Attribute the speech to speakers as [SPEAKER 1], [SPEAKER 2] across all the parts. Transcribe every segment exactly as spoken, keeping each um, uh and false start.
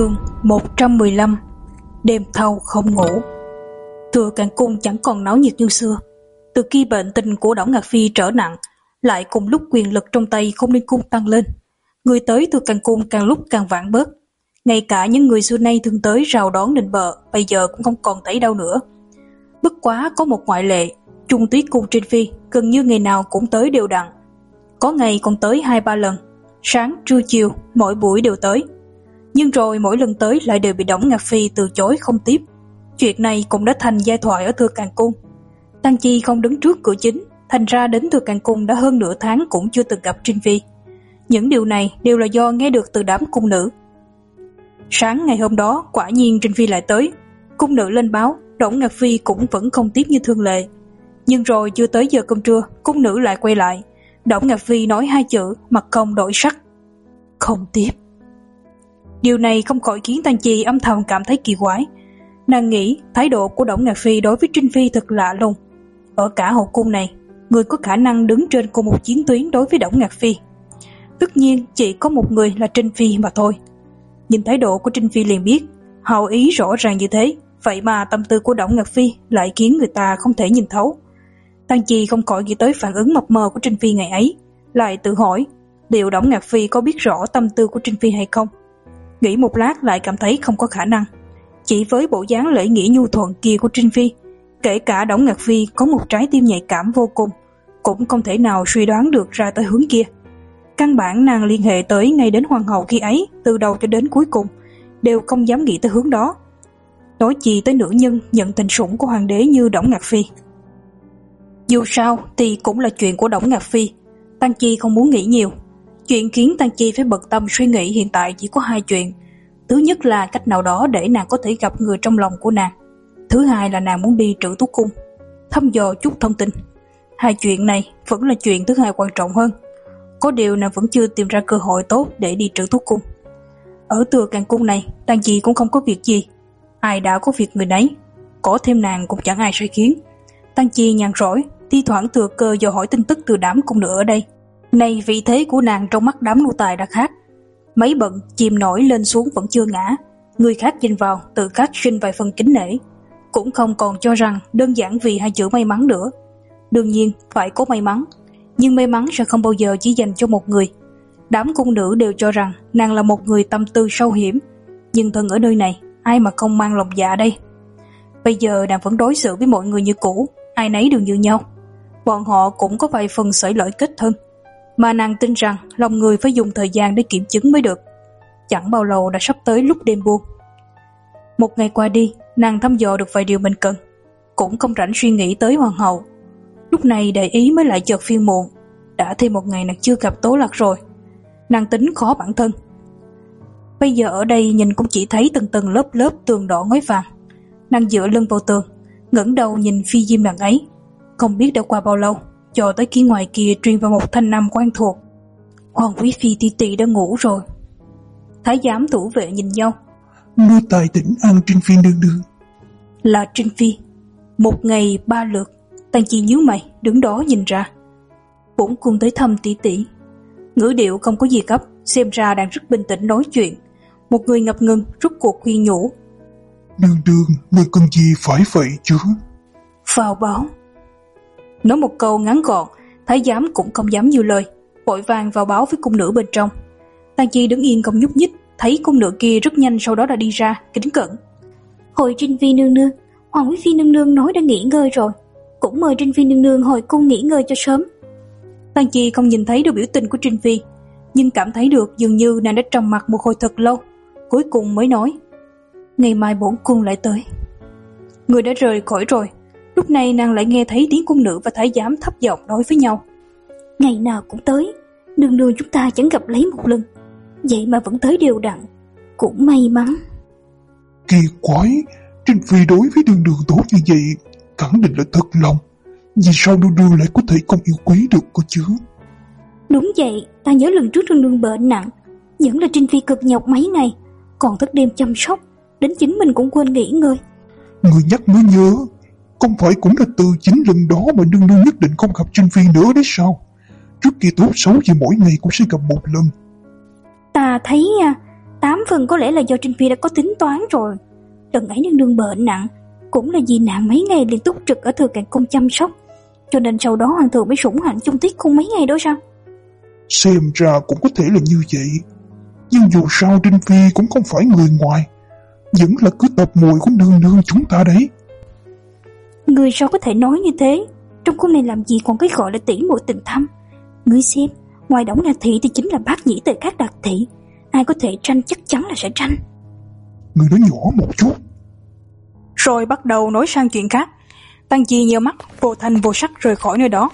[SPEAKER 1] Chương một trăm mười lăm. Đêm thâu không ngủ. Thừa Càn Cung chẳng còn náo nhiệt như xưa. Từ khi bệnh tình của Đổng Ngạc Phi trở nặng, lại cùng lúc quyền lực trong tay Không Ninh Cung tăng lên, người tới Thừa Càn Cung càng lúc càng vãn bớt. Ngay cả những người xưa nay thường tới rào đón nịnh bợ bây giờ cũng không còn thấy đâu nữa. Bất quá có một ngoại lệ, Trung Túy Cung Trinh Phi gần như ngày nào cũng tới đều đặn. Có ngày còn tới hai ba lần, sáng, trưa, chiều, mỗi buổi đều tới. Nhưng rồi mỗi lần tới lại đều bị Đổng Ngạc Phi từ chối không tiếp. Chuyện này cũng đã thành giai thoại ở Thừa Càn Cung. Tăng Chi không đứng trước cửa chính, thành ra đến Thừa Càn Cung đã hơn nửa tháng cũng chưa từng gặp Trinh Phi. Những điều này đều là do nghe được từ đám cung nữ. Sáng ngày hôm đó quả nhiên Trinh Phi lại tới. Cung nữ lên báo Đổng Ngạc Phi cũng vẫn không tiếp như thường lệ. Nhưng rồi chưa tới giờ cơm trưa, cung nữ lại quay lại. Đổng Ngạc Phi nói hai chữ, mặt không đổi sắc: không tiếp. Điều này không khỏi khiến Tăng Chi âm thầm cảm thấy kỳ quái. Nàng nghĩ thái độ của Đổng Ngạc Phi đối với Trinh Phi thật lạ lùng. Ở cả hậu cung này, người có khả năng đứng trên cùng một chiến tuyến đối với Đổng Ngạc Phi tất nhiên chỉ có một người là Trinh Phi mà thôi. Nhìn thái độ của Trinh Phi liền biết, hào ý rõ ràng như thế, vậy mà tâm tư của Đổng Ngạc Phi lại khiến người ta không thể nhìn thấu. Tăng Chi không khỏi nghĩ tới phản ứng mập mờ của Trinh Phi ngày ấy, lại tự hỏi liệu Đổng Ngạc Phi có biết rõ tâm tư của Trinh Phi hay không. Nghĩ một lát lại cảm thấy không có khả năng. Chỉ với bộ dáng lễ nghĩa nhu thuận kia của Trinh Phi, kể cả Đổng Ngạc Phi có một trái tim nhạy cảm vô cùng, cũng không thể nào suy đoán được ra tới hướng kia. Căn bản nàng liên hệ tới ngay đến hoàng hậu khi ấy, từ đầu cho đến cuối cùng đều không dám nghĩ tới hướng đó, nói chi tới nữ nhân nhận tình sủng của hoàng đế như Đổng Ngạc Phi. Dù sao thì cũng là chuyện của Đổng Ngạc Phi. Tăng Chi không muốn nghĩ nhiều. Chuyện khiến Tăng Chi phải bận tâm suy nghĩ hiện tại chỉ có hai chuyện. Thứ nhất là cách nào đó để nàng có thể gặp người trong lòng của nàng. Thứ hai là nàng muốn đi Trữ Tú Cung, thăm dò chút thông tin. Hai chuyện này vẫn là chuyện thứ hai quan trọng hơn. Có điều nàng vẫn chưa tìm ra cơ hội tốt để đi Trữ Tú Cung. Ở Thừa Càn Cung này, Tăng Chi cũng không có việc gì. Ai đã có việc người nấy, có thêm nàng cũng chẳng ai sai khiến. Tăng Chi nhàn rỗi, thi thoảng thừa cơ dò hỏi tin tức từ đám cung nữ ở đây. Nay vị thế của nàng trong mắt đám nô tài đã khác. Mấy bận chìm nổi lên xuống vẫn chưa ngã, người khác nhìn vào tự khắc sinh vài phần kính nể, cũng không còn cho rằng đơn giản vì hai chữ may mắn nữa. Đương nhiên phải có may mắn, nhưng may mắn sẽ không bao giờ chỉ dành cho một người. Đám cung nữ đều cho rằng nàng là một người tâm tư sâu hiểm, nhưng thân ở nơi này ai mà không mang lòng dạ đây. Bây giờ nàng vẫn đối xử với mọi người như cũ, ai nấy đều như nhau. Bọn họ cũng có vài phần sởi lợi kết thân, mà nàng tin rằng lòng người phải dùng thời gian để kiểm chứng mới được. Chẳng bao lâu đã sắp tới lúc đêm buông. Một ngày qua đi, nàng thăm dò được vài điều mình cần, cũng không rảnh suy nghĩ tới hoàng hậu. Lúc này để ý mới lại chợt phiền muộn, đã thêm một ngày nàng chưa gặp Tố Lạc rồi. Nàng tính khó bản thân. Bây giờ ở đây nhìn cũng chỉ thấy từng tầng lớp lớp tường đỏ ngói vàng. Nàng dựa lưng vào tường, ngẩng đầu nhìn phi diêm nàng ấy. Không biết đã qua bao lâu, cho tới khi ngoài kia truyền vào một thanh âm quen thuộc: Hoàng quý phi tỷ tỷ đã ngủ rồi. Thái giám thủ vệ nhìn nhau.
[SPEAKER 2] Nô tài tỉnh an Trinh Phi nương nương.
[SPEAKER 1] Là Trinh Phi. Một ngày ba lượt. Tăng Chi nhíu mày đứng đó nhìn ra. Bổn cung tới thăm tỷ tỷ. Ngữ điệu không có gì gấp, xem ra đang rất bình tĩnh nói chuyện. Một người ngập ngừng rút cuộc khuyên nhủ:
[SPEAKER 2] Nương nương, người cần gì phải vậy chứ?
[SPEAKER 1] Vào báo. Nói một câu ngắn gọn, thái giám cũng không dám nhiều lời, vội vàng vào báo với cung nữ bên trong. Tăng Chi đứng yên không nhúc nhích, thấy cung nữ kia rất nhanh sau đó đã đi ra, kính cẩn: Hồi Trinh Phi nương nương, Hoàng quý phi nương nương nói đã nghỉ ngơi rồi, cũng mời Trinh Phi nương nương hồi cung nghỉ ngơi cho sớm. Tăng Chi không nhìn thấy được biểu tình của Trinh Phi, nhưng cảm thấy được dường như nàng đã trầm mặc một hồi thật lâu, cuối cùng mới nói: Ngày mai bổn cung lại tới. Người đã rời khỏi rồi. Lúc này nàng lại nghe thấy tiếng cung nữ và thái giám thấp giọng nói với nhau: Ngày nào cũng tới, nương nương chúng ta chẳng gặp lấy một lần, vậy mà vẫn tới đều đặn, cũng may mắn.
[SPEAKER 2] Kỳ quái, Trinh Phi đối với nương nương tốt như vậy, khẳng định là thật lòng. Vì sao nương nương lại có thể không yêu quý được cơ chứ?
[SPEAKER 1] Đúng vậy, ta nhớ lần trước nương nương bệnh nặng, vẫn là Trinh Phi cực nhọc mấy ngày, còn thức đêm chăm sóc, đến chính mình cũng quên nghỉ ngơi.
[SPEAKER 2] Người nhắc mới nhớ, không phải cũng là từ chính lần đó mà nương nương nhất định không gặp Trinh Phi nữa đấy sao? Trước kia tốt xấu gì mỗi ngày cũng sẽ gặp một lần.
[SPEAKER 1] Ta thấy à, Tám phần có lẽ là do Trinh Phi đã có tính toán rồi. Lần ấy nương nương bệnh nặng, cũng là vì nàng mấy ngày liên tục trực ở Thừa Càn Cung chăm sóc, cho nên sau đó hoàng thượng mới sủng hạnh Chung Tiết Cung mấy ngày đó sao?
[SPEAKER 2] Xem ra cũng có thể là như vậy. Nhưng dù sao Trinh Phi cũng không phải người ngoài, vẫn là cứ tập muội của nương nương chúng ta đấy.
[SPEAKER 1] Người sao có thể nói như thế? Trong cung này làm gì còn cái gọi là tỷ muội tình thâm? Ngươi xem, ngoài Đổng Ngạc Thị thì chính là bác nhĩ Tề Các Đặc Thị, ai có thể tranh chắc chắn là sẽ tranh.
[SPEAKER 2] Người nói nhỏ một chút.
[SPEAKER 1] Rồi bắt đầu nói sang chuyện khác. Tăng Chi nheo mắt, vô thanh vô sắc rời khỏi nơi đó.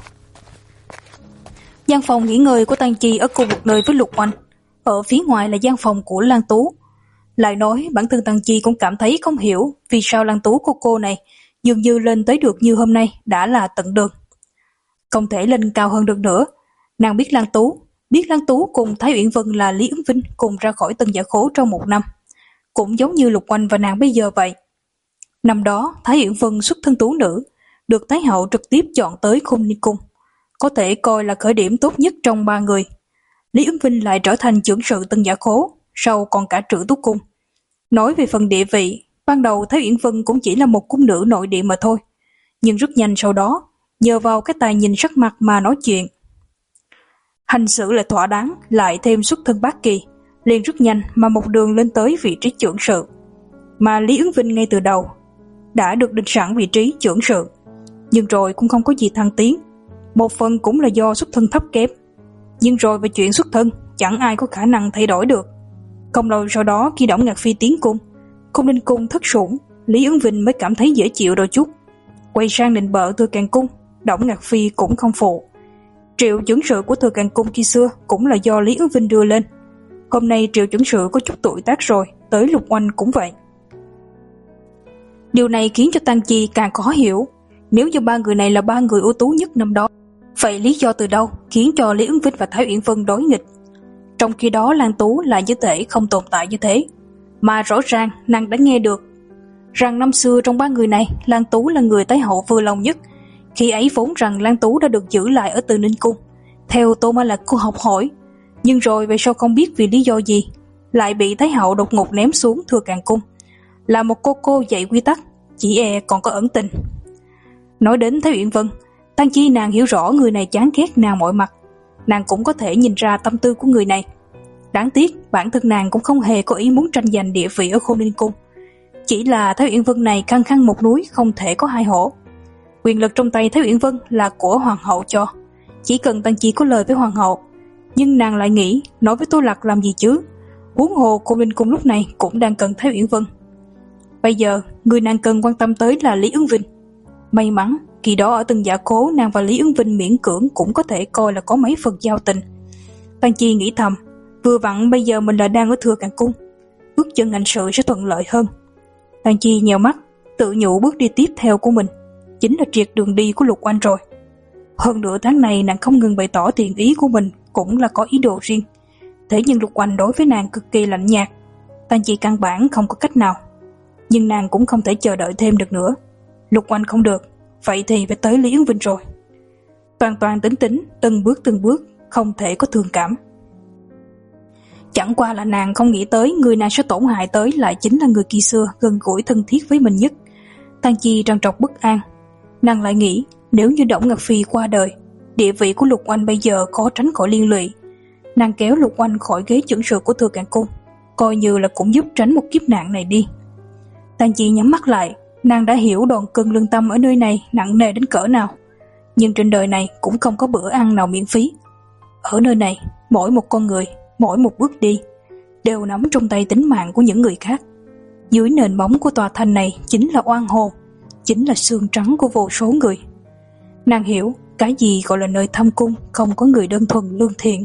[SPEAKER 1] Gian phòng nghỉ ngơi của Tăng Chi ở cùng một nơi với Lục Oanh. Ở phía ngoài là gian phòng của Lan Tú. Lại nói bản thân Tăng Chi cũng cảm thấy không hiểu vì sao Lan Tú của cô này dường như lên tới được như hôm nay đã là tận đường. Không thể lên cao hơn được nữa. Nàng biết Lan Tú, biết Lan Tú cùng Thái Uyển Vân là Lý Ứng Vinh cùng ra khỏi Tân Giả Khố trong một năm. Cũng giống như Lục Oanh và nàng bây giờ vậy. Năm đó Thái Uyển Vân xuất thân tú nữ, được Thái Hậu trực tiếp chọn tới Khôn Ninh Cung, có thể coi là khởi điểm tốt nhất trong ba người. Lý Ứng Vinh lại trở thành chưởng sự Tân Giả Khố, sau còn cả Trữ Tú Cung. Nói về phần địa vị, ban đầu Thái Uyển Vân cũng chỉ là một cung nữ nội địa mà thôi, nhưng rất nhanh sau đó, nhờ vào cái tài nhìn sắc mặt mà nói chuyện, hành xử lại thỏa đáng, lại thêm xuất thân bát kỳ, liền rất nhanh mà một đường lên tới vị trí chưởng sự. Mà Lý Ứng Vinh ngay từ đầu đã được định sẵn vị trí chưởng sự, nhưng rồi cũng không có gì thăng tiến. Một phần cũng là do xuất thân thấp kém, nhưng rồi về chuyện xuất thân chẳng ai có khả năng thay đổi được. Không lâu sau đó khi Đổng Ngạc Phi tiến cung, Khôn Ninh Cung thất sủng, Lý Ứng Vinh mới cảm thấy dễ chịu đôi chút. Quay sang định bợ Thừa Càn Cung, Đổng Ngạc Phi cũng không phụ. Triệu chưởng sự của Thừa Càn Cung khi xưa cũng là do Lý Ứng Vinh đưa lên. Hôm nay triệu chưởng sự có chút tuổi tác rồi, tới Lục Oanh cũng vậy. Điều này khiến cho Tăng Chi càng khó hiểu. Nếu như ba người này là ba người ưu tú nhất năm đó, vậy lý do từ đâu khiến cho Lý Ứng Vinh và Thái Uyển Vân đối nghịch? Trong khi đó Lan Tú lại như thể không tồn tại như thế, mà rõ ràng nàng đã nghe được rằng năm xưa trong ba người này, Lan Tú là người Thái Hậu vừa lòng nhất. Khi ấy vốn rằng Lan Tú đã được giữ lại ở Từ Ninh Cung, theo Tô Ma Lạc cô học hỏi, nhưng rồi về sau không biết vì lý do gì, lại bị Thái Hậu đột ngột ném xuống Thừa Càn Cung. Là một cô cô dạy quy tắc, chỉ e còn có ẩn tình. Nói đến Thái Uyển Vân, Tăng Chi nàng hiểu rõ người này chán ghét nàng mọi mặt, nàng cũng có thể nhìn ra tâm tư của người này. Đáng tiếc bản thân nàng cũng không hề có ý muốn tranh giành địa vị ở Khôn Ninh Cung. Chỉ là Thái Uyển Vân này khăng khăng một núi không thể có hai hổ. Quyền lực trong tay Thái Uyển Vân là của hoàng hậu cho, chỉ cần Tăng Chi có lời với hoàng hậu. Nhưng nàng lại nghĩ nói với Tô Lạc làm gì chứ, huống hồ Khôn Ninh Cung lúc này cũng đang cần Thái Uyển Vân. Bây giờ người nàng cần quan tâm tới là Lý Ứng Vinh. May mắn kỳ đó ở Tân Giả Khố, nàng và Lý Ứng Vinh miễn cưỡng cũng có thể coi là có mấy phần giao tình. Tăng Chi nghĩ thầm, vừa vặn bây giờ mình là đang ở Thừa Càn Cung, bước chân hành sự sẽ thuận lợi hơn. Tăng Chi nhèo mắt, tự nhủ bước đi tiếp theo của mình chính là triệt đường đi của Lục Oanh rồi. Hơn nửa tháng này nàng không ngừng bày tỏ thiện ý của mình, cũng là có ý đồ riêng. Thế nhưng Lục Oanh đối với nàng cực kỳ lạnh nhạt, Tăng Chi căn bản không có cách nào. Nhưng nàng cũng không thể chờ đợi thêm được nữa. Lục Oanh không được, vậy thì phải tới Lý Ứng Vinh rồi. Toàn toàn tính tính, từng bước từng bước, không thể có thương cảm. Chẳng qua là nàng không nghĩ tới người nàng sẽ tổn hại tới lại chính là người kỳ xưa gần gũi thân thiết với mình nhất. Tăng Chi trằn trọc bất an. Nàng lại nghĩ nếu như Đổng Ngạc Phi qua đời, địa vị của Lục Oanh bây giờ khó tránh khỏi liên lụy. Nàng kéo Lục Oanh khỏi ghế chưởng sự của Thừa Càn Cung, coi như là cũng giúp tránh một kiếp nạn này đi. Tăng Chi nhắm mắt lại, nàng đã hiểu đòn cân lương tâm ở nơi này nặng nề đến cỡ nào. Nhưng trên đời này cũng không có bữa ăn nào miễn phí. Ở nơi này, mỗi một con người, mỗi một bước đi đều nắm trong tay tính mạng của những người khác. Dưới nền móng của tòa thành này chính là oan hồn, chính là xương trắng của vô số người. Nàng hiểu cái gì gọi là nơi thâm cung không có người đơn thuần lương thiện.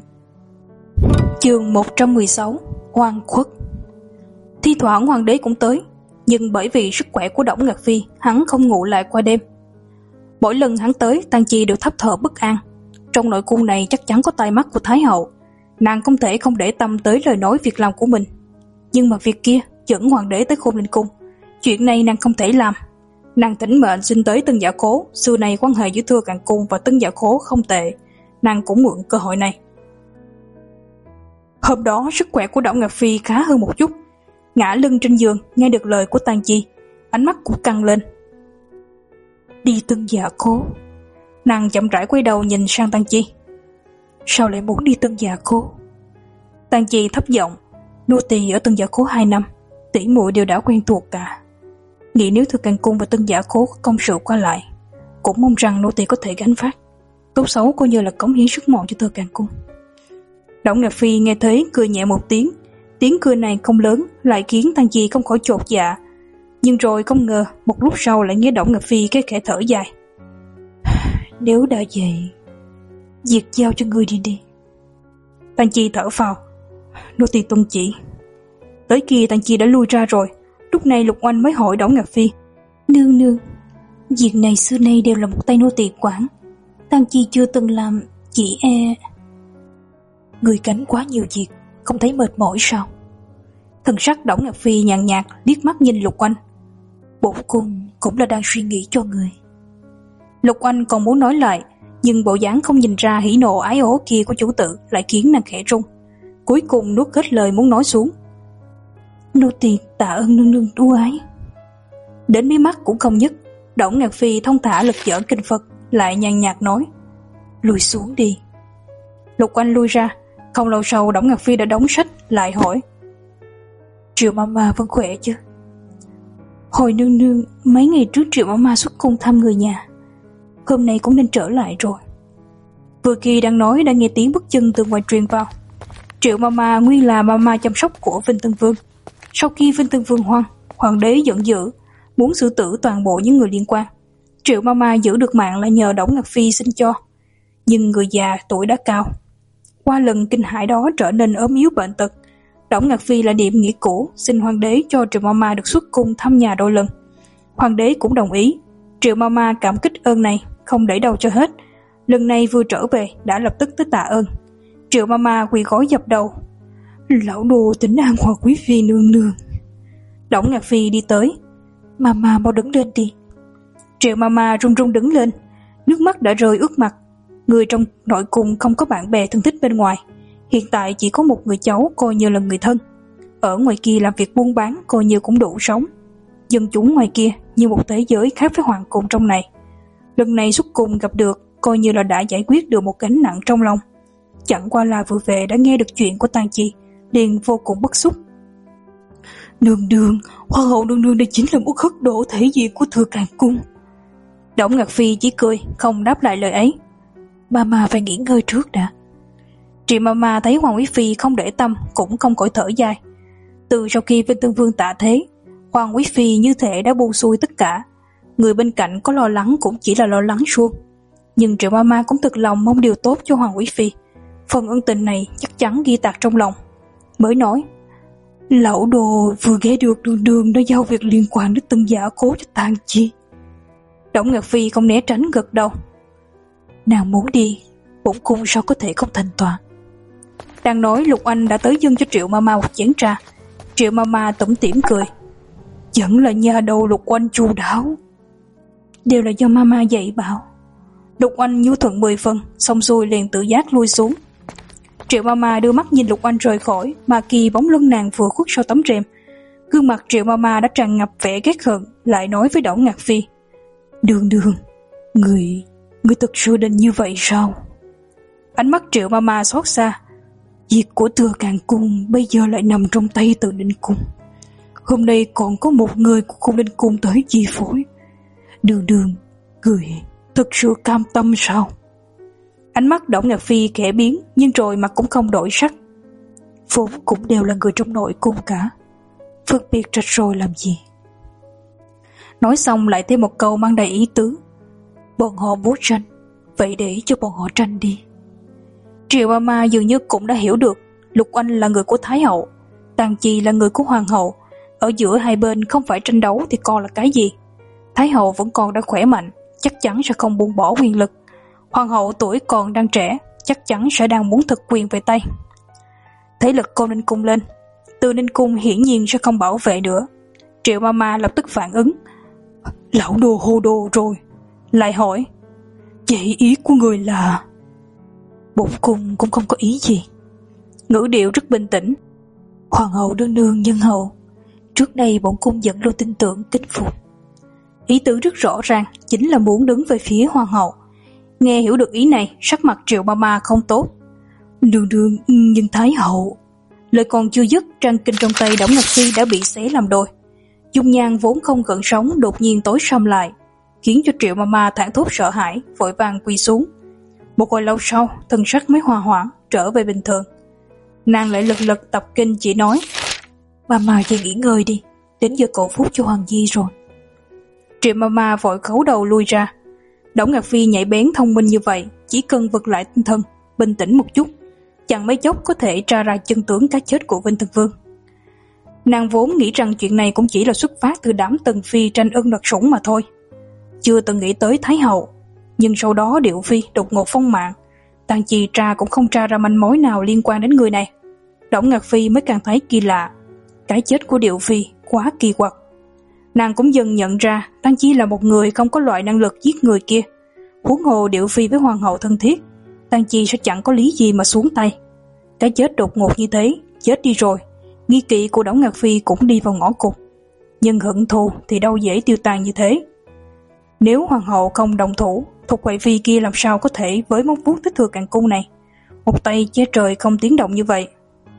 [SPEAKER 1] Chương một trăm mười sáu, oan khuất. Thi thoảng hoàng đế cũng tới, nhưng bởi vì sức khỏe của Đổng Ngạc Phi, hắn không ngủ lại qua đêm. Mỗi lần hắn tới, Tăng Chi đều thấp thở bất an. Trong nội cung này chắc chắn có tai mắt của Thái Hậu, nàng không thể không để tâm tới lời nói việc làm của mình. Nhưng mà việc kia dẫn hoàng đế tới Khôn Ninh Cung, chuyện này nàng không thể làm. Nàng thỉnh mệnh xin tới Tân Giả Khố, xưa nay quan hệ giữa Thừa Càn Cung và Tân Giả Khố không tệ, nàng cũng mượn cơ hội này. Hôm đó sức khỏe của Đổng Ngạc Phi khá hơn một chút. Ngã lưng trên giường, nghe được lời của Tang Chi, ánh mắt cũng căng lên. Đi Tân Dạ Cố. Nàng chậm rãi quay đầu nhìn sang Tang Chi. Sao lại muốn đi Tân Dạ Cố? Tang Chi thấp giọng, nô tỳ ở Tân Dạ Cố hai năm, tỷ muội đều đã quen thuộc cả. Nghĩ nếu Thừa Càng Cung và Tân Dạ Cố có công sự qua lại, cũng mong rằng nô tỳ có thể gánh phát, tốt xấu coi như là cống hiến sức mọn cho Thừa Càng Cung. Đổng Ngạc Phi nghe thấy cười nhẹ một tiếng, tiếng cười này không lớn lại khiến Tang Chi không khỏi chột dạ, nhưng rồi không ngờ một lúc sau lại nghe Đổng Ngạc Phi cái khẽ thở dài. Nếu đã vậy, việc giao cho ngươi đi đi. Tang Chi thở phào, nô tỳ tuân chỉ. Tới kia Tang Chi đã lui ra rồi. Lúc này Lục Oanh mới hỏi Đổng Ngạc Phi, nương nương, việc này xưa nay đều là một tay nô tỳ quản, Tang Chi chưa từng làm, chỉ e người gánh quá nhiều việc, không thấy mệt mỏi sao? Thần sắc Đổng Ngạc Phi nhàn nhạt liếc mắt nhìn Lục Oanh. Bổn cung cũng là đang suy nghĩ cho người. Lục Oanh còn muốn nói lại, nhưng bộ dáng không nhìn ra hỉ nộ ái ố kia của chủ tử lại khiến nàng khẽ run. Cuối cùng nuốt hết lời muốn nói xuống. Nô tỳ tạ ơn nương nương ưu ái. Đến mí mắt cũng không nhấc, Đổng Ngạc Phi thông thả lực dở kinh Phật, lại nhàn nhạt nói, lùi xuống đi. Lục Oanh lui ra. Không lâu sau Đổng Ngạc Phi đã đóng sách, lại hỏi, Triệu Mama vẫn khỏe chứ? Hồi nương nương, mấy ngày trước Triệu Mama xuất cung thăm người nhà, hôm nay cũng nên trở lại rồi. Vừa khi đang nói đã nghe tiếng bước chân từ ngoài truyền vào. Triệu Mama nguyên là Mama chăm sóc của Vinh Tân Vương. Sau khi Vinh Tân Vương hoang, hoàng đế giận dữ, muốn xử tử toàn bộ những người liên quan. Triệu Mama giữ được mạng là nhờ Đổng Ngạc Phi sinh cho. Nhưng người già tuổi đã cao, qua lần kinh hãi đó trở nên ốm yếu bệnh tật. Đổng Ngạc Phi là điểm nghĩa cũ, xin hoàng đế cho Triệu Mama được xuất cung thăm nhà đôi lần. Hoàng đế cũng đồng ý. Triệu Mama cảm kích ơn này, không để đâu cho hết. Lần này vừa trở về đã lập tức tới tạ ơn. Triệu Mama quỳ gối dập đầu, lão đồ tỉnh an Hoàng quý phi nương nương. Đổng Ngạc Phi đi tới, Mama mau đứng lên đi. Triệu Mama run run đứng lên, nước mắt đã rơi ướt mặt. Người trong nội cung không có bạn bè thân thích bên ngoài, hiện tại chỉ có một người cháu coi như là người thân. Ở ngoài kia làm việc buôn bán coi như cũng đủ sống. Dân chúng ngoài kia như một thế giới khác với hoàng cung trong này. Lần này xuất cung gặp được, coi như là đã giải quyết được một gánh nặng trong lòng. Chẳng qua là vừa về đã nghe được chuyện của Tang Chi, liền vô cùng bức xúc. Nương nương, Hoa hậu nương nương đây chính là một hất đổ thể diện của Thừa Càng Cung. Đổng Ngạc Phi chỉ cười, không đáp lại lời ấy. Mama phải nghỉ ngơi trước đã. Triệu Mama thấy Hoàng quý phi không để tâm, cũng không khỏi thở dài. Từ sau khi Vinh Tân Vương tạ thế, Hoàng quý phi như thể đã buông xuôi tất cả. Người bên cạnh có lo lắng cũng chỉ là lo lắng suông. Nhưng Triệu Mama cũng thực lòng mong điều tốt cho Hoàng quý phi. Phần ân tình này chắc chắn ghi tạc trong lòng. Mới nói, lão đồ vừa ghé được đường đường đã giao việc liên quan đến Tân Dạ Cố cho Tang Chi. Đổng Ngạc Phi không né tránh gật đầu. Nàng muốn đi, bổn cung sao có thể không thành toàn. Đang nói Lục Anh đã tới dâng cho Triệu Mama một chén trà. Triệu Mama tủm tỉm cười, vẫn là nhà đầu Lục Anh chu đáo. Đều là do Mama dạy bảo. Lục Anh nhu thuận mười phần, xong xuôi liền tự giác lui xuống. Triệu Mama đưa mắt nhìn Lục Anh rời khỏi, mà kỳ bóng lưng nàng vừa khuất sau tấm rèm. Gương mặt Triệu Mama đã tràn ngập vẻ ghét hận, lại nói với Đổng Ngạc Phi, Đường đường, người, người thực sự định như vậy sao? Ánh mắt Triệu Mama xót xa. Việc của Thừa Càng Cung bây giờ lại nằm trong tay Từ Ninh Cung. Hôm nay còn có một người của Cung Ninh Cung tới chi phối. Đường đường, người thực sự cam tâm sao? Ánh mắt Đổng Ngạc Phi khẽ biến, nhưng rồi mặt cũng không đổi sắc. Vốn cũng đều là người trong nội cung cả, phân biệt rạch ròi làm gì? Nói xong lại thêm một câu mang đầy ý tứ. Bọn họ muốn tranh, vậy để cho bọn họ tranh đi. Triệu Mama dường như cũng đã hiểu được, Lục Anh là người của Thái hậu, Tang Chi là người của Hoàng hậu. Ở giữa hai bên không phải tranh đấu thì còn là cái gì? Thái hậu vẫn còn đang khỏe mạnh, chắc chắn sẽ không buông bỏ quyền lực. Hoàng hậu tuổi còn đang trẻ, chắc chắn sẽ đang muốn thực quyền về tay. Thế lực Cô Ninh Cung lên, Từ Ninh Cung hiển nhiên sẽ không bảo vệ nữa. Triệu Mama lập tức phản ứng, lão đồ hô đồ rồi. Lại hỏi, vậy ý của người là? Bổn cung cũng không có ý gì. ngữ điệu rất bình tĩnh. Hoàng hậu nương nương nhân hậu, trước đây bổn cung vẫn luôn tin tưởng kính phục. Ý tứ rất rõ ràng, chính là muốn đứng về phía hoàng hậu. Nghe hiểu được ý này, sắc mặt Triệu Mama không tốt. Nương nương, nhưng thái hậu. Lời còn chưa dứt, trang kinh trong tay Đổng Ngọc Phi đã bị xé làm đôi. Dung nhan vốn không gợn sóng đột nhiên tối sầm lại, khiến cho Triệu Mama thảng thốt sợ hãi, vội vàng quỳ xuống. Một hồi lâu sau, thân sắc mới hòa hoãn, trở về bình thường. Nàng lại lật lật tập kinh chỉ nói: Mama chỉ nghỉ ngơi đi, đến giờ cầu phúc cho Hoàng Di rồi. Triệu Mama vội khấu đầu lui ra. Đổng Ngạc Phi nhạy bén thông minh như vậy, chỉ cần vực lại tinh thần, bình tĩnh một chút, chẳng mấy chốc có thể tra ra chân tướng cái chết của Vinh Thân Vương. Nàng vốn nghĩ rằng chuyện này cũng chỉ là xuất phát từ đám Tần Phi tranh ân đoạt sủng mà thôi, chưa từng nghĩ tới Thái hậu. Nhưng sau đó Điệu Phi đột ngột phong mạng, Tang Chi tra cũng không tra ra manh mối nào liên quan đến người này. Đổng Ngạc Phi mới càng thấy kỳ lạ, cái chết của Điệu Phi quá kỳ quặc. Nàng cũng dần nhận ra Tang Chi là một người không có loại năng lực giết người kia. Huống hồ Điệu Phi với hoàng hậu thân thiết, Tang Chi sẽ chẳng có lý gì mà xuống tay. Cái chết đột ngột như thế, chết đi rồi, nghi kỵ của Đổng Ngạc Phi cũng đi vào ngõ cụt. Nhưng hận thù thì đâu dễ tiêu tan như thế. Nếu hoàng hậu không đồng thủ, Thục Huệ Phi kia làm sao có thể với móng vuốt Tích Thừa Càn Cung này, một tay che trời không tiếng động như vậy.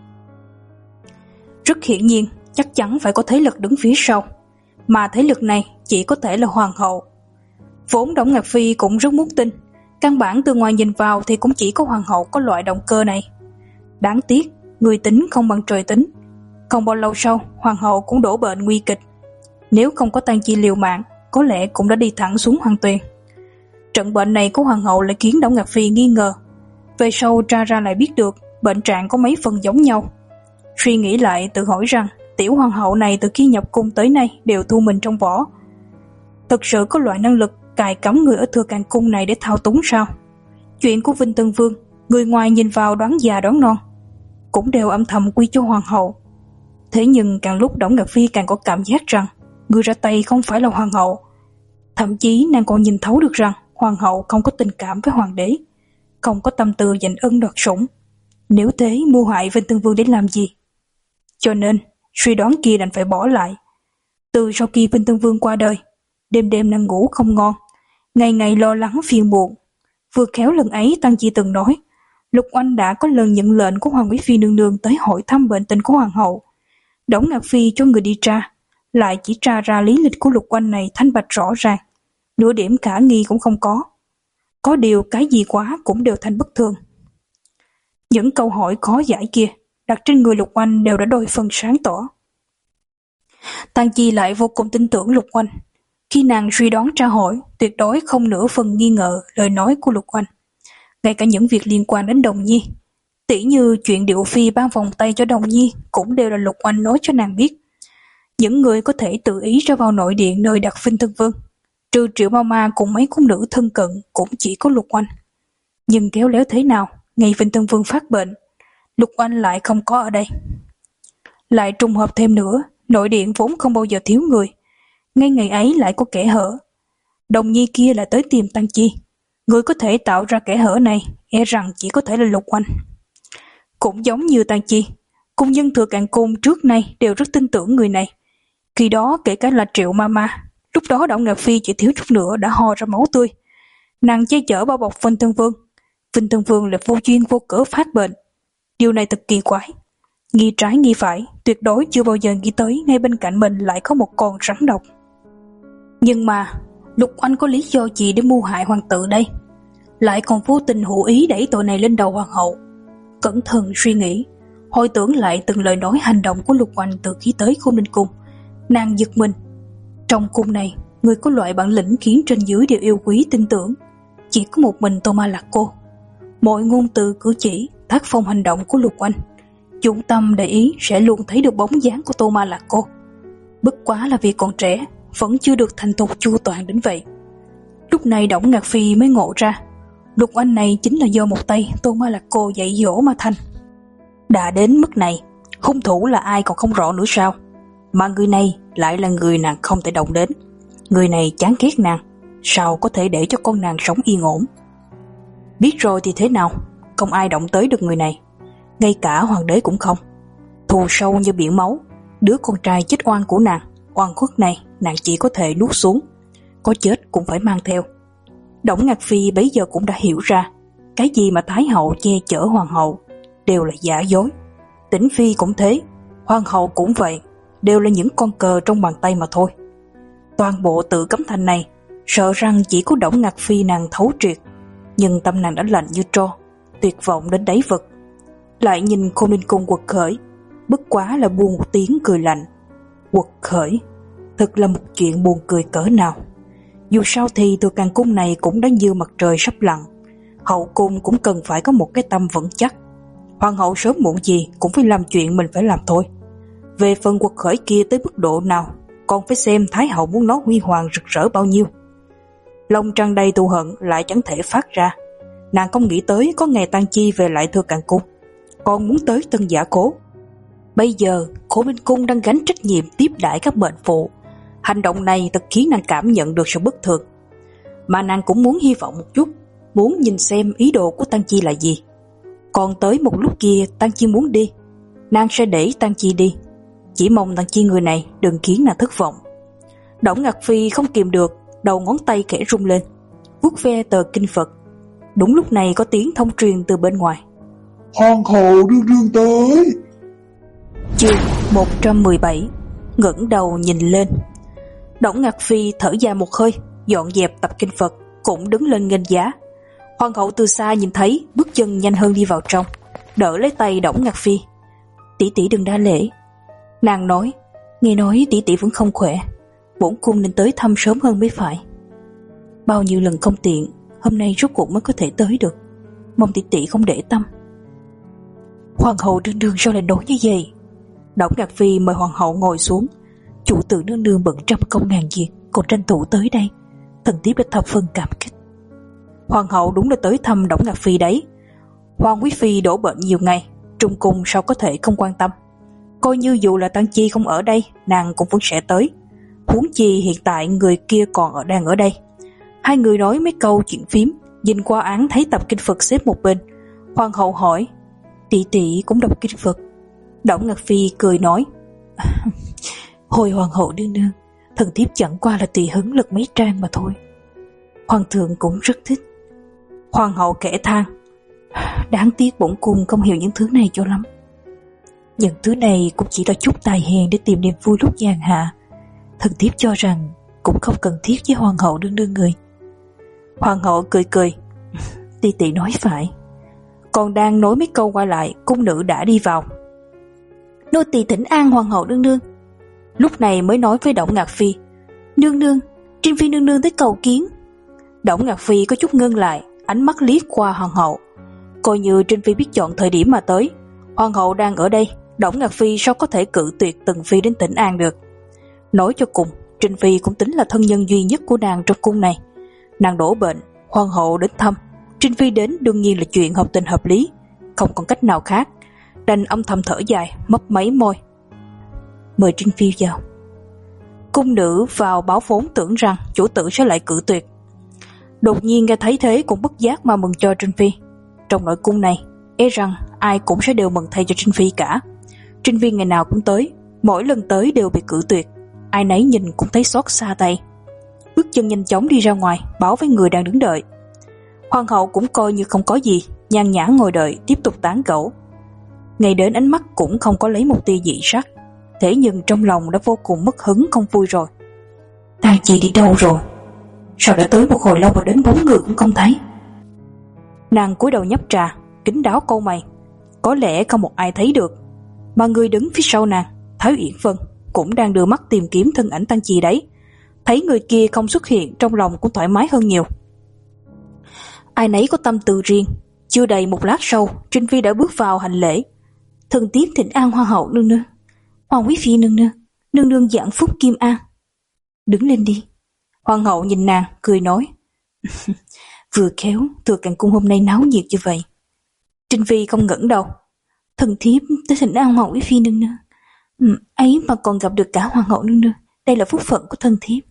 [SPEAKER 1] Rất hiển nhiên, chắc chắn phải có thế lực đứng phía sau, mà thế lực này chỉ có thể là hoàng hậu. Vốn Đổng Ngạc Phi cũng rất muốn tin, căn bản từ ngoài nhìn vào thì cũng chỉ có hoàng hậu có loại động cơ này. Đáng tiếc, người tính không bằng trời tính. Không bao lâu sau, hoàng hậu cũng đổ bệnh nguy kịch. Nếu không có Tang Chi liều mạng, có lẽ cũng đã đi thẳng xuống hoàng tuyền. Trận bệnh này của hoàng hậu lại khiến Đổng Ngạc Phi nghi ngờ. Về sau tra ra lại biết được bệnh trạng có mấy phần giống nhau. Suy nghĩ lại tự hỏi rằng tiểu hoàng hậu này từ khi nhập cung tới nay đều thu mình trong vỏ. Thực sự có loại năng lực cài cắm người ở Thừa Càn Cung này để thao túng sao? Chuyện của Vinh Tân Vương, người ngoài nhìn vào đoán già đoán non, cũng đều âm thầm quy cho hoàng hậu. Thế nhưng càng lúc Đổng Ngạc Phi càng có cảm giác rằng người ra tay không phải là hoàng hậu. Thậm chí nàng còn nhìn thấu được rằng hoàng hậu không có tình cảm với hoàng đế, không có tâm tư giành ân đoạt sủng. Nếu thế mưu hại Vinh Tân Vương để làm gì? Cho nên suy đoán kia đành phải bỏ lại. Từ sau khi Vinh Tân Vương qua đời, đêm đêm nàng ngủ không ngon, ngày ngày lo lắng phiền muộn. Vừa khéo lần ấy Tang Chi từng nói Lục Oanh đã có lần nhận lệnh của Hoàng Quý Phi nương nương tới hỏi thăm bệnh tình của hoàng hậu. Đổng Ngạc Phi cho người đi tra, lại chỉ tra ra lý lịch của Lục Oanh này thanh bạch rõ ràng, nửa điểm khả nghi cũng không có. Có điều cái gì quá cũng đều thành bất thường. Những câu hỏi khó giải kia đặt trên người Lục Oanh đều đã đôi phần sáng tỏ. Tang Chi lại vô cùng tin tưởng Lục Oanh. Khi nàng suy đoán tra hỏi, tuyệt đối không nửa phần nghi ngờ lời nói của Lục Oanh. Ngay cả những việc liên quan đến Đồng Nhi, tỉ như chuyện Điệu Phi ban vòng tay cho Đồng Nhi, cũng đều là Lục Oanh nói cho nàng biết. Những người có thể tự ý ra vào nội điện nơi đặt Vinh Thân Vương, trừ Triệu Mama cùng mấy cung nữ thân cận, cũng chỉ có Lục Oanh. Nhưng khéo léo thế nào, ngày Vinh Thân Vương phát bệnh, Lục Oanh lại không có ở đây. Lại trùng hợp thêm nữa, nội điện vốn không bao giờ thiếu người, ngay ngày ấy lại có kẻ hở. Đồng Nhi kia lại tới tìm Tang Chi. Người có thể tạo ra kẻ hở này e rằng chỉ có thể là Lục Oanh. Cũng giống như Tang Chi, cung dân Thừa Càn Cung trước nay đều rất tin tưởng người này. Khi đó kể cả là Triệu Mama, lúc đó Đổng Ngạc Phi chỉ thiếu chút nữa đã ho ra máu tươi. Nàng che chở bao bọc Vinh Tân Vương, Vinh Tân Vương lại vô duyên vô cớ phát bệnh. Điều này thật kỳ quái. Nghi trái nghi phải, tuyệt đối chưa bao giờ nghĩ tới ngay bên cạnh mình lại có một con rắn độc. Nhưng mà Lục Oanh có lý do gì để mưu hại hoàng tử đây? Lại còn vô tình hữu ý đẩy tội này lên đầu hoàng hậu. Cẩn thận suy nghĩ, hồi tưởng lại từng lời nói hành động của Lục Oanh từ khi tới Khôn Ninh Cung, nàng giật mình. Trong cung này, người có loại bản lĩnh khiến trên dưới đều yêu quý tin tưởng, chỉ có một mình Tô Ma Lạc Cô. Mọi ngôn từ cử chỉ, tác phong hành động của Lục Oanh, dụng tâm để ý sẽ luôn thấy được bóng dáng của Tô Ma Lạc Cô. Bất quá là vì còn trẻ, vẫn chưa được thành thục chu toàn đến vậy. Lúc này Đổng Ngạc Phi mới ngộ ra, Lục Oanh này chính là do một tay Tô Ma Lạc Cô dạy dỗ mà thành. Đã đến mức này, hung thủ là ai còn không rõ nữa sao? Mà người này lại là người nàng không thể động đến. Người này chán ghét nàng, sao có thể để cho con nàng sống yên ổn? Biết rồi thì thế nào, không ai động tới được người này. ngay cả hoàng đế cũng không. Thù sâu như biển máu, đứa con trai chết oan của nàng, oan khuất này nàng chỉ có thể nuốt xuống, có chết cũng phải mang theo. Đổng Ngạc Phi bấy giờ cũng đã hiểu ra, cái gì mà Thái hậu che chở hoàng hậu đều là giả dối. Tĩnh Phi cũng thế, hoàng hậu cũng vậy, đều là những con cờ trong bàn tay mà thôi. Toàn bộ Tự Cấm Thành này, sợ rằng chỉ có Đổng Ngạc Phi nàng thấu triệt, nhưng tâm nàng đã lạnh như tro, tuyệt vọng đến đáy vực. Lại nhìn Khôn Ninh Cung quật khởi, bất quá là buông một tiếng cười lạnh. Quật khởi, thật là một chuyện buồn cười cỡ nào. Dù sao thì Thừa Càng Cung này cũng đã như mặt trời sắp lặn, hậu cung cũng cần phải có một cái tâm vững chắc. Hoàng hậu sớm muộn gì cũng phải làm chuyện mình phải làm thôi. Về phần quật khởi kia tới mức độ nào, còn phải xem Thái hậu muốn nó huy hoàng rực rỡ bao nhiêu. Lòng tràn đầy thù hận lại chẳng thể phát ra. Nàng không nghĩ tới có ngày Tang Chi về lại Thừa Càng Cung, còn muốn tới Tân Giả Cố. Bây giờ Khổ Minh Cung đang gánh trách nhiệm tiếp đãi các bệnh phụ. Hành động này thật khiến nàng cảm nhận được sự bất thường. Mà nàng cũng muốn hy vọng một chút, muốn nhìn xem ý đồ của Tang Chi là gì. Còn tới một lúc kia Tang Chi muốn đi, nàng sẽ để Tang Chi đi. Chỉ mong Tang Chi người này đừng khiến nàng thất vọng. Đổng Ngạc Phi không kìm được, đầu ngón tay khẽ rung lên, vuốt ve tờ kinh Phật. Đúng lúc này có tiếng thông truyền từ bên ngoài.
[SPEAKER 2] Hoàng hậu đương đương tới.
[SPEAKER 1] Chương một trăm mười bảy. Ngẩng đầu nhìn lên. Đổng Ngạc Phi thở dài một hơi, dọn dẹp tập kinh Phật, cũng đứng lên nghênh giá. Hoàng hậu từ xa nhìn thấy, bước chân nhanh hơn đi vào trong, đỡ lấy tay Đổng Ngạc Phi. Tỷ tỷ đừng đa lễ. Nàng nói, nghe nói tỷ tỷ vẫn không khỏe, bổn cung nên tới thăm sớm hơn mới phải. Bao nhiêu lần không tiện, hôm nay rốt cuộc mới có thể tới được, mong tỷ tỷ không để tâm. Hoàng hậu đương đương sao lại nói như vậy? Đổng Ngạc Phi mời hoàng hậu ngồi xuống. Chủ tử nương nương bận trăm công ngàn việc, còn tranh thủ tới đây, thần thiếp đã thập phần cảm kích. Hoàng hậu đúng là tới thăm Đổng Ngạc Phi đấy. Hoàng quý phi đổ bệnh nhiều ngày, trong cung sao có thể không quan tâm. Coi như dù là Tang Chi không ở đây, nàng cũng vẫn sẽ tới. Huống chi hiện tại người kia còn ở đang ở đây. Hai người nói mấy câu chuyện phím, nhìn qua án thấy tập kinh Phật xếp một bên. Hoàng hậu hỏi, tỷ tỷ cũng đọc kinh Phật? Đổng Ngạc Phi cười nói, hồi hoàng hậu đương đương, thần thiếp chẳng qua là tùy hứng lật mấy trang mà thôi. Hoàng thượng cũng rất thích. Hoàng hậu kể than, đáng tiếc bổn cung không hiểu những thứ này cho lắm. Những thứ này cũng chỉ là chút tài hèn để tìm niềm vui lúc nhàn hạ. Thần thiếp cho rằng cũng không cần thiết với hoàng hậu đương đương người. Hoàng hậu cười cười, tỷ tỷ nói phải. Còn đang nói mấy câu qua lại, cung nữ đã đi vào. Nô tỳ thỉnh an hoàng hậu đương đương. Lúc này mới nói với Đổng Ngạc Phi, nương nương, Trinh Phi nương nương tới cầu kiến. Đổng Ngạc Phi có chút ngưng lại, ánh mắt liếc qua hoàng hậu, coi như Trinh Phi biết chọn thời điểm mà tới. Hoàng hậu đang ở đây, Đổng Ngạc Phi sao có thể cự tuyệt Tần Phi đến thỉnh an được. Nói cho cùng, Trinh Phi cũng tính là thân nhân duy nhất của nàng trong cung này. Nàng đổ bệnh, hoàng hậu đến thăm, Trinh Phi đến đương nhiên là chuyện hợp tình hợp lý, không còn cách nào khác, đành âm thầm thở dài, mấp máy môi. Mời Trinh Phi vào. Cung nữ vào báo vốn tưởng rằng chủ tử sẽ lại cự tuyệt, đột nhiên nghe thấy thế cũng bất giác mà mừng cho Trinh Phi. Trong nội cung này, e rằng ai cũng sẽ đều mừng thay cho Trinh Phi cả. Trinh Phi ngày nào cũng tới, mỗi lần tới đều bị cự tuyệt, ai nấy nhìn cũng thấy xót xa tay. Bước chân nhanh chóng đi ra ngoài, báo với người đang đứng đợi. Hoàng hậu cũng coi như không có gì, nhàn nhã ngồi đợi, tiếp tục tán gẫu. Ngày đến ánh mắt cũng không có lấy một tia dị sắc, thế nhưng trong lòng đã vô cùng mất hứng không vui rồi. Tang Chi đi đâu rồi? Sao đã tới một hồi lâu mà đến bốn người cũng không thấy? Nàng cúi đầu nhấp trà, kín đáo câu mày. Có lẽ không một ai thấy được, mà người đứng phía sau nàng, Thái Uyển Vân, cũng đang đưa mắt tìm kiếm thân ảnh Tang Chi đấy. Thấy người kia không xuất hiện, trong lòng cũng thoải mái hơn nhiều. Ai nấy có tâm tư riêng. Chưa đầy một lát sau, Trinh Phi đã bước vào hành lễ. Thần thiếp thỉnh an hoàng hậu nương nương, hoàng quý phi nương nương, nương nương vạn phúc kim an. Đứng lên đi. Hoàng hậu nhìn nàng cười nói, vừa khéo Thừa Càng Cung hôm nay náo nhiệt như vậy. Trinh Phi không ngẩng đầu. Thần thiếp tới thỉnh an hoàng quý phi nương nương. Ừ, ấy mà còn gặp được cả hoàng hậu nương nương, đây là phúc phận của thần thiếp.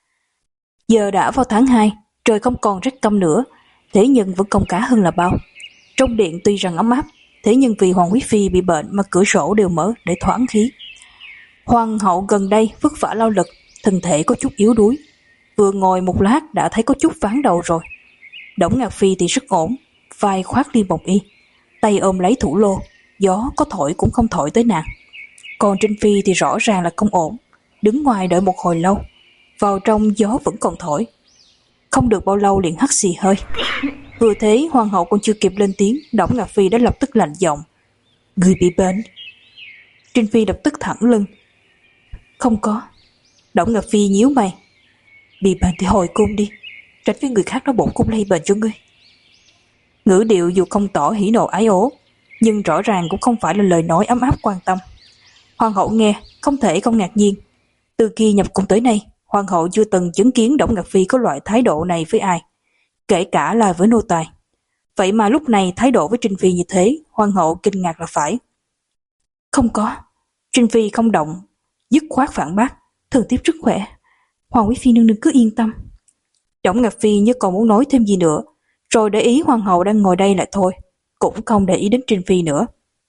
[SPEAKER 1] Giờ đã vào tháng hai, trời không còn rét căm nữa, thế nhưng vẫn không cá hơn là bao. Trong điện tuy rằng ấm áp, thế nhưng vì Hoàng quý phi bị bệnh mà cửa sổ đều mở để thoáng khí. Hoàng hậu gần đây vất vả lao lực, thân thể có chút yếu đuối, vừa ngồi một lát đã thấy có chút ván đầu rồi. Đổng Ngạc Phi thì rất ổn, vai khoác liên bồng y, tay ôm lấy thủ lô, gió có thổi cũng không thổi tới nàng. Còn Trinh Phi thì rõ ràng là không ổn, đứng ngoài đợi một hồi lâu, vào trong gió vẫn còn thổi. Không được bao lâu liền hắt xì hơi. Vừa thế hoàng hậu còn chưa kịp lên tiếng, Đổng Ngạc Phi đã lập tức lạnh giọng: "Người bị bệnh." Trinh Phi lập tức thẳng lưng: "Không có." Đổng Ngạc Phi nhíu mày: "Bị bệnh thì hồi cung đi, tránh với người khác nó bổn cung lây bệnh cho ngươi." Ngữ điệu dù không tỏ hỉ nộ ái ố, nhưng rõ ràng cũng không phải là lời nói ấm áp quan tâm. Hoàng hậu nghe không thể không ngạc nhiên. Từ khi nhập cung tới nay, hoàng hậu chưa từng chứng kiến Đổng Ngạc Phi có loại thái độ này với ai, kể cả là với nô tài. Vậy mà lúc này thái độ với Trinh Phi như thế, hoàng hậu kinh ngạc là phải. "Không có." Trinh Phi không động, dứt khoát phản bác: "Thần thiếp rất khỏe, Hoàng quý phi nương nương cứ yên tâm." Đổng Ngạc Phi như còn muốn nói thêm gì nữa, rồi để ý hoàng hậu đang ngồi đây lại thôi, cũng không để ý đến Trinh Phi nữa.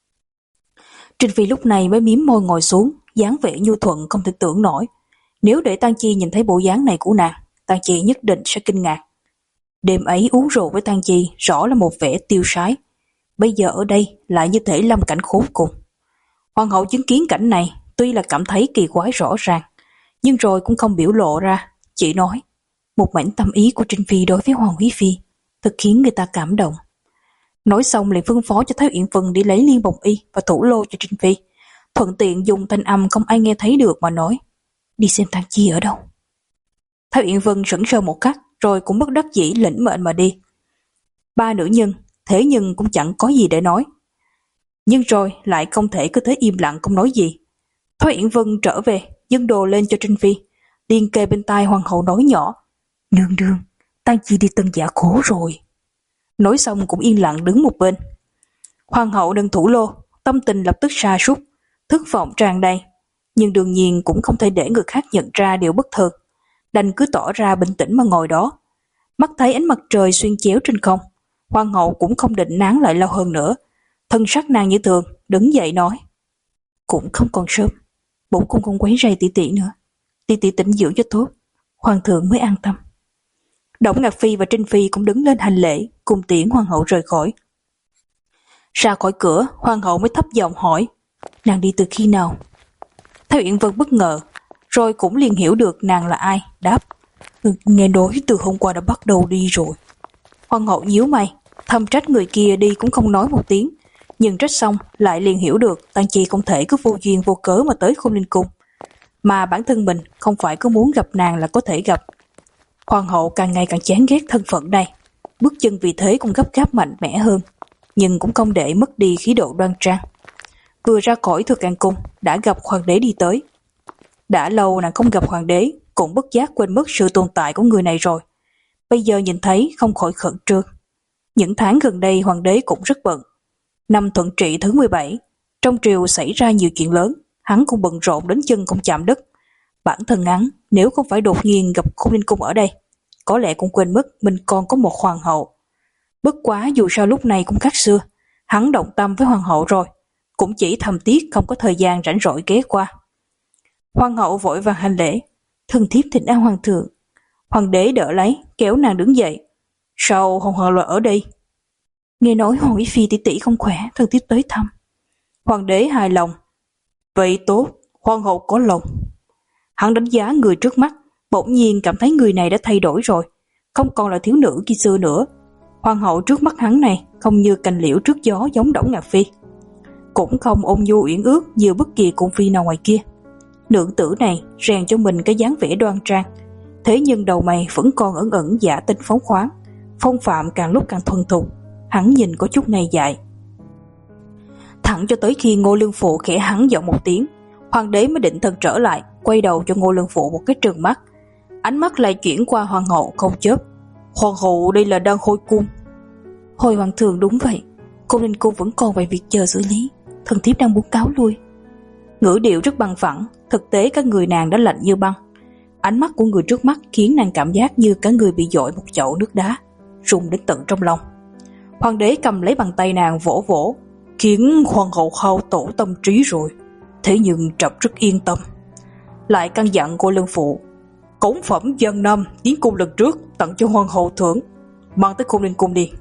[SPEAKER 1] Trinh Phi lúc này mới mím môi ngồi xuống, dáng vẻ nhu thuận không thể tưởng nổi. Nếu để Tang Chi nhìn thấy bộ dáng này của nàng, Tang Chi nhất định sẽ kinh ngạc. Đêm ấy uống rượu với Tang Chi rõ là một vẻ tiêu sái, bây giờ ở đây lại như thể lâm cảnh khốn cùng. Hoàng hậu chứng kiến cảnh này, tuy là cảm thấy kỳ quái rõ ràng, nhưng rồi cũng không biểu lộ ra, chỉ nói: "Một mảnh tâm ý của Trinh Phi đối với Hoàng quý phi thật khiến người ta cảm động." Nói xong liền phân phó cho Thái Uyển Vân đi lấy liên bồng y và thủ lô cho Trinh Phi, thuận tiện dùng thanh âm không ai nghe thấy được mà nói: "Đi xem Tang Chi ở đâu." Thái Uyển Vân sững sờ một khắc, rồi cũng bất đắc dĩ lĩnh mệnh mà đi. Ba nữ nhân, thế nhưng cũng chẳng có gì để nói. Nhưng rồi lại không thể cứ thế im lặng không nói gì. Thái Uyển Vân trở về, dâng đồ lên cho Trinh Phi, liền kề bên tai hoàng hậu nói nhỏ: "Nương nương, Tang Chi đi Tân Giả Khố rồi." Nói xong cũng yên lặng đứng một bên. Hoàng hậu nâng thủ lô, tâm tình lập tức sa sút, thất vọng tràn đầy, nhưng đương nhiên cũng không thể để người khác nhận ra điều bất thường, đành cứ tỏ ra bình tĩnh mà ngồi đó. Mắt thấy ánh mặt trời xuyên chéo trên không, hoàng hậu cũng không định nán lại lâu hơn nữa, thân sắc nàng như thường, đứng dậy nói: "Cũng không còn sớm, bổn cung không quấy rầy tỷ tỷ nữa, tỷ tỷ tĩnh dưỡng cho tốt, hoàng thượng mới an tâm." Đổng Ngạc Phi và Trinh Phi cũng đứng lên hành lễ, cùng tiễn hoàng hậu rời khỏi. Ra khỏi cửa, hoàng hậu mới thấp giọng hỏi: "Nàng đi từ khi nào?" Thái Uyển Vân bất ngờ, rồi cũng liền hiểu được nàng là ai, đáp: "Nghe nói từ hôm qua đã bắt đầu đi rồi." Hoàng hậu nhíu mày, thầm trách người kia đi cũng không nói một tiếng, nhưng trách xong lại liền hiểu được Tang Chi không thể cứ vô duyên vô cớ mà tới Khôn Ninh Cung, mà bản thân mình không phải cứ muốn gặp nàng là có thể gặp. Hoàng hậu càng ngày càng chán ghét thân phận này, bước chân vì thế cũng gấp gáp mạnh mẽ hơn, nhưng cũng không để mất đi khí độ đoan trang. Vừa ra khỏi Thừa Can Cung đã gặp hoàng đế đi tới. Đã lâu nàng không gặp hoàng đế, cũng bất giác quên mất sự tồn tại của người này rồi. Bây giờ nhìn thấy không khỏi khẩn trương. Những tháng gần đây hoàng đế cũng rất bận. Năm Thuận Trị thứ mười bảy, trong triều xảy ra nhiều chuyện lớn, hắn cũng bận rộn đến chân không chạm đất. Bản thân hắn nếu không phải đột nhiên gặp Khôn Ninh Cung ở đây, có lẽ cũng quên mất mình còn có một hoàng hậu. Bất quá dù sao lúc này cũng khác xưa, hắn động tâm với hoàng hậu rồi, cũng chỉ thầm tiếc không có thời gian rảnh rỗi ghé qua. Hoàng hậu vội vàng hành lễ: "Thần thiếp thỉnh an hoàng thượng." Hoàng đế đỡ lấy, kéo nàng đứng dậy: "Sao hoàng hậu lại ở đây?" "Nghe nói Hoàng quý phi tỷ tỷ không khỏe, thần thiếp tới thăm." Hoàng đế hài lòng: "Vậy tốt, hoàng hậu có lòng." Hắn đánh giá người trước mắt, bỗng nhiên cảm thấy người này đã thay đổi rồi, không còn là thiếu nữ khi xưa nữa. Hoàng hậu trước mắt hắn này không như cành liễu trước gió giống Đổng Ngạc Phi, cũng không ôn nhu uyển ước như bất kỳ cung phi nào ngoài kia. Nữ tử này rèn cho mình cái dáng vẻ đoan trang, thế nhưng đầu mày vẫn còn ẩn ẩn giả tinh phóng khoáng, phong phạm càng lúc càng thuần thục, hắn nhìn có chút ngây dại. Thẳng cho tới khi Ngô Lương Phụ khẽ hắn giọng một tiếng, hoàng đế mới định thần trở lại, quay đầu cho Ngô Lương Phụ một cái trừng mắt, ánh mắt lại chuyển qua hoàng hậu không chớp: "Hoàng hậu đây là đang hồi cung?" "Hồi hoàng thượng, đúng vậy, Khôn Ninh Cung vẫn còn vài việc chờ xử lý, thần thiếp đang muốn cáo lui." Ngữ điệu rất bằng phẳng, thực tế các người nàng đã lạnh như băng. Ánh mắt của người trước mắt khiến nàng cảm giác như cả người bị dội một chậu nước đá, rung đến tận trong lòng. Hoàng đế cầm lấy bàn tay nàng vỗ vỗ, khiến hoàng hậu hao tổ tâm trí rồi, thế nhưng trẫm rất yên tâm. Lại căn dặn cô lương phụ, cống phẩm Giang Nam tiến cung lần trước tặng cho hoàng hậu thưởng, mang tới Khôn Ninh cung đi.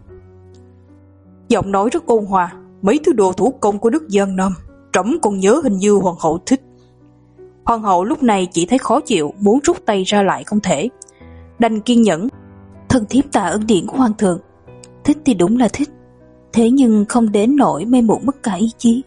[SPEAKER 1] Giọng nói rất ôn hòa, mấy thứ đồ thủ công của nước Giang Nam, trẫm còn nhớ hình như hoàng hậu thích. Hoàng hậu lúc này chỉ thấy khó chịu, muốn rút tay ra lại không thể, đành kiên nhẫn.
[SPEAKER 3] Thần thiếp tạ ân điển của hoàng thượng, thích thì đúng là thích, thế nhưng không đến nỗi mê muội mất cả ý chí.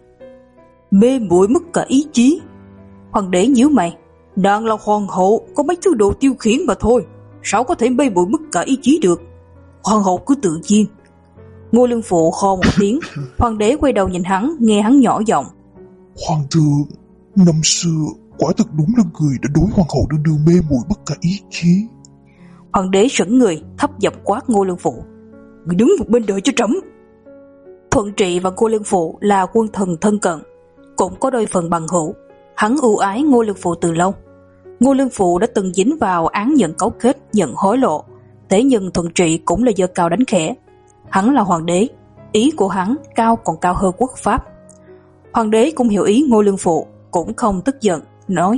[SPEAKER 1] Mê muội mất cả ý chí? Hoàng đế nhíu mày, nàng là hoàng hậu, có mấy thứ đồ tiêu khiển mà thôi, sao có thể mê muội mất cả ý chí được? Hoàng hậu cứ tự nhiên. Ngô Lương Phụ ho một tiếng. Hoàng đế quay đầu nhìn hắn, nghe hắn nhỏ giọng,
[SPEAKER 2] Hoàng thượng, năm xưa quả thật đúng là người đã đối hoàng hậu đương đương mê muội mất cả ý chí.
[SPEAKER 1] Hoàng đế sững người, thấp giọng quát Ngô Lương Phụ, người đứng một bên đợi cho trẫm. Thuận Trị và Ngô Lương Phụ là quân thần thân cận, cũng có đôi phần bằng hữu. Hắn ưu ái Ngô Lương Phụ từ lâu. Ngô Lương Phụ đã từng dính vào án nhận cấu kết, nhận hối lộ, thế nhưng Thuận Trị cũng là giơ cao đánh khẽ. Hắn là hoàng đế, ý của hắn cao còn cao hơn quốc pháp. Hoàng đế cũng hiểu ý Ngô Lương Phụ, cũng không tức giận, nói,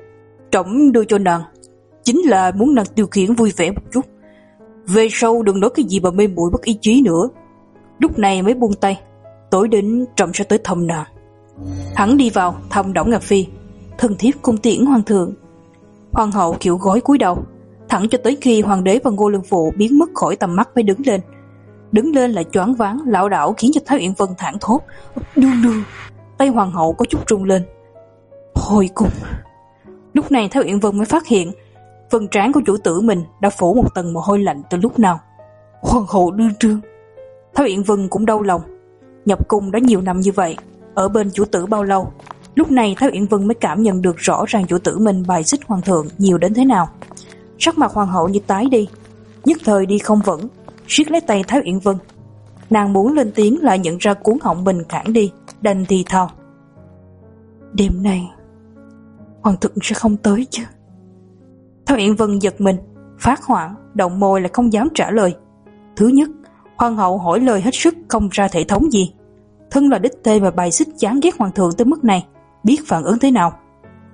[SPEAKER 1] trẫm đưa cho nàng chính là muốn nàng tiêu khiển vui vẻ một chút, về sau đừng nói cái gì mà mê muội mất ý chí nữa. Lúc này mới buông tay, tối đến trẫm sẽ tới thăm nàng. Hắn đi vào thăm Đổng Ngạc Phi, thần thiếp cung tiễn hoàng thượng. Hoàng hậu kiểu gối cúi đầu, thẳng cho tới khi hoàng đế và Ngô Lương Phụ biến mất khỏi tầm mắt mới đứng lên. Đứng lên là choáng váng, lảo đảo khiến cho Thái Uyển Vân thảng thốt, đương đương. Tay hoàng hậu có chút rung lên. Hồi cung. Lúc này Thái Uyển Vân mới phát hiện phần trán của chủ tử mình đã phủ một tầng mồ hôi lạnh từ lúc nào. Hoàng hậu đương trương. Thái Uyển Vân cũng đau lòng. Nhập cung đã nhiều năm như vậy, ở bên chủ tử bao lâu, lúc này Thái Uyển Vân mới cảm nhận được rõ ràng chủ tử mình bài xích hoàng thượng nhiều đến thế nào. Sắc mặt hoàng hậu như tái đi, nhất thời đi không vững, siết lấy tay Thái Uyển Vân. Nàng muốn lên tiếng lại nhận ra cuống họng mình cản đi, đành thì thào, đêm nay hoàng thượng sẽ không tới chứ? Thái Uyển Vân giật mình, phát hoảng, động môi lại không dám trả lời. Thứ nhất, hoàng hậu hỏi lời hết sức không ra thể thống gì. Thân là đích thê mà bài xích chán ghét hoàng thượng tới mức này, biết phản ứng thế nào.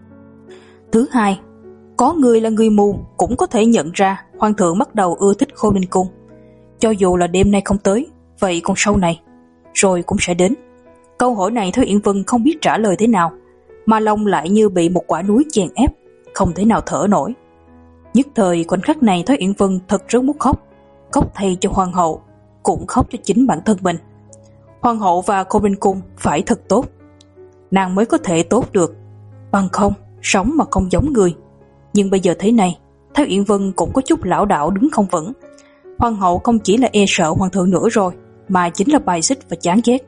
[SPEAKER 1] Thứ hai, có người là người mù cũng có thể nhận ra hoàng thượng bắt đầu ưa thích Khôn Ninh cung. Cho dù là đêm nay không tới, vậy còn sau này, rồi cũng sẽ đến. Câu hỏi này Thái Uyển Vân không biết trả lời thế nào, mà lòng lại như bị một quả núi chèn ép, không thể nào thở nổi. Nhất thời khoảnh khắc này Thái Uyển Vân thật rất muốn khóc, khóc thay cho hoàng hậu, cũng khóc cho chính bản thân mình. Hoàng hậu và Khôn Ninh cung phải thật tốt, nàng mới có thể tốt được, bằng không sống mà không giống người. Nhưng bây giờ thế này, Thái Uyển Vân cũng có chút lảo đảo đứng không vững. Hoàng hậu không chỉ là e sợ hoàng thượng nữa rồi, mà chính là bài xích và chán ghét.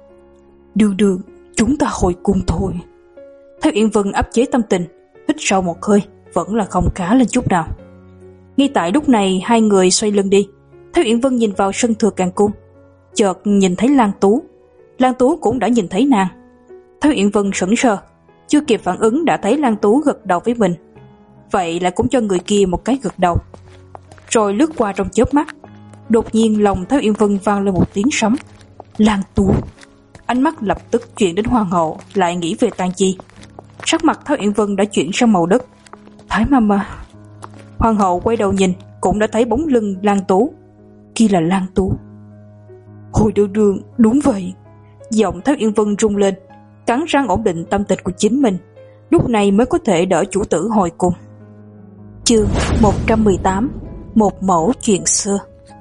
[SPEAKER 1] Đường đường, chúng ta hồi cung thôi. Thái Uyển Vân áp chế tâm tình, hít sâu một hơi, vẫn là không khá lên chút nào. Ngay tại lúc này hai người xoay lưng đi, Thái Uyển Vân nhìn vào sân Thừa Càng cung, chợt nhìn thấy Lan Tú. Lan Tú cũng đã nhìn thấy nàng. Thái Uyển Vân sững sờ, chưa kịp phản ứng đã thấy Lan Tú gật đầu với mình, vậy lại cũng cho người kia một cái gật đầu, rồi lướt qua trong chớp mắt. Đột nhiên lòng Thái Uyển Vân vang lên một tiếng sấm. Lan Tú. Ánh mắt lập tức chuyển đến hoàng hậu, lại nghĩ về Tang Chi. Sắc mặt Thái Uyển Vân đã chuyển sang màu đất. Thái Mama. Hoàng hậu quay đầu nhìn, cũng đã thấy bóng lưng Lan Tú. Kia là Lan Tú. Hồi đường đường, đúng vậy. Giọng Thái Uyển Vân rung lên, cắn răng ổn định tâm tình của chính mình, lúc này mới có thể đỡ chủ tử hồi cung. Chương một trăm mười tám. Một mẫu chuyện xưa.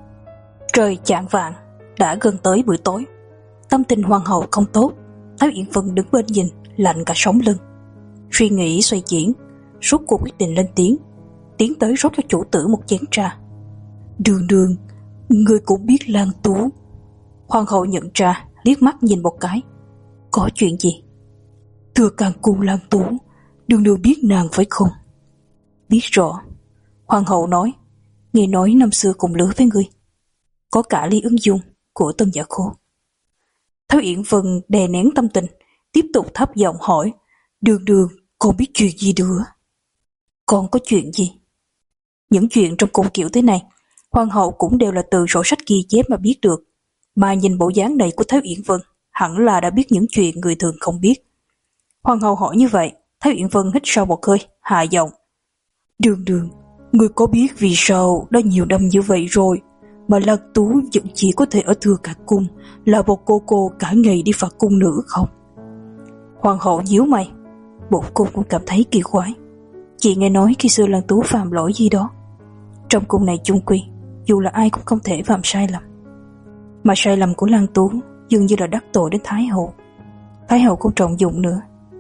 [SPEAKER 1] Trời chạng vạng, đã gần tới buổi tối. Tâm tình hoàng hậu không tốt. Thái Uyển Vân đứng bên nhìn, lạnh cả sống lưng. Suy nghĩ xoay chuyển, rốt cuộc quyết định lên tiếng, tiến tới rót cho chủ tử một chén trà. Đường đường, ngươi cũng biết Lan Tú. Hoàng hậu nhận trà, liếc mắt nhìn một cái. Có chuyện gì? Thừa Càng cung Lan Tú, đường đường biết nàng phải không? Biết rõ. Hoàng hậu nói, nghe nói năm xưa cùng lứa với ngươi, có cả Ly Ứng Dung của Tân Giả Khô. Thái Uyển Vân đè nén tâm tình, tiếp tục thấp giọng hỏi, đường đường, con biết chuyện gì nữa? Con có chuyện gì? Những chuyện trong cung kiểu thế này, hoàng hậu cũng đều là từ sổ sách ghi chép mà biết được, mà nhìn bộ dáng này của Thái Uyển Vân, hẳn là đã biết những chuyện người thường không biết. Hoàng hậu hỏi như vậy, Thái Uyển Vân hít sâu một hơi, hạ giọng. Đường đường, người có biết vì sao đã nhiều năm như vậy rồi mà Lan Tú vẫn chỉ có thể ở Thừa Cả Cung là một cô cô cả ngày đi phạt cung nữ không? Hoàng hậu nhíu mày, bổn cung cũng cảm thấy kỳ quái. Chị nghe nói khi xưa Lan Tú phạm lỗi gì đó. Trong cung này chung quy, dù là ai cũng không thể phạm sai lầm. Mà sai lầm của Lan Tú dường như là đắc tội đến Thái hậu. Thái hậu cũng trọng dụng nữa.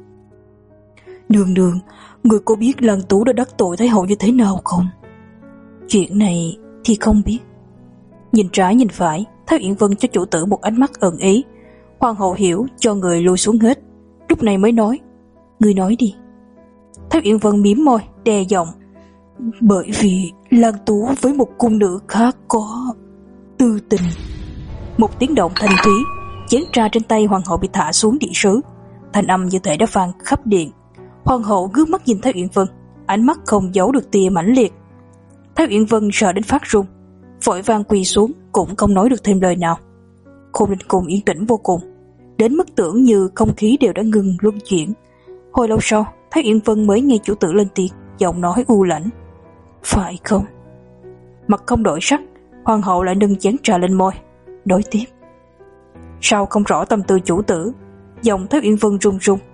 [SPEAKER 1] Đường đường, người có biết Lan Tú đã đắc tội Thái hậu như thế nào không? Chuyện này thì không biết. Nhìn trái nhìn phải, Thái Uyển Vân cho chủ tử một ánh mắt ẩn ý. Hoàng hậu hiểu, cho người lui xuống hết. Lúc này mới nói, người nói đi. Thái Uyển Vân mím môi, đè giọng. Bởi vì Lan Tú với một cung nữ khác có tư tình. Một tiếng động thanh thúy, chén trà trên tay hoàng hậu bị thả xuống đĩa sứ. Thanh âm như thể đã vang khắp điện. Hoàng hậu ngước mắt nhìn Thái Uyển Vân, ánh mắt không giấu được tia mãnh liệt. Thái Uyển Vân sợ đến phát run, vội vàng quỳ xuống, cũng không nói được thêm lời nào. Khôn Ninh Cung yên tĩnh vô cùng, đến mức tưởng như không khí đều đã ngừng luân chuyển. Hồi lâu sau, Thái Uyển Vân mới nghe chủ tử lên tiếng, giọng nói u lãnh. Phải không? Mặt không đổi sắc, hoàng hậu lại nâng chén trà lên môi, nói tiếp. Sao không rõ tâm tư chủ tử? Giọng Thái Uyển Vân run run.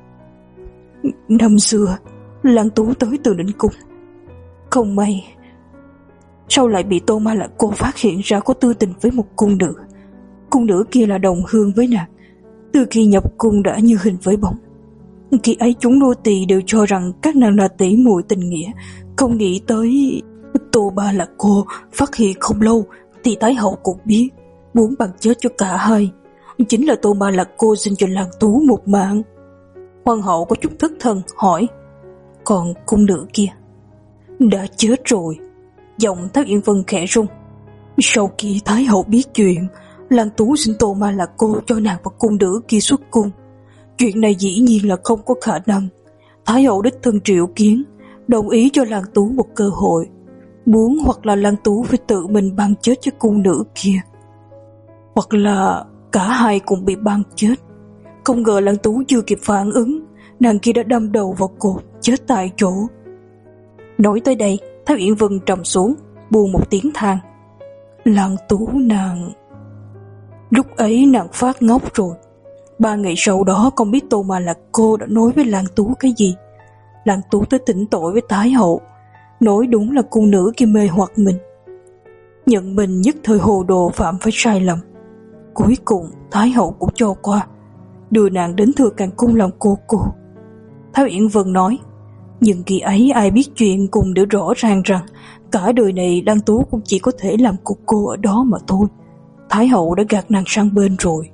[SPEAKER 1] Năm xưa, Lan Tú tới Từ Ninh Cung, không may sau lại bị Tô Ma Lạc Cô phát hiện ra có tư tình với một cung nữ. Cung nữ kia là đồng hương với nàng, từ khi nhập cung đã như hình với bóng. Khi ấy chúng nô tỳ đều cho rằng các nàng là tỷ muội tình nghĩa, không nghĩ tới Tô Ma Lạc Cô phát hiện không lâu thì Thái hậu cũng biết, muốn bằng chết cho cả hai. Chính là Tô Ma Lạc Cô xin cho Lan Tú một mạng. Hoàng hậu có chút thất thần hỏi, còn cung nữ kia? Đã chết rồi. Giọng Thái Uyển Vân khẽ run. Sau khi Thái hậu biết chuyện, Lan Tú xin Tô Ma Lạc Cô cho nàng và cung nữ kia xuất cung. Chuyện này dĩ nhiên là không có khả năng. Thái hậu đích thân triệu kiến, đồng ý cho Lan Tú một cơ hội, muốn hoặc là Lan Tú phải tự mình băng chết cho cung nữ kia, hoặc là cả hai cùng bị băng chết. Không ngờ Lan Tú chưa kịp phản ứng, nàng kia đã đâm đầu vào cột, chết tại chỗ. Nói tới đây, Thái Uyển Vân trầm xuống, buông một tiếng than. Lan Tú nàng... Lúc ấy nàng phát ngốc rồi. Ba ngày sau đó không biết Tô Ma Lạc Cô đã nói với Lan Tú cái gì. Lan Tú tới tỉnh tội với Thái hậu, nói đúng là cung nữ kia mê hoặc mình, nhận mình nhất thời hồ đồ phạm phải sai lầm. Cuối cùng Thái hậu cũng cho qua, đưa nàng đến Thừa Càng Cung làm cô cô. Thái Uyển Vân nói, nhưng khi ấy ai biết chuyện cùng đều rõ ràng rằng cả đời này Lan Tú cũng chỉ có thể làm cô cô ở đó mà thôi. Thái hậu đã gạt nàng sang bên rồi.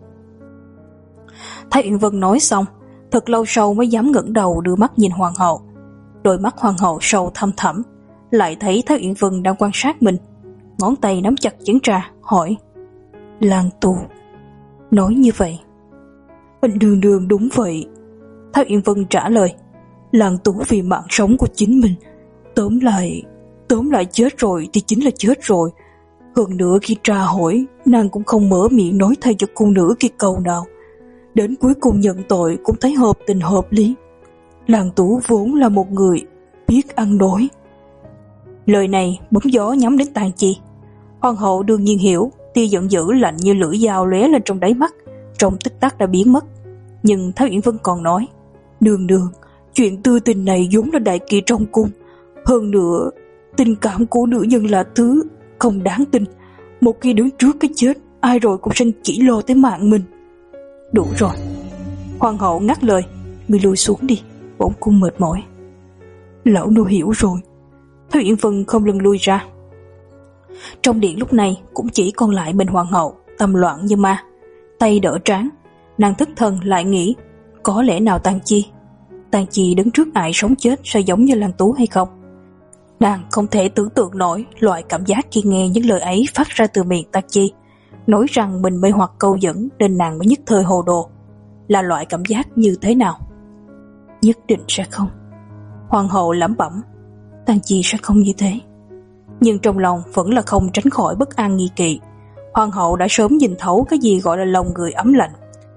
[SPEAKER 1] Thái Uyển Vân nói xong, thật lâu sau mới dám ngẩng đầu đưa mắt nhìn hoàng hậu. Đôi mắt hoàng hậu sâu thăm thẳm, lại thấy Thái Uyển Vân đang quan sát mình, ngón tay nắm chặt chén trà, hỏi, Lan Tú nói như vậy? Đường đường đúng vậy. Thái Uyển Vân trả lời, Lan Tú vì mạng sống của chính mình, tóm lại, tóm lại chết rồi thì chính là chết rồi. Hơn nữa khi tra hỏi, nàng cũng không mở miệng nói thay cho cung nữ kia câu nào. Đến cuối cùng nhận tội cũng thấy hợp tình hợp lý. Lan Tú vốn là một người biết ăn nói. Lời này bóng gió nhắm đến Tàn Chi. Hoàng hậu đương nhiên hiểu, tia giận dữ lạnh như lưỡi dao lóe lên trong đáy mắt, trong tích tắc đã biến mất. Nhưng Thái Uyển Vân còn nói, đường đường, chuyện tư tình này vốn là đại kỵ trong cung. Hơn nữa, tình cảm của nữ nhân là thứ không đáng tin. Một khi đứng trước cái chết, ai rồi cũng sinh chỉ lo tới mạng mình. Đủ rồi. Hoàng hậu ngắt lời, ngươi lùi xuống đi, bổn cung mệt mỏi. Lão nô hiểu rồi. Thái Uyển Vân không lưng lui ra. Trong điện lúc này cũng chỉ còn lại mình hoàng hậu, tâm loạn như ma, tay đỡ trán. Nàng thất thần lại nghĩ, có lẽ nào Tàn Chi Tàn Chi đứng trước ai sống chết sẽ giống như Lan Tú hay không? Nàng không thể tưởng tượng nổi loại cảm giác khi nghe những lời ấy phát ra từ miệng Tàn Chi, nói rằng mình mê hoặc câu dẫn nên nàng mới nhất thời hồ đồ. Là loại cảm giác như thế nào? Nhất định sẽ không. Hoàng hậu lẩm bẩm, Tàn Chi sẽ không như thế. Nhưng trong lòng vẫn là không tránh khỏi bất an nghi kỵ. Hoàng hậu đã sớm nhìn thấu cái gì gọi là lòng người ấm lạnh,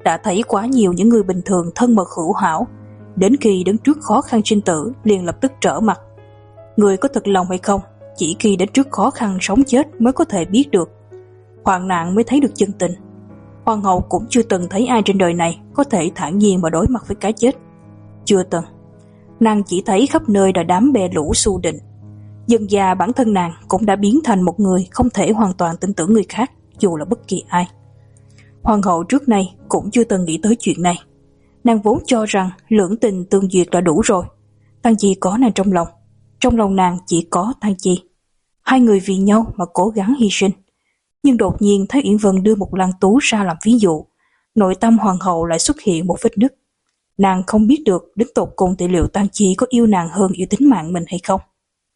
[SPEAKER 1] đã thấy quá nhiều những người bình thường thân mật hữu hảo, đến khi đứng trước khó khăn sinh tử liền lập tức trở mặt. Người có thật lòng hay không, chỉ khi đến trước khó khăn sống chết mới có thể biết được. Hoạn nạn mới thấy được chân tình. Hoàng hậu cũng chưa từng thấy ai trên đời này có thể thản nhiên mà đối mặt với cái chết. Chưa từng. Nàng chỉ thấy khắp nơi là đám bè lũ xu định. Dần già bản thân nàng cũng đã biến thành một người không thể hoàn toàn tin tưởng người khác, dù là bất kỳ ai. Hoàng hậu trước nay cũng chưa từng nghĩ tới chuyện này. Nàng vốn cho rằng lưỡng tình tương duyệt là đủ rồi. Tang Chi có nàng trong lòng, trong lòng nàng chỉ có Tang Chi. Hai người vì nhau mà cố gắng hy sinh. Nhưng đột nhiên thấy Uyển Vân đưa một Lăng Tú ra làm ví dụ, nội tâm hoàng hậu lại xuất hiện một vết nứt. Nàng không biết được đến tột cùng thì liệu Tang Chi có yêu nàng hơn yêu tính mạng mình hay không.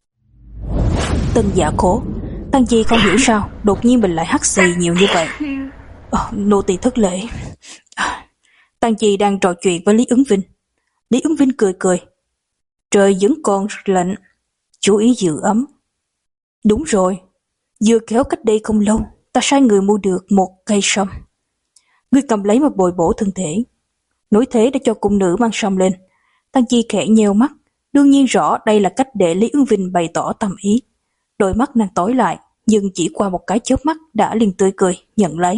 [SPEAKER 1] Tân Dạ Khố, Tang Chi không hiểu sao đột nhiên mình lại hắt xì nhiều như vậy. Ờ, nô tỳ thất lễ. Tang Chi đang trò chuyện với Lý Ứng Vinh. Lý Ứng Vinh cười cười. Trời vẫn còn lạnh, chú ý giữ ấm. Đúng rồi, dưa kéo cách đây không lâu, ta sai người mua được một cây sâm. Ngươi cầm lấy mà bồi bổ thân thể. Nói thế để cho cung nữ mang sâm lên. Tang Chi khẽ nheo mắt, đương nhiên rõ đây là cách để Lý Ứng Vinh bày tỏ tâm ý. Đôi mắt nàng tối lại, nhưng chỉ qua một cái chớp mắt đã liền tươi cười, nhận lấy.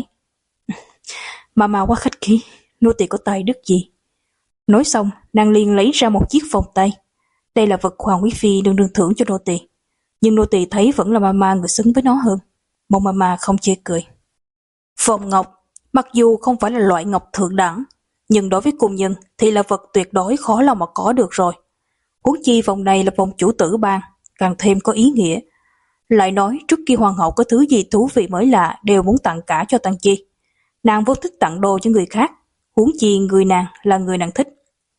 [SPEAKER 1] Mama quá khách khí, nô tỳ có tài đức gì? Nói xong, nàng liền lấy ra một chiếc vòng tay. Đây là vật Hoàng quý phi đương đương thưởng cho nô tỳ, nhưng nô tỳ thấy vẫn là mama người xứng với nó hơn. Mong mama không chê cười. Vòng ngọc, mặc dù không phải là loại ngọc thượng đẳng, nhưng đối với cung nhân thì là vật tuyệt đối khó lòng mà có được rồi. Huống chi vòng này là vòng chủ tử ban, càng thêm có ý nghĩa. Lại nói trước khi hoàng hậu có thứ gì thú vị mới lạ đều muốn tặng cả cho Tang Chi. Nàng vô thích tặng đồ cho người khác, huống chi người nàng là người nàng thích.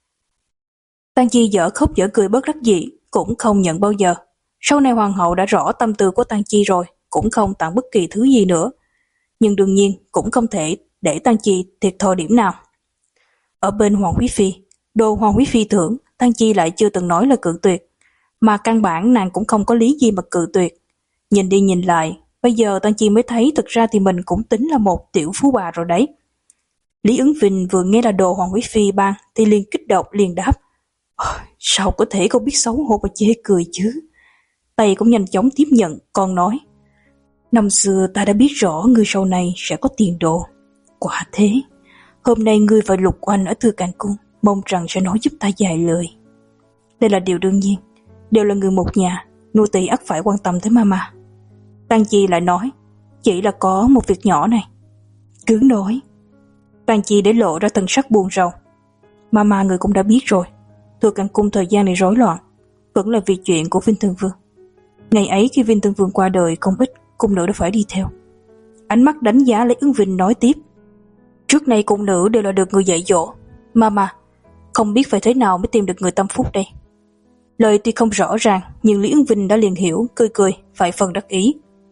[SPEAKER 1] Tang Chi dở khóc dở cười bất đắc dĩ, cũng không nhận bao giờ. Sau này hoàng hậu đã rõ tâm tư của Tang Chi rồi, cũng không tặng bất kỳ thứ gì nữa. Nhưng đương nhiên cũng không thể để Tang Chi thiệt thòi điểm nào. Ở bên Hoàng quý phi, đồ Hoàng quý phi thưởng, Tang Chi lại chưa từng nói là cự tuyệt, mà căn bản nàng cũng không có lý gì mà cự tuyệt. Nhìn đi nhìn lại, bây giờ Tang Chi mới thấy thực ra thì mình cũng tính là một tiểu phú bà rồi đấy. Lý Ứng Vinh vừa nghe là đồ Hoàng quý phi ban thì liền kích động liền đáp. Sao có thể không biết xấu hổ mà chê cười chứ? Tay cũng nhanh chóng tiếp nhận, còn nói. Năm xưa ta đã biết rõ ngươi sau này sẽ có tiền đồ. Quả thế, hôm nay ngươi và Lục Oanh ở Thư Càn Cung, mong rằng sẽ nói giúp ta vài lời. Đây là điều đương nhiên, đều là người một nhà, nô tỳ ắt phải quan tâm tới mama. Tang Chi lại nói, chỉ là có một việc nhỏ này. Cứ nói. Tang Chi để lộ ra thần sắc buồn rầu. Mama người cũng đã biết rồi, Thư Càn Cung thời gian này rối loạn, vẫn là vì chuyện của Vinh Thân Vương. Ngày ấy khi Vinh Thân Vương qua đời không ít, cung nữ đã phải đi theo. Ánh mắt đánh giá Lý Ứng Vinh nói tiếp. Trước nay cung nữ đều là được người dạy dỗ. Mama, không biết phải thế nào mới tìm được người tâm phúc đây. Lời tuy không rõ ràng, nhưng Lý Ứng Vinh đã liền hiểu, cười cười, phải phần đắc ý.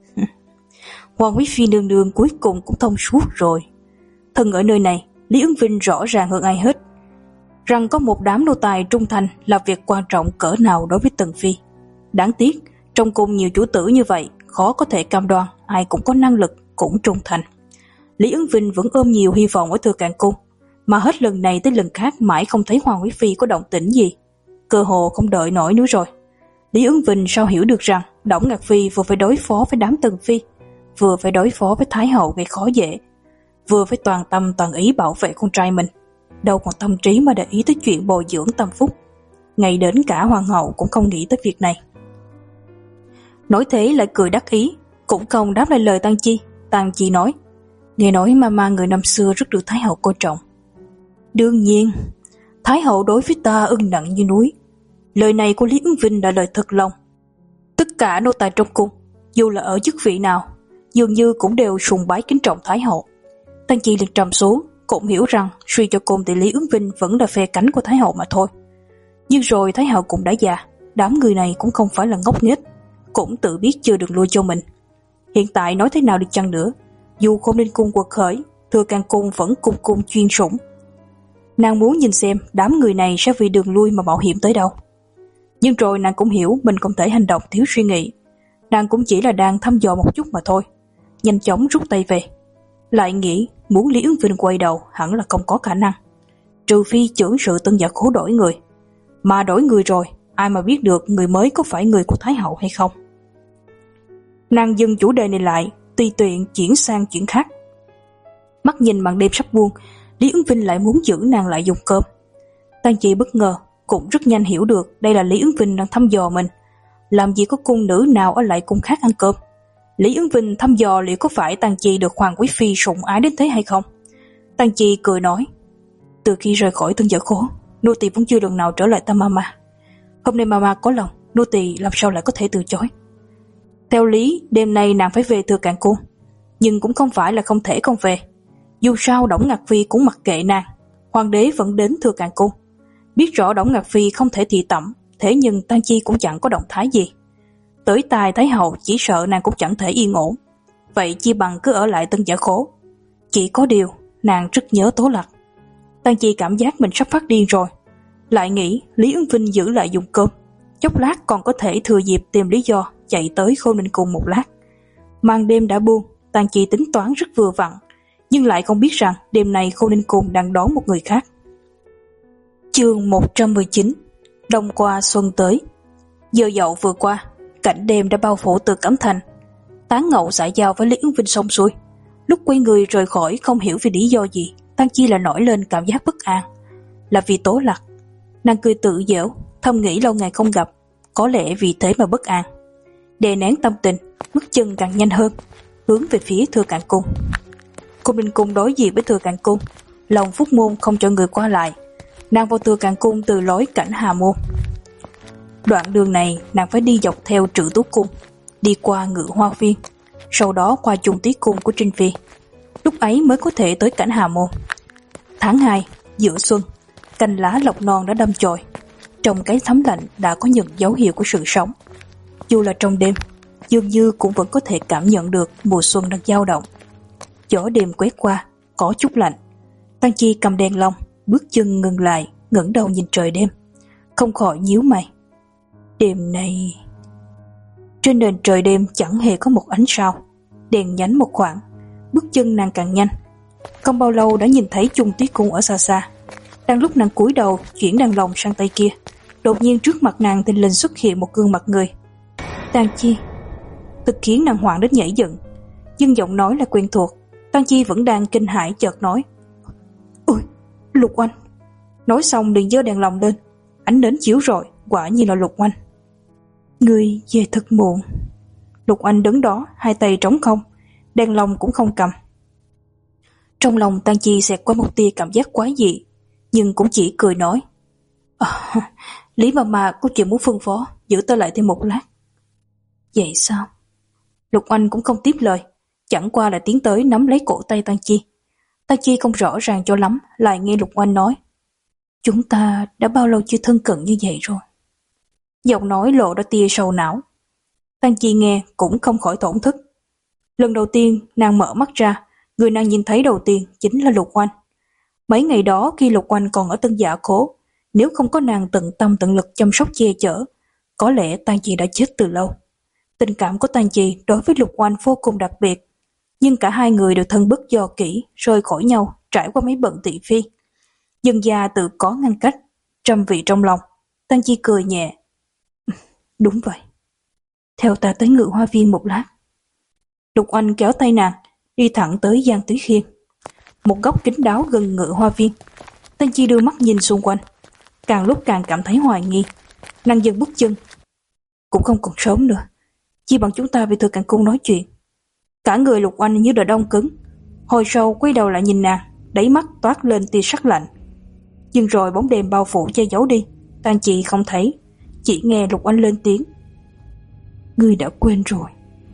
[SPEAKER 1] Hoàng quý phi nương nương cuối cùng cũng thông suốt rồi. Thân ở nơi này, Lý Ứng Vinh rõ ràng hơn ai hết, rằng có một đám nô tài trung thành là việc quan trọng cỡ nào đối với Tần Phi. Đáng tiếc, trong cung nhiều chủ tử như vậy, khó có thể cam đoan ai cũng có năng lực, cũng trung thành. Lý Ứng Vinh vẫn ôm nhiều hy vọng ở Thư Càn Cung, mà hết lần này tới lần khác mãi không thấy Hoàng quý phi có động tĩnh gì. Cơ hồ không đợi nổi nữa rồi. Lý Ứng Vinh sao hiểu được rằng Đổng Ngạc Phi vừa phải đối phó với đám Tần Phi, vừa phải đối phó với Thái hậu gây khó dễ, vừa phải toàn tâm toàn ý bảo vệ con trai mình, đâu còn tâm trí mà để ý tới chuyện bồi dưỡng tâm phúc. Ngay đến cả hoàng hậu cũng không nghĩ tới việc này. Nói thế lại cười đắc ý, cũng không đáp lại lời Tang Chi. Tang Chi nói, nghe nói mama người năm xưa rất được Thái hậu coi trọng. Đương nhiên, Thái hậu đối với ta ưng nặng như núi. Lời này của Lý Ứng Vinh là lời thật lòng. Tất cả nô tài trong cung, dù là ở chức vị nào, dường như cũng đều sùng bái kính trọng Thái hậu. Tang Chi liền trầm xuống, cũng hiểu rằng suy cho cùng thì Lý Ứng Vinh vẫn là phe cánh của Thái hậu mà thôi. Nhưng rồi Thái hậu cũng đã già, đám người này cũng không phải là ngốc nghếch, cũng tự biết chưa được lui cho mình. Hiện tại nói thế nào đi chăng nữa, dù không nên cung quật khởi, Thư Càn Cung vẫn cung cung chuyên sủng. Nàng muốn nhìn xem đám người này sẽ vì đường lui mà mạo hiểm tới đâu. Nhưng rồi nàng cũng hiểu mình không thể hành động thiếu suy nghĩ. Nàng cũng chỉ là đang thăm dò một chút mà thôi, nhanh chóng rút tay về. Lại nghĩ muốn Lý Ứng Vinh quay đầu hẳn là không có khả năng, trừ phi chưởng sự Tân Giả Khố đổi người. Mà đổi người rồi, ai mà biết được người mới có phải người của Thái Hậu hay không. Nàng dừng chủ đề này lại, tùy tiện chuyển sang chuyện khác. Mắt nhìn màn đêm sắp buông, Lý Ứng Vinh lại muốn giữ nàng lại dùng cơm. Tang Chi bất ngờ, cũng rất nhanh hiểu được đây là Lý Ứng Vinh đang thăm dò mình. Làm gì có cung nữ nào ở lại cung khác ăn cơm. Lý Ứng Vinh thăm dò liệu có phải Tang Chi được Hoàng Quý Phi sủng ái đến thế hay không. Tang Chi cười nói, từ khi rời khỏi Tân Giả Khố, nô tỳ vẫn chưa lần nào trở lại Tam Mama. Hôm nay Mama có lòng, nô tỳ làm sao lại có thể từ chối. Theo lý, đêm nay nàng phải về Thừa Càn Cung, nhưng cũng không phải là không thể không về. Dù sao Đổng Ngạc Phi cũng mặc kệ nàng, hoàng đế vẫn đến Thừa Càn Cung. Biết rõ Đổng Ngạc Phi không thể thị tẩm, thế nhưng Tang Chi cũng chẳng có động thái gì. Tới tai Thái Hậu chỉ sợ nàng cũng chẳng thể yên ổn, vậy chi bằng cứ ở lại Tân Giả Khố. Chỉ có điều, nàng rất nhớ Tố Lạc. Tang Chi cảm giác mình sắp phát điên rồi, lại nghĩ Lý Ứng Vinh giữ lại dùng cơm, chốc lát còn có thể thừa dịp tìm lý do chạy tới Khôn Ninh Cung một lát. Màn đêm đã buông, Tang Chi tính toán rất vừa vặn, nhưng lại không biết rằng đêm nay Khôn Ninh Cung đang đón một người khác. Chương một trăm mười chín. Đông qua xuân tới. Giờ dậu vừa qua, cảnh đêm đã bao phủ từ Cẩm Thành. Tán Ngậu xã giao với Lý Ứng Vinh xong xuôi, lúc quay người rời khỏi không hiểu vì lý do gì, Tang Chi lại nổi lên cảm giác bất an. Là vì Tố Lạc. Nàng cười tự giễu, thầm nghĩ lâu ngày không gặp, có lẽ vì thế mà bất an. Đè nén tâm tình, bước chân càng nhanh hơn, hướng về phía Thừa Càn Cung. Khôn Ninh Cung đối diện với Thừa Càn Cung, lòng Phúc Môn không cho người qua lại. Nàng vào Thừa Càn Cung từ lối Cảnh Hà Môn. Đoạn đường này nàng phải đi dọc theo Trữ Tú Cung, đi qua Ngự Hoa Viên, sau đó qua Trung Tí Cung của Trinh Phi, lúc ấy mới có thể tới Cảnh Hà Môn. Tháng hai, giữa xuân, cành lá lộc non đã đâm chồi, trong cái thấm lạnh đã có những dấu hiệu của sự sống. Dù là trong đêm, dường như cũng vẫn có thể cảm nhận được mùa xuân đang dao động. Gió đêm quét qua, có chút lạnh. Tang Chi cầm đèn lồng, bước chân ngừng lại, ngẩng đầu nhìn trời đêm, không khỏi nhíu mày. Đêm nay, trên nền trời đêm chẳng hề có một ánh sao, đèn nhánh một khoảng. Bước chân nàng càng nhanh, không bao lâu đã nhìn thấy Trung Tí Cung ở xa xa. Đang lúc nàng cúi đầu chuyển đèn lồng sang tay kia, đột nhiên trước mặt nàng thình lình xuất hiện một gương mặt người. Tang Chi. Thực khiến nàng hoảng đến nhảy dựng, nhưng giọng nói là quen thuộc. Tang Chi vẫn đang kinh hãi chợt nói, ôi, Lục Oanh. Nói xong liền giơ đèn lồng lên, ánh nến chiếu rọi, quả nhiên là Lục Oanh. Người về thật muộn. Lục Oanh đứng đó, hai tay trống không, đèn lồng cũng không cầm. Trong lòng Tang Chi xẹt qua một tia cảm giác quái dị, nhưng cũng chỉ cười nói, à, Lý Mama có chuyện muốn phân phó, giữ tôi lại thêm một lát. Vậy sao? Lục Oanh cũng không tiếp lời, chẳng qua là tiến tới nắm lấy cổ tay Tang Chi. Tang Chi không rõ ràng cho lắm, lại nghe Lục Oanh nói, chúng ta đã bao lâu chưa thân cận như vậy rồi. Giọng nói lộ ra tia sầu não. Tang Chi nghe cũng không khỏi thổn thức. Lần đầu tiên nàng mở mắt ra, người nàng nhìn thấy đầu tiên chính là Lục Oanh. Mấy ngày đó khi Lục Oanh còn ở Tân Giả Khố, nếu không có nàng tận tâm tận lực chăm sóc che chở, có lẽ Tang Chi đã chết từ lâu. Tình cảm của Tang Chi đối với Lục Oanh vô cùng đặc biệt, nhưng cả hai người đều thân bất do kỹ, rời khỏi nhau, trải qua mấy bận thị phi. Dân gia tự có ngăn cách, trăm vị trong lòng. Tang Chi cười nhẹ. Đúng vậy. Theo ta tới Ngự Hoa Viên một lát. Lục Oanh kéo tay nàng, đi thẳng tới Giang Túy Khiên, một góc kín đáo gần Ngự Hoa Viên. Tang Chi đưa mắt nhìn xung quanh, càng lúc càng cảm thấy hoài nghi. Nàng dừng bước chân. Cũng không còn sớm nữa, chỉ bằng chúng ta về Thừa Càn Cung nói chuyện. Cả người Lục Oanh như đã đông cứng, hồi sau quay đầu lại nhìn nàng, đáy mắt toát lên tia sắc lạnh. Nhưng rồi bóng đêm bao phủ che giấu đi, Tang Chi không thấy, chỉ nghe Lục Oanh lên tiếng. Ngươi đã quên rồi.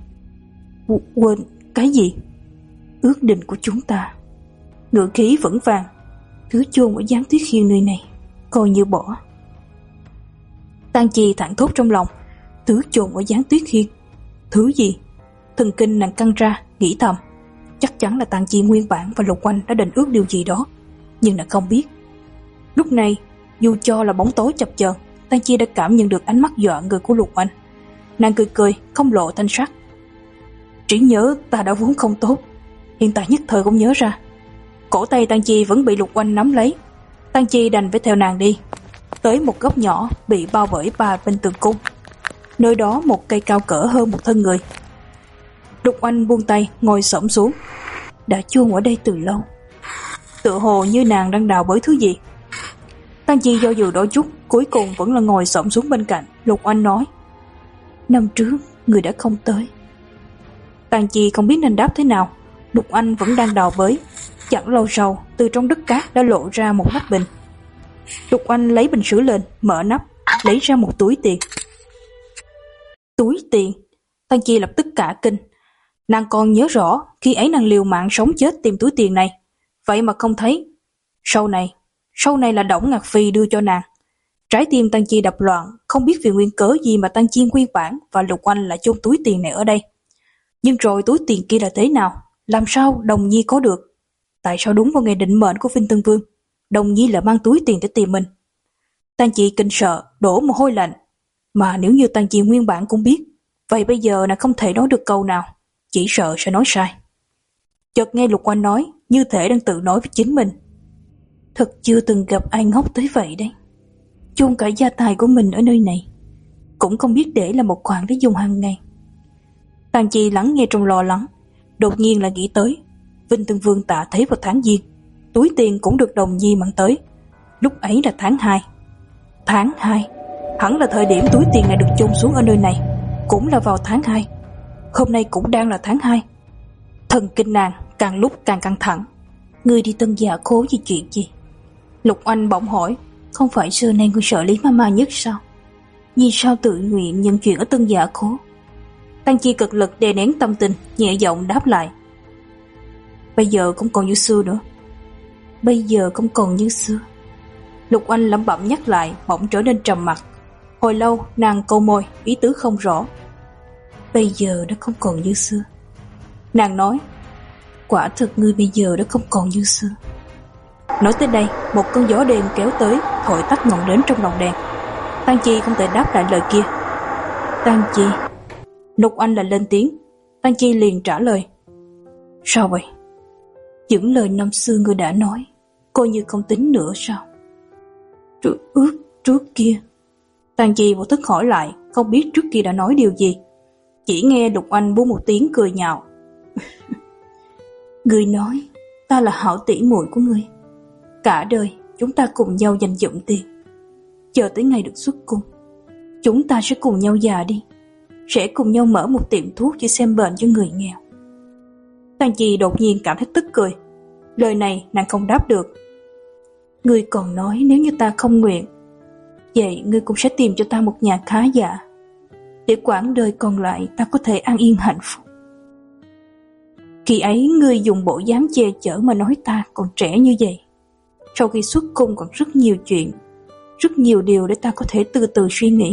[SPEAKER 1] Quên cái gì? Ước định của chúng ta. Ngữ khí vững vàng. Thứ chôn ở Giáng Tuyết Khiên nơi này, coi như bỏ. Tang Chi thẳng thốt trong lòng. Thứ chôn ở Giáng Tuyết Khiên. Thứ gì? Thần kinh nàng căng ra, nghĩ thầm. Chắc chắn là Tang Chi nguyên bản và Lục Oanh đã định ước điều gì đó, nhưng nàng không biết. Lúc này, dù cho là bóng tối chập chờn, Tang Chi đã cảm nhận được ánh mắt dọa người của Lục Oanh. Nàng cười cười, không lộ thanh sắc. Trí nhớ ta đã vốn không tốt, hiện tại nhất thời không nhớ ra. Cổ tay Tang Chi vẫn bị Lục Oanh nắm lấy. Tang Chi đành phải theo nàng đi, tới một góc nhỏ bị bao bởi ba bên tường cung. Nơi đó một cây cao cỡ hơn một thân người. Lục Oanh buông tay, ngồi xổm xuống. Đã chôn ở đây từ lâu. Tựa hồ như nàng đang đào bới thứ gì. Tang Chi do dự đôi chút, cuối cùng vẫn là ngồi xổm xuống bên cạnh. Lục Oanh nói: Năm trước người đã không tới. Tang Chi không biết nên đáp thế nào. Lục Oanh vẫn đang đào bới. Chẳng lâu sau, từ trong đất cát đã lộ ra một nắp bình. Lục Oanh lấy bình sứ lên, mở nắp, lấy ra một túi tiền. Túi tiền? Tang Chi lập tức cả kinh. Nàng còn nhớ rõ khi ấy nàng liều mạng sống chết tìm túi tiền này, vậy mà không thấy. Sau này, sau này là Đổng Ngạc Phi đưa cho nàng. Trái tim Tang Chi đập loạn, không biết vì nguyên cớ gì mà Tang Chi nguyên bản và Lục Oanh lại chôn túi tiền này ở đây. Nhưng rồi túi tiền kia là thế nào? Làm sao Đồng Nhi có được? Tại sao đúng vào ngày định mệnh của Vinh Tân Vương, Đồng Nhi lại mang túi tiền để tìm mình? Tang Chi kinh sợ, đổ mồ hôi lạnh. Mà nếu như Tang Chi nguyên bản cũng biết, vậy bây giờ nàng không thể nói được câu nào, chỉ sợ sẽ nói sai. Chợt nghe Lục Oanh nói, như thể đang tự nói với chính mình: Thật chưa từng gặp ai ngốc tới vậy đấy. Chôn cả gia tài của mình ở nơi này, cũng không biết để là một khoản để dùng hàng ngày. Tang Chi lắng nghe trong lo lắng, đột nhiên lại nghĩ tới Vinh Tân Vương tạ thế vào tháng Giêng, túi tiền cũng được Đồng Nhi mang tới. Lúc ấy là tháng hai. Tháng hai, hẳn là thời điểm túi tiền này được chôn xuống ở nơi này, cũng là vào tháng hai. Hôm nay cũng đang là tháng hai. Thần kinh nàng càng lúc càng căng thẳng. Ngươi đi Tân Dạ Khố vì chuyện gì? Lục Oanh bỗng hỏi. Không phải xưa nay ngươi sợ Lý Mama nhất sao? Vì sao tự nguyện nhận chuyện ở Tân Dạ Khố? Tang Chi cực lực đè nén tâm tình, nhẹ giọng đáp lại: Bây giờ không còn như xưa nữa. Bây giờ không còn như xưa. Lục Oanh lẩm bẩm nhắc lại, bỗng trở nên trầm mặc. Hồi lâu nàng câu môi, ý tứ không rõ. Bây giờ đã không còn như xưa. Nàng nói: Quả thực ngươi bây giờ đã không còn như xưa. Nói tới đây, một cơn gió đêm kéo tới, thổi tắt ngọn đến trong lồng đèn. Tang Chi không thể đáp lại lời kia. Tang Chi. Lục Oanh lại lên tiếng. Tang Chi liền trả lời: Sao vậy? Những lời năm xưa ngươi đã nói, coi như không tính nữa sao? Trước ước trước kia. Tang Chi vô thức hỏi lại, không biết trước kia đã nói điều gì. Chỉ nghe Lục Oanh buông một tiếng cười nhạo. Ngươi nói ta là hảo tỷ muội của ngươi, cả đời chúng ta cùng nhau dành dụm tiền, chờ tới ngày được xuất cung, chúng ta sẽ cùng nhau già đi, sẽ cùng nhau mở một tiệm thuốc để xem bệnh cho người nghèo. Tang Chi đột nhiên cảm thấy tức cười. Lời này nàng không đáp được. Ngươi còn nói nếu như ta không nguyện, vậy ngươi cũng sẽ tìm cho ta một nhà khá giả, để quãng đời còn lại ta có thể an yên hạnh phúc. Khi ấy ngươi dùng bộ dáng che chở mà nói ta còn trẻ như vậy. Sau khi xuất cung còn rất nhiều chuyện, rất nhiều điều để ta có thể từ từ suy nghĩ.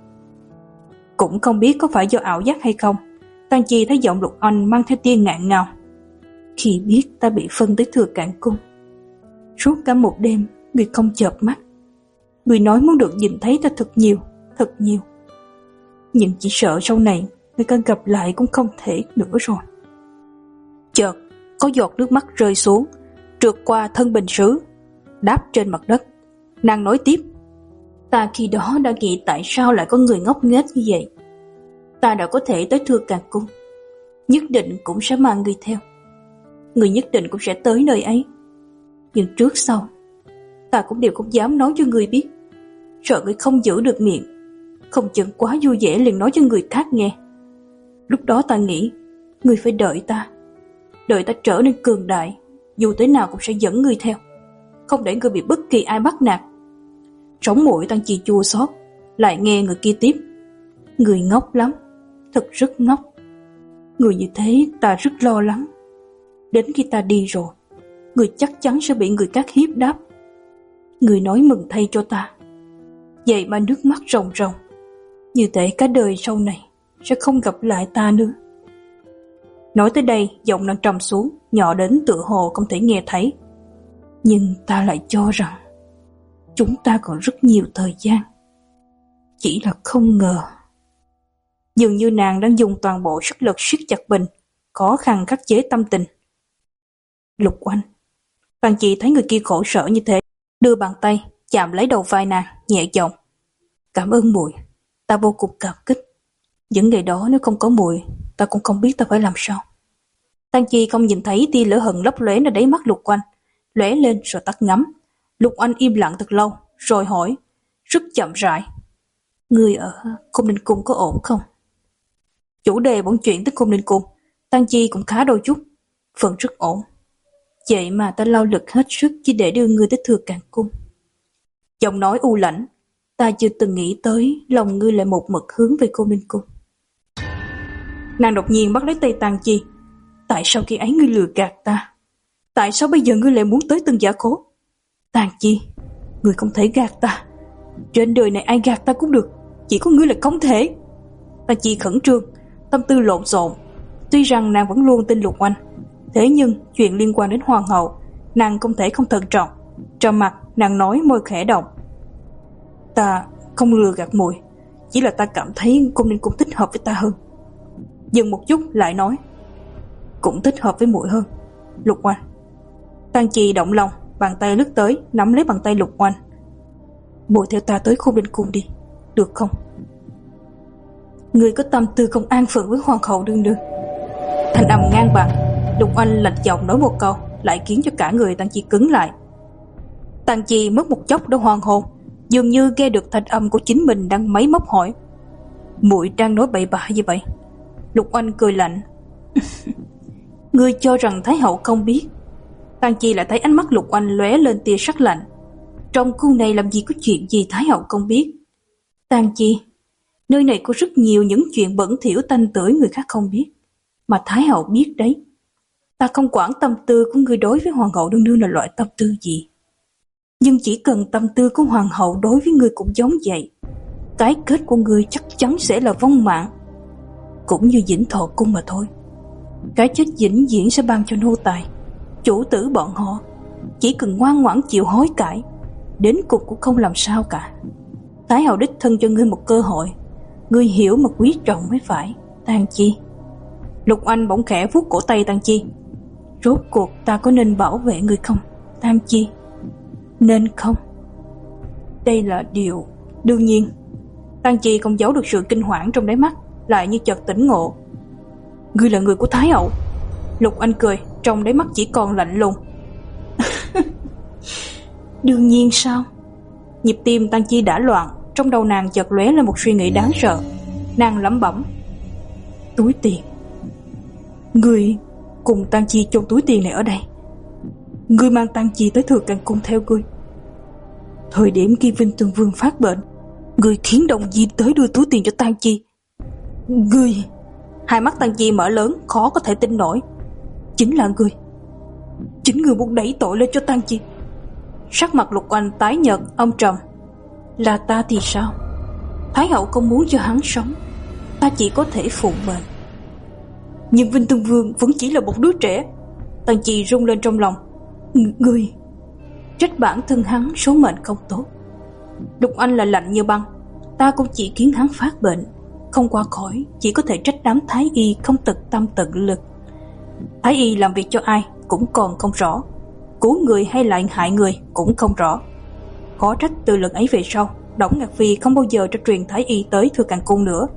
[SPEAKER 1] Cũng không biết có phải do ảo giác hay không, Tang Chi thấy giọng Lục Oanh mang theo tia ngạn ngào. Khi biết ta bị phân tới Thừa Cản Cung, suốt cả một đêm người không chợp mắt. Người nói muốn được nhìn thấy ta thật nhiều, thật nhiều. Nhưng chỉ sợ sau này người cần gặp lại cũng không thể nữa rồi. Chợt có giọt nước mắt rơi xuống, trượt qua thân bình sứ, đáp trên mặt đất. Nàng nói tiếp: Ta khi đó đã nghĩ tại sao lại có người ngốc nghếch như vậy. Ta đã có thể tới Thừa Càn Cung, nhất định cũng sẽ mang người theo. Người nhất định cũng sẽ tới nơi ấy. Nhưng trước sau, ta cũng đều không dám nói cho người biết, sợ người không giữ được miệng, không chừng quá vui vẻ liền nói cho người khác nghe. Lúc đó ta nghĩ, người phải đợi ta, đợi ta trở nên cường đại, dù thế nào cũng sẽ dẫn người theo, không để người bị bất kỳ ai bắt nạt. Sống mũi Tang Chi chua xót, lại nghe người kia tiếp: Người ngốc lắm, thật rất ngốc. Người như thế ta rất lo lắng. Đến khi ta đi rồi, người chắc chắn sẽ bị người khác hiếp đáp. Người nói mừng thay cho ta, vậy mà nước mắt ròng ròng, như thể cả đời sau này sẽ không gặp lại ta nữa. Nói tới đây, giọng nàng trầm xuống, nhỏ đến tựa hồ không thể nghe thấy. Nhưng ta lại cho rằng chúng ta còn rất nhiều thời gian. Chỉ là không ngờ. Dường như nàng đang dùng toàn bộ sức lực siết chặt bình, khó khăn khắc chế tâm tình. Lục Oanh, Tang Chi thấy người kia khổ sở như thế, đưa bàn tay chạm lấy đầu vai nàng, nhẹ giọng: "Cảm ơn muội, ta vô cùng cảm kích. Những ngày đó nếu không có muội, ta cũng không biết ta phải làm sao." Tang Chi không nhìn thấy tia lửa hận lấp lóe nơi đáy mắt Lục Oanh, lóe lên rồi tắt ngấm. Lục Oanh im lặng thật lâu, rồi hỏi, rất chậm rãi: "Ngươi ở Cung Ninh Cung có ổn không?" Chủ đề bỗng chuyển tới Cung Ninh Cung, Tang Chi cũng khá đôi chút, vẫn rất ổn. Vậy mà ta lao lực hết sức chỉ để đưa ngươi tới Thừa Càn Cung. Giọng nói u lãnh, ta chưa từng nghĩ tới lòng ngươi lại một mực hướng về Cung Ninh Cung. Nàng đột nhiên bắt lấy tay Tang Chi. Tại sao khi ấy ngươi lừa gạt ta? Tại sao bây giờ ngươi lại muốn tới Tân Giả Khố? Tang Chi, ngươi không thể gạt ta. Trên đời này ai gạt ta cũng được, chỉ có ngươi là không thể. Tang Chi khẩn trương, tâm tư lộn xộn. Tuy rằng nàng vẫn luôn tin Lục Oanh, thế nhưng chuyện liên quan đến hoàng hậu, nàng không thể không thận trọng. Trầm mặt, nàng nói, môi khẽ động: "Ta không lừa gạt muội, chỉ là ta cảm thấy Cung Ninh Cung thích hợp với ta hơn." Dừng một chút lại nói: "Cũng thích hợp với muội hơn, Lục Oanh." Tang Chi động lòng, bàn tay lướt tới nắm lấy bàn tay Lục Oanh. "Muội theo ta tới Cung Ninh Cung đi, được không?" "Ngươi có tâm tư không an phận với hoàng hậu đương đương." Thanh âm ngang bạc, Lục Oanh lạnh giọng nói một câu, lại khiến cho cả người Tang Chi cứng lại. Tang Chi mất một chốc đã hoàn hồn, dường như nghe được thanh âm của chính mình đang máy móc hỏi: "Muội đang nói bậy bạ như vậy?" Lục Oanh cười lạnh: "Ngươi cho rằng Thái hậu không biết?" Tang Chi lại thấy ánh mắt Lục Oanh lóe lên tia sắc lạnh. Trong khu này làm gì có chuyện gì Thái hậu không biết? Tang Chi, nơi này có rất nhiều những chuyện bẩn thỉu tanh tưởi người khác không biết, mà Thái hậu biết đấy. Ta không quản tâm tư của ngươi đối với hoàng hậu đương đương là loại tâm tư gì, nhưng chỉ cần tâm tư của hoàng hậu đối với ngươi cũng giống vậy, cái kết của ngươi chắc chắn sẽ là vong mạng, cũng như Dĩnh Thọ Cung mà thôi. Cái chết vĩnh viễn sẽ ban cho nô tài, chủ tử bọn họ, chỉ cần ngoan ngoãn chịu hối cải, đến cùng cũng không làm sao cả. Thái hậu đích thân cho ngươi một cơ hội, ngươi hiểu mà quý trọng mới phải, Tang Chi." Lục Oanh bỗng khẽ vuốt cổ tay Tang Chi. "Rốt cuộc ta có nên bảo vệ ngươi không, Tang Chi? Nên không?" Đây là điều đương nhiên. Tang Chi không giấu được sự kinh hoảng trong đáy mắt, lại như chợt tỉnh ngộ. "Ngươi là người của Thái hậu?" Lục Oanh cười, trong đáy mắt chỉ còn lạnh lùng. "Đương nhiên sao?" Nhịp tim Tang Chi đã loạn, trong đầu nàng chợt lóe lên một suy nghĩ đáng sợ. Nàng lẩm bẩm: "Túi tiền. Ngươi cùng Tang Chi chôn túi tiền này ở đây. Ngươi mang Tang Chi tới Thừa Càn Cung theo ngươi. Thời điểm khi Vinh Tường Vương phát bệnh, ngươi khiến Đồng Diêm tới đưa túi tiền cho Tang Chi. Ngươi..." Hai mắt Tang Chi mở lớn, khó có thể tin nổi. "Chính là ngươi. Chính ngươi muốn đẩy tội lên cho Tang Chi." Sắc mặt Lục Oanh tái nhợt, âm trầm. "Là ta thì sao? Thái hậu không muốn cho hắn sống, ta chỉ có thể phụ mệnh. Nhưng Vinh Tường Vương vẫn chỉ là một đứa trẻ." Tang Chi rung lên trong lòng. "Ngươi trách bản thân hắn số mệnh không tốt." Lục Oanh là lạnh như băng. "Ta cũng chỉ khiến hắn phát bệnh, không qua khỏi, chỉ có thể trách đám thái y không tận tâm tận lực. Thái y làm việc cho ai cũng còn không rõ, cứu người hay lại hại người cũng không rõ. Khó trách từ lần ấy về sau, Đổng Ngạc Phi không bao giờ cho truyền thái y tới Thừa Càn Cung nữa."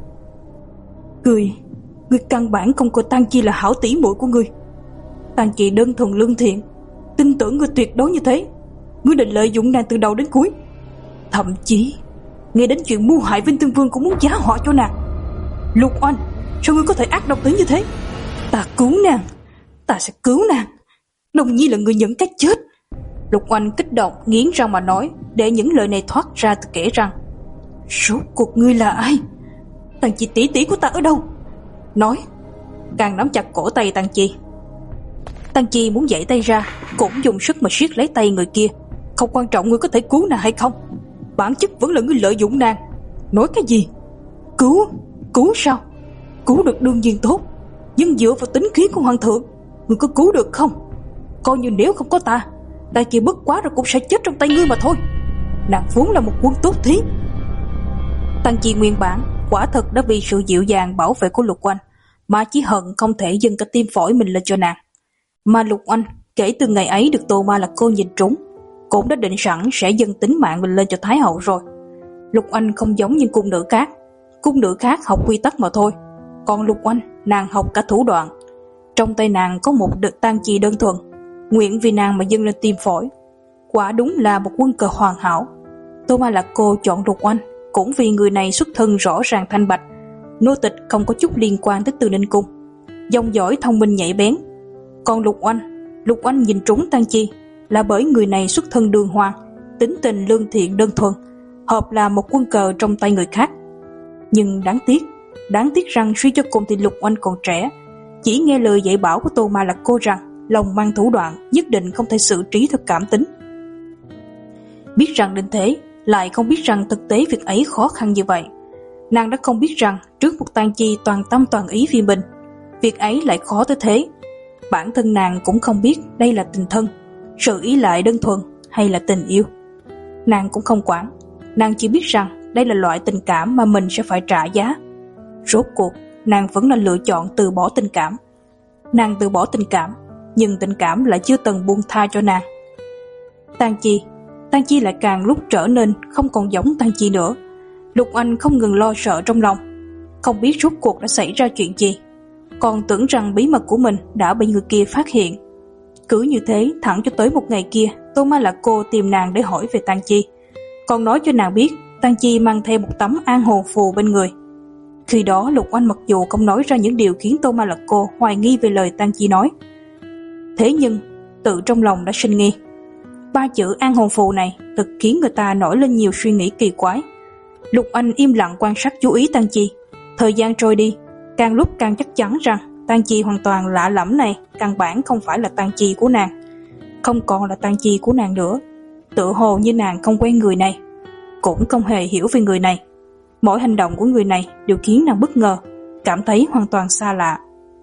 [SPEAKER 1] Ngươi, ngươi căn bản không coi Tang Chi là hảo tỷ muội của ngươi. Tang Chi đơn thuần lương thiện, tin tưởng ngươi tuyệt đối như thế, ngươi định lợi dụng nàng từ đầu đến cuối. Thậm chí nghe đến chuyện mưu hại Vinh Tương Vương cũng muốn giá họa cho nàng. Lục Oanh, sao ngươi có thể ác độc tới như thế? Ta cứu nàng, ta sẽ cứu nàng. Đồng Nhi là người nhận cái chết." Lục Oanh kích động nghiến răng mà nói, để những lời này thoát ra từ kẽ răng. "Rốt cuộc ngươi là ai? Tang Chi tỷ tỷ của ta ở đâu? Nói." Càng nắm chặt cổ tay Tang Chi. Tang Chi muốn giãy tay ra, cũng dùng sức mà siết lấy tay người kia. "Không quan trọng ngươi có thể cứu nàng hay không, bản chất vẫn là ngươi lợi dụng nàng. Nói cái gì? Cứu? Cứu sao? Cứu được đương nhiên tốt, nhưng dựa vào tính khí của hoàng thượng, ngươi có cứu được không? Coi như nếu không có ta, tay kia bất quá rồi cũng sẽ chết trong tay ngươi mà thôi. Nàng vốn là một quân tốt thí." Tang Chi nguyên bản quả thật đã vì sự dịu dàng bảo vệ của Lục Oanh mà chỉ hận không thể dâng cả tim phổi mình lên cho nàng. Mà Lục Oanh Kể từ ngày ấy được Tô Ma Lạc Cô nhìn trúng, cũng đã định sẵn sẽ dâng tính mạng mình lên cho Thái hậu rồi. Lục Oanh không giống những cung nữ khác. Cung nữ khác học quy tắc mà thôi, còn Lục Oanh, nàng học cả thủ đoạn. Trong tay nàng có một đợt tang chi đơn thuần, nguyện vì nàng mà dâng lên tim phổi. Quả đúng là một quân cờ hoàn hảo. Tô Ma Lạc Cô chọn Lục Oanh cũng vì người này xuất thân rõ ràng thanh bạch, nô tịch không có chút liên quan tới Từ Ninh cung, dòng dõi thông minh nhạy bén. Còn Lục Oanh, Lục Oanh nhìn trúng tang chi là bởi người này xuất thân đường hoàng, tính tình lương thiện đơn thuần, hợp là một quân cờ trong tay người khác. Nhưng đáng tiếc, đáng tiếc rằng suy cho cùng thì Lục Oanh còn trẻ, chỉ nghe lời dạy bảo của Tô Ma Lạc Cô rằng lòng mang thủ đoạn nhất định không thể xử trí theo cảm tính. Biết rằng đến thế, lại không biết rằng thực tế việc ấy khó khăn như vậy. Nàng đã không biết rằng trước một tang chi toàn tâm toàn ý vì mình, việc ấy lại khó tới thế. Bản thân nàng cũng không biết đây là tình thân, sự ý lại đơn thuần hay là tình yêu. Nàng cũng không quản, nàng chỉ biết rằng đây là loại tình cảm mà mình sẽ phải trả giá. Rốt cuộc, nàng vẫn là lựa chọn từ bỏ tình cảm. Nàng từ bỏ tình cảm, nhưng tình cảm lại chưa từng buông tha cho nàng. Tang Chi, Tang Chi lại càng lúc trở nên không còn giống Tang Chi nữa. Lục Oanh không ngừng lo sợ trong lòng, không biết rốt cuộc đã xảy ra chuyện gì, còn tưởng rằng bí mật của mình đã bị người kia phát hiện. Cứ như thế thẳng cho tới một ngày kia, Tô Ma Lạc Cô tìm nàng để hỏi về Tang Chi, còn nói cho nàng biết Tang Chi mang theo một tấm an hồn phù bên người. Khi đó Lục Oanh mặc dù không nói ra những điều khiến Tô Ma Lạc Cô hoài nghi về lời Tang Chi nói, thế nhưng tự trong lòng đã sinh nghi. Ba chữ an hồn phù này thực khiến người ta nổi lên nhiều suy nghĩ kỳ quái. Lục Oanh im lặng quan sát chú ý Tang Chi. Thời gian trôi đi, càng lúc càng chắc chắn rằng Tang Chi hoàn toàn lạ lẫm này căn bản không phải là Tang Chi của nàng, không còn là Tang Chi của nàng nữa. Tựa hồ như nàng không quen người này, cũng không hề hiểu về người này. Mỗi hành động của người này đều khiến nàng bất ngờ, cảm thấy hoàn toàn xa lạ.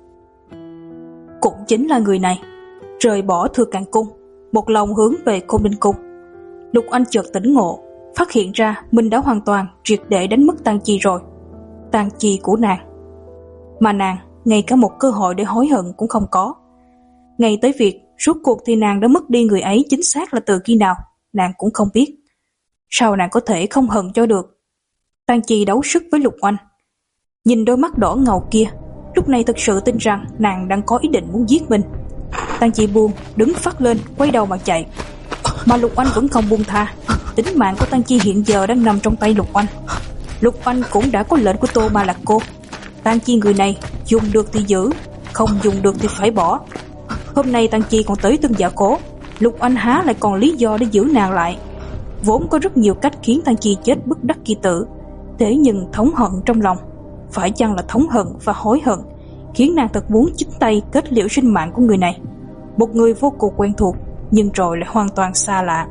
[SPEAKER 1] Cũng chính là người này rời bỏ Thừa Càn cung, một lòng hướng về Côn Ninh cung. Lục Oanh chợt tỉnh ngộ, phát hiện ra mình đã hoàn toàn triệt để đánh mất Tang Chi rồi. Tang Chi của nàng, mà nàng ngay cả một cơ hội để hối hận cũng không có. Ngay tới việc rốt cuộc thì nàng đã mất đi người ấy chính xác là từ khi nào, nàng cũng không biết. Sao nàng có thể không hận cho được? Tang Chi đấu sức với Lục Oanh, nhìn đôi mắt đỏ ngầu kia, lúc này thực sự tin rằng nàng đang có ý định muốn giết mình. Tang Chi buông, đứng phắt lên, quay đầu mà chạy. Mà Lục Oanh vẫn không buông tha. Tính mạng của Tang Chi hiện giờ đang nằm trong tay Lục Oanh. Lục Oanh cũng đã có lệnh của Tô Ma Lạc Cô. Tang Chi người này dùng được thì giữ, không dùng được thì phải bỏ. Hôm nay Tang Chi còn tới Tương Dạ Cố, Lục Oanh há lại còn lý do để giữ nàng lại. Vốn có rất nhiều cách khiến Tang Chi chết bất đắc kỳ tử, thế nhưng thống hận trong lòng, phải chăng là thống hận và hối hận, khiến nàng thật muốn chính tay kết liễu sinh mạng của người này, một người vô cùng quen thuộc nhưng rồi lại hoàn toàn xa lạ.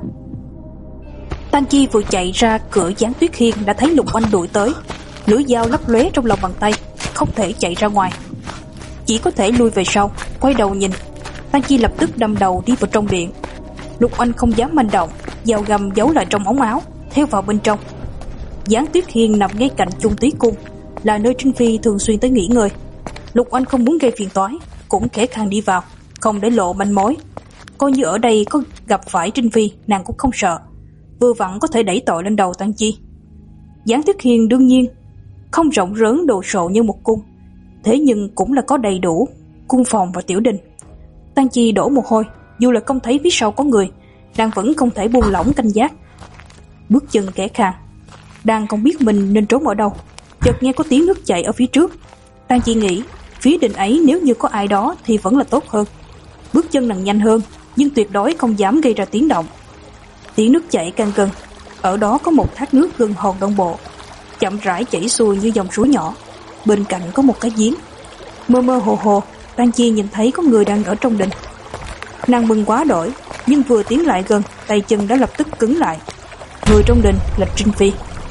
[SPEAKER 1] Tang Chi vừa chạy ra cửa Giáng Tuyết Hiên đã thấy Lục Oanh đuổi tới, lưỡi dao lấp lóe trong lòng bàn tay, không thể chạy ra ngoài, chỉ có thể lui về sau. Quay đầu nhìn, Tang Chi lập tức đâm đầu đi vào trong điện. Lục Oanh không dám manh động, dao găm giấu lại trong ống áo, theo vào bên trong. Giáng Tuyết Hiên nằm ngay cạnh Chung Túy cung, là nơi Trinh Phi thường xuyên tới nghỉ ngơi. Lục Oanh không muốn gây phiền toái, cũng khẽ khàng đi vào, không để lộ manh mối. Coi như ở đây có gặp phải Trinh Phi, nàng cũng không sợ, vừa vặn có thể đẩy tội lên đầu Tang Chi. Giáng Tuyết Hiên đương nhiên không rộng rớn đồ sộ như một cung, thế nhưng cũng là có đầy đủ cung phòng và tiểu đình. Tang Chi đổ mồ hôi, dù là không thấy phía sau có người, nàng vẫn không thể buông lỏng canh giác. Bước chân khẽ khàng, đang không biết mình nên trốn ở đâu, chợt nghe có tiếng nước chảy ở phía trước. Tang Chi nghĩ phía đình ấy nếu như có ai đó thì vẫn là tốt hơn. Bước chân nàng nhanh hơn, nhưng tuyệt đối không dám gây ra tiếng động. Tiếng nước chảy càng gần, ở đó có một thác nước gần hòn Đông Bộ, chậm rãi chảy xuôi như dòng suối nhỏ. Bên cạnh có một cái giếng. Mơ mơ hồ hồ, Tang Chi nhìn thấy có người đang ở trong đình. Nàng mừng quá đổi, nhưng vừa tiến lại gần, tay chân đã lập tức cứng lại. Người trong đình là Trinh Phi.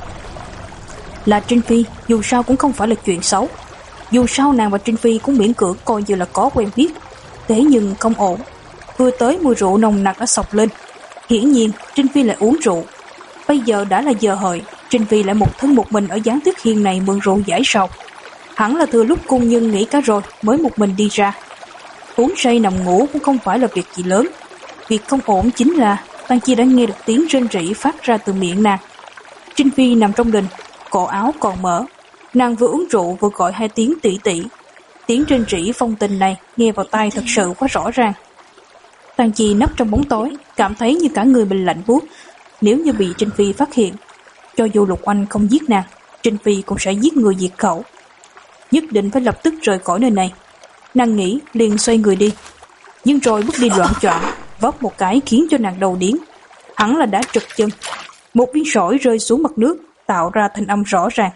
[SPEAKER 1] Là Trinh Phi, dù sao cũng không phải là chuyện xấu. Dù sao nàng và Trinh Phi cũng miễn cưỡng coi như là có quen biết. Thế nhưng không ổn. Vừa tới mùi rượu nồng nặc đã sộc lên. Hiển nhiên Trinh Phi lại uống rượu. Bây giờ đã là giờ hợi, Trinh Phi lại một thân một mình ở Giáng Tuyết Hiên này mượn rượu giải sầu. Hẳn là thừa lúc cung nhân nghỉ cả rồi mới một mình đi ra. Uống say nằm ngủ cũng không phải là việc gì lớn. Việc không ổn chính là Tang Chi đã nghe được tiếng rên rỉ phát ra từ miệng nàng. Trinh Phi nằm trong đình, cổ áo còn mở. Nàng vừa uống rượu vừa gọi hai tiếng tỷ tỷ. Tiếng rên rỉ phong tình này nghe vào tai thật sự quá rõ ràng. Tang Chi nấp trong bóng tối, cảm thấy như cả người mình lạnh buốt. Nếu như bị Trinh Phi phát hiện, cho dù Lục Oanh không giết nàng, Trinh Phi cũng sẽ giết người diệt khẩu. Nhất định phải lập tức rời khỏi nơi này. Nàng nghĩ liền xoay người đi, nhưng rồi bước đi loạn choạng, vấp một cái khiến cho nàng đầu điếng. Hẳn là đã trật chân. Một viên sỏi rơi xuống mặt nước, tạo ra thanh âm rõ ràng.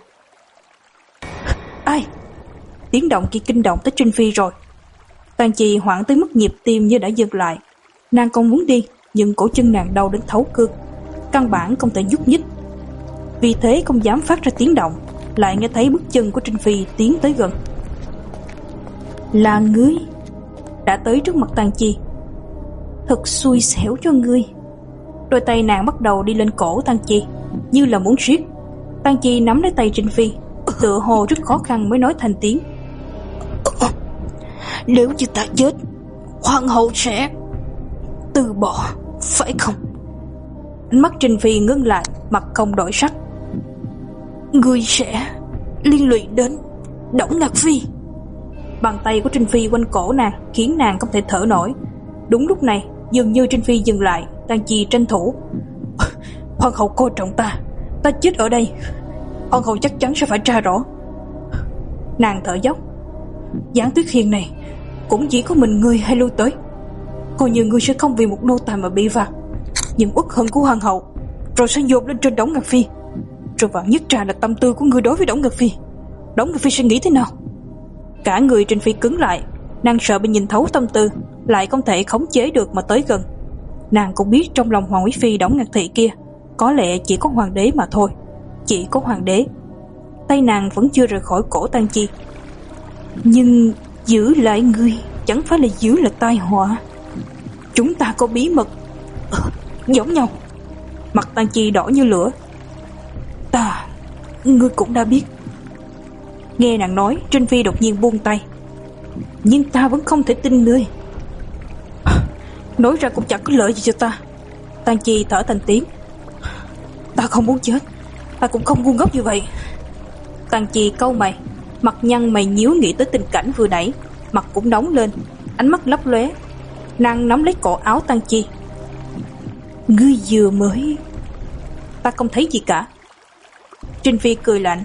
[SPEAKER 1] Ai? Tiếng động kia kinh động tới Trinh Phi rồi. Tang Chi hoảng tới mức nhịp tim như đã dừng lại. Nàng còn muốn đi, nhưng cổ chân nàng đau đến thấu cương, căn bản không thể nhúc nhích. Vì thế không dám phát ra tiếng động, lại nghe thấy bước chân của Trinh Phi tiến tới gần. Là ngươi đã tới trước mặt Tang Chi. Thật xui xẻo cho ngươi. Đôi tay nàng bắt đầu đi lên cổ Tang Chi, như là muốn siết. Tang Chi nắm lấy tay Trinh Phi, tựa hồ rất khó khăn mới nói thành tiếng. Nếu như ta chết, hoàng hậu sẽ từ bỏ, phải không? Ánh mắt Trinh Phi ngưng lại, mặt không đổi sắc. Ngươi sẽ liên lụy đến Đổng Ngạc Phi. Bàn tay của Trinh Phi quanh cổ nàng khiến nàng không thể thở nổi. Đúng lúc này, dường như Trinh Phi dừng lại. Tang Chi tranh thủ. Hoàng hậu coi trọng ta, ta chết ở đây, hoàng hậu chắc chắn sẽ phải tra rõ. Nàng thở dốc. Giáng Tuyết Hiền này cũng chỉ có mình ngươi hay lui tới. Coi như ngươi sẽ không vì một nô tài mà bị phạt, nhưng uất hận của hoàng hậu rồi sẽ dồn lên trên Đổng Ngạc Phi. Rồi vạn nhất trà là tâm tư của ngươi đối với Đổng Ngạc Phi, Đổng Ngạc Phi sẽ nghĩ thế nào? Cả người Trinh Phi cứng lại. Nàng sợ bị nhìn thấu tâm tư, lại không thể khống chế được mà tới gần. Nàng cũng biết trong lòng Hoàng Quý Phi Đổng Ngạc Thị kia có lẽ chỉ có hoàng đế mà thôi. Chỉ có hoàng đế. Tay nàng vẫn chưa rời khỏi cổ Tang Chi. Nhưng giữ lại ngươi chẳng phải là giữ là tai họa. Chúng ta có bí mật ờ, giống nhau. Mặt Tang Chi đỏ như lửa. Ta, ngươi cũng đã biết. Nghe nàng nói, Trinh Phi đột nhiên buông tay. Nhưng ta vẫn không thể tin ngươi. Nói ra cũng chẳng có lợi gì cho ta. Tang Chi thở thành tiếng. Ta không muốn chết, ta cũng không ngu ngốc như vậy. Tang Chi cau mày, mặt nhăn mày nhíu nghĩ tới tình cảnh vừa nãy, mặt cũng nóng lên, ánh mắt lấp lóe. Nàng nắm lấy cổ áo Tang Chi. Ngươi vừa mới... Ta không thấy gì cả. Trinh Phi cười lạnh.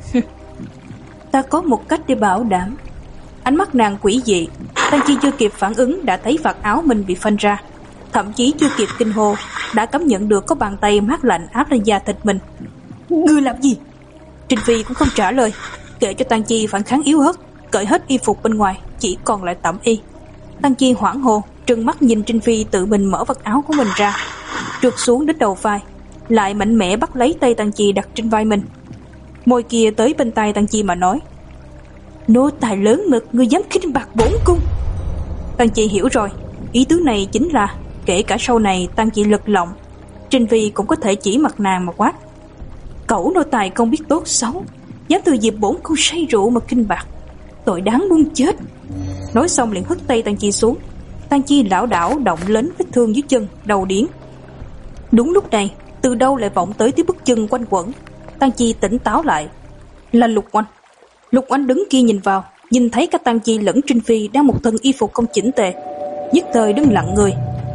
[SPEAKER 1] Ta có một cách để bảo đảm. Ánh mắt nàng quỷ dị. Tang Chi chưa kịp phản ứng đã thấy vạt áo mình bị phanh ra, thậm chí chưa kịp kinh hô đã cảm nhận được có bàn tay mát lạnh áp lên da thịt mình. Ngươi làm gì? Trinh Phi cũng không trả lời, kệ cho Tang Chi phản kháng yếu ớt, cởi hết y phục bên ngoài, chỉ còn lại tẩm y. Tang Chi hoảng hồn, trừng mắt nhìn Trinh Phi tự mình mở vạt áo của mình ra, trượt xuống đến đầu vai, lại mạnh mẽ bắt lấy tay Tang Chi đặt trên vai mình. Môi kia tới bên tai Tang Chi mà nói. Nô tài lớn mực, ngươi dám khinh bạc bổn cung. Tang Chi hiểu rồi, ý tứ này chính là kể cả sau này Tang Chi lật lọng, Trinh Phi cũng có thể chỉ mặt nàng mà quát. Cẩu nô tài không biết tốt xấu, dám từ dịp bổn cung say rượu mà khinh bạc, tội đáng muôn chết. Nói xong liền hất tay Tang Chi xuống. Tang Chi lảo đảo động lên vết thương dưới chân, đầu điếng. Đúng lúc này, từ đâu lại vọng tới tiếng bước chân quanh quẩn. Tang Chi tỉnh táo lại. Là Lục Oanh. Lục Oanh đứng kia nhìn vào, nhìn thấy cả Tang Chi lẫn Trinh Phi đang một thân y phục không chỉnh tề, nhất thời đứng lặng người.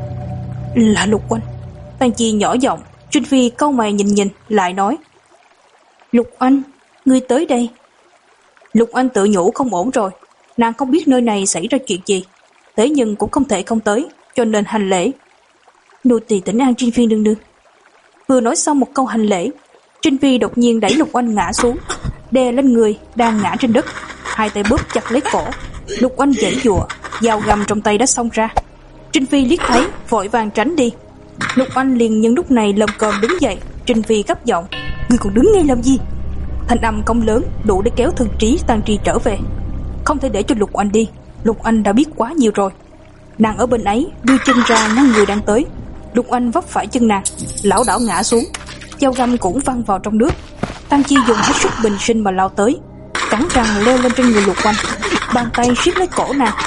[SPEAKER 1] Là Lục Oanh. Tang Chi nhỏ giọng. Trinh Phi cau mày nhìn nhìn, lại nói. Lục Oanh, ngươi tới đây. Lục Oanh tự nhủ không ổn rồi. Nàng không biết nơi này xảy ra chuyện gì, thế nhưng cũng không thể không tới, cho nên hành lễ. Nô tỳ thỉnh an Trinh Phi nương nương. Vừa nói xong một câu hành lễ, Trinh Phi đột nhiên đẩy Lục Oanh ngã xuống, đè lên người đang ngã trên đất, hai tay bóp chặt lấy cổ. Lục Oanh giãy giụa, dao găm trong tay đã xông ra. Trinh Phi liếc thấy, vội vàng tránh đi. Lục Oanh liền nhân lúc này lồm cồm đứng dậy. Trinh Phi gấp giọng. Ngươi còn đứng ngay làm gì? Thanh âm không lớn, đủ để kéo Thân Trí Tang Tri trở về. Không thể để cho Lục Oanh đi. Lục Oanh đã biết quá nhiều rồi. Nàng ở bên ấy đưa chân ra ngăn người đang tới. Lục Oanh vấp phải chân nàng, lảo đảo ngã xuống, dao găm cũng văng vào trong nước. Tang Chi dùng hết sức bình sinh mà lao tới, cắn răng leo lên trên người Lục Oanh, bàn tay siết lấy cổ nàng.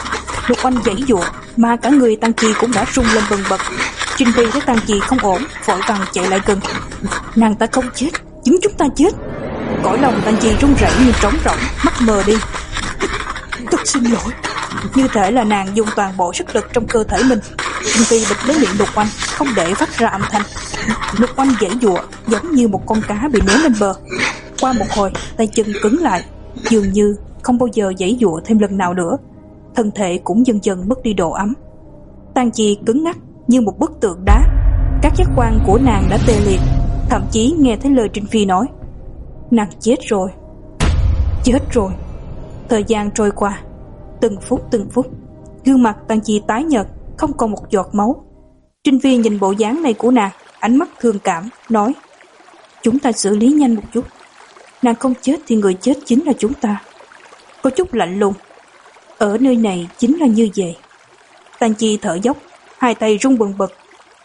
[SPEAKER 1] Lục Oanh giãy giụa, mà cả người Tang Chi cũng đã rung lên bần bật. Trinh Phi thấy Tang Chi không ổn, vội vàng chạy lại gần. Nàng ta không chết, chính chúng ta chết. Cõi lòng Tang Chi run rẩy như trống rỗng, mắt mờ đi. Thật xin lỗi. Như thể là nàng dùng toàn bộ sức lực trong cơ thể mình. Trinh Phi bịt lấy miệng Lục Oanh, không để phát ra âm thanh. Lục Oanh giãy giụa giống như một con cá bị ném lên bờ. Qua một hồi, tay chân cứng lại, dường như không bao giờ giãy giụa thêm lần nào nữa. Thân thể cũng dần dần mất đi độ ấm. Tang Chi cứng ngắc như một bức tượng đá. Các giác quan của nàng đã tê liệt, thậm chí nghe thấy lời Trinh Phi nói: nàng chết rồi, chết rồi. Thời gian trôi qua, từng phút từng phút, gương mặt Tang Chi tái nhợt, không còn một giọt máu. Trinh Phi nhìn bộ dáng này của nàng, ánh mắt thương cảm, nói: chúng ta xử lý nhanh một chút. Nàng không chết thì người chết chính là chúng ta. Có chút lạnh lùng. Ở nơi này chính là như vậy. Tang Chi thở dốc, hai tay run bần bật.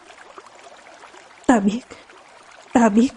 [SPEAKER 1] Ta biết, ta biết.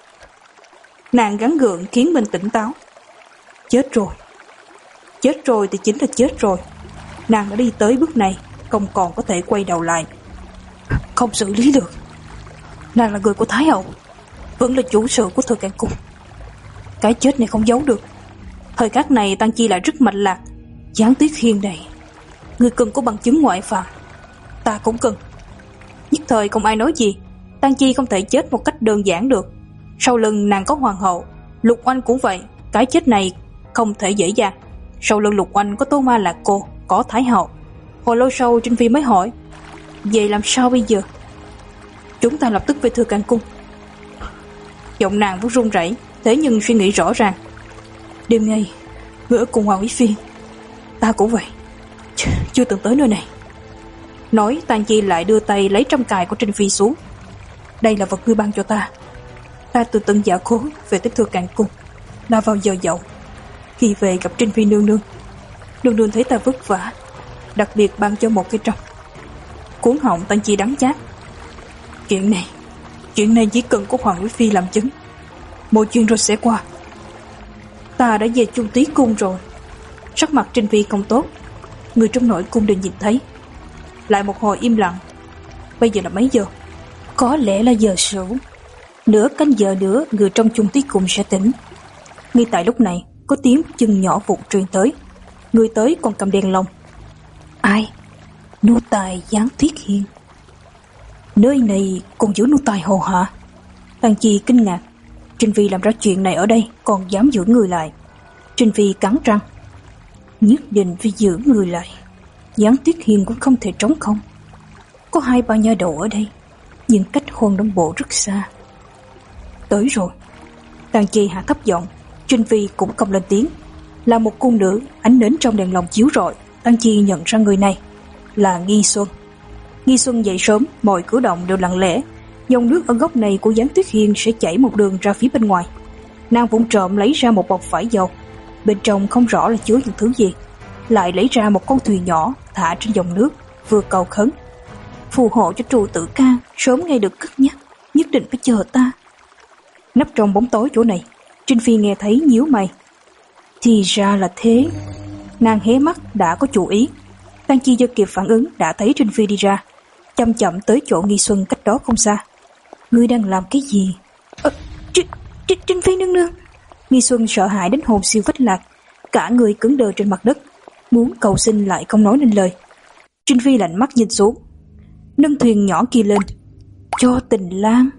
[SPEAKER 1] Nàng gắng gượng khiến mình tỉnh táo. Chết rồi, chết rồi thì chính là chết rồi. Nàng đã đi tới bước này, không còn có thể quay đầu lại. Không xử lý được. Nàng là người của Thái Hậu, vẫn là chủ sự của Thừa Càn Cung. Cái chết này không giấu được. Thời khắc này Tang Chi lại rất mạch lạc. Giáng Tuyết Hiên này, người cần có bằng chứng ngoại phạm. Ta cũng cần. Nhất thời không ai nói gì. Tang Chi không thể chết một cách đơn giản được. Sau lưng nàng có hoàng hậu, Lục Oanh cũng vậy. Cái chết này không thể dễ dàng. Sau lưng Lục Oanh có Tô Ma Lạc Cô, có Thái Hậu. Hồi lâu sau Trinh Phi mới hỏi: vậy làm sao bây giờ? Chúng ta lập tức về Thừa Càn Cung. Giọng nàng vẫn run rẩy, thế nhưng suy nghĩ rõ ràng. Đêm nay người ở cùng Hoàng Quý Phi, ta cũng vậy, Ch chưa từng tới nơi này. Nói Tang Chi lại đưa tay lấy trăm cài của Trinh Phi xuống. Đây là vật ngươi ban cho ta. Ta từ tận Dạ Khố về tới Thừa Càn Cung là vào giờ dậu. Khi về gặp Trinh Phi nương nương, nương nương thấy ta vất vả, đặc biệt ban cho một cái trong. Cuốn họng Tang Chi đắng chát. Chuyện này, chuyện này chỉ cần có Hoàng Quý Phi làm chứng, mọi chuyện rồi sẽ qua. Ta đã về Trung Tí Cung rồi. Sắc mặt Trinh Phi không tốt, người trong nội cung đều nhìn thấy. Lại một hồi im lặng. Bây giờ là mấy giờ?
[SPEAKER 3] Có lẽ là giờ sửu. Nửa canh giờ nữa người trong Trung Tí Cung sẽ tỉnh.
[SPEAKER 1] Ngay tại lúc này có tiếng chân nhỏ vụn truyền tới. Người tới còn cầm đèn lồng.
[SPEAKER 3] Ai? Nô tài Giáng Tuyết Hiên.
[SPEAKER 1] Nơi này còn giữ nô tài hồ hả? Tang Chi kinh ngạc. Trinh Phi làm ra chuyện này ở đây còn dám giữ người lại. Trinh Phi cắn răng. Nhất định phải giữ người lại. Giáng Tuyết Hiên cũng không thể trống không. Có hai ba nha đầu ở đây, nhưng cách Hôn Đông Bộ rất xa. Tới rồi. Tang Chi hạ thấp giọng. Trinh Phi cũng không lên tiếng. Là một cung nữ, ánh nến trong đèn lồng chiếu rọi, Tang Chi nhận ra người này là Nghi Xuân. Nghi Xuân dậy sớm, mọi cử động đều lặng lẽ. Dòng nước ở góc này của Giáng Tuyết Hiên sẽ chảy một đường ra phía bên ngoài. Nàng vụng trộm lấy ra một bọc vải dầu, bên trong không rõ là chứa những thứ gì. Lại lấy ra một con thuyền nhỏ thả trên dòng nước, vừa cầu khấn: phù hộ cho Trù Tử Ca sớm ngày được cất nhắc, nhất định phải chờ ta. Nấp trong bóng tối chỗ này, Trinh Phi nghe thấy nhíu mày. Thì ra là thế. Nàng hé mắt đã có chủ ý. Tang Chi chưa kịp phản ứng đã thấy Trinh Phi đi ra, chậm chậm tới chỗ Nghi Xuân cách đó không xa. Ngươi đang làm cái gì? Ờ, Trinh, Trinh, Trinh Phi nương nương. Nghi Xuân sợ hãi đến hồn siêu phách lạc, cả người cứng đờ trên mặt đất, muốn cầu xin lại không nói nên lời. Trinh Phi lạnh mắt nhìn xuống, nâng thuyền nhỏ kia lên. Cho Tình Lang.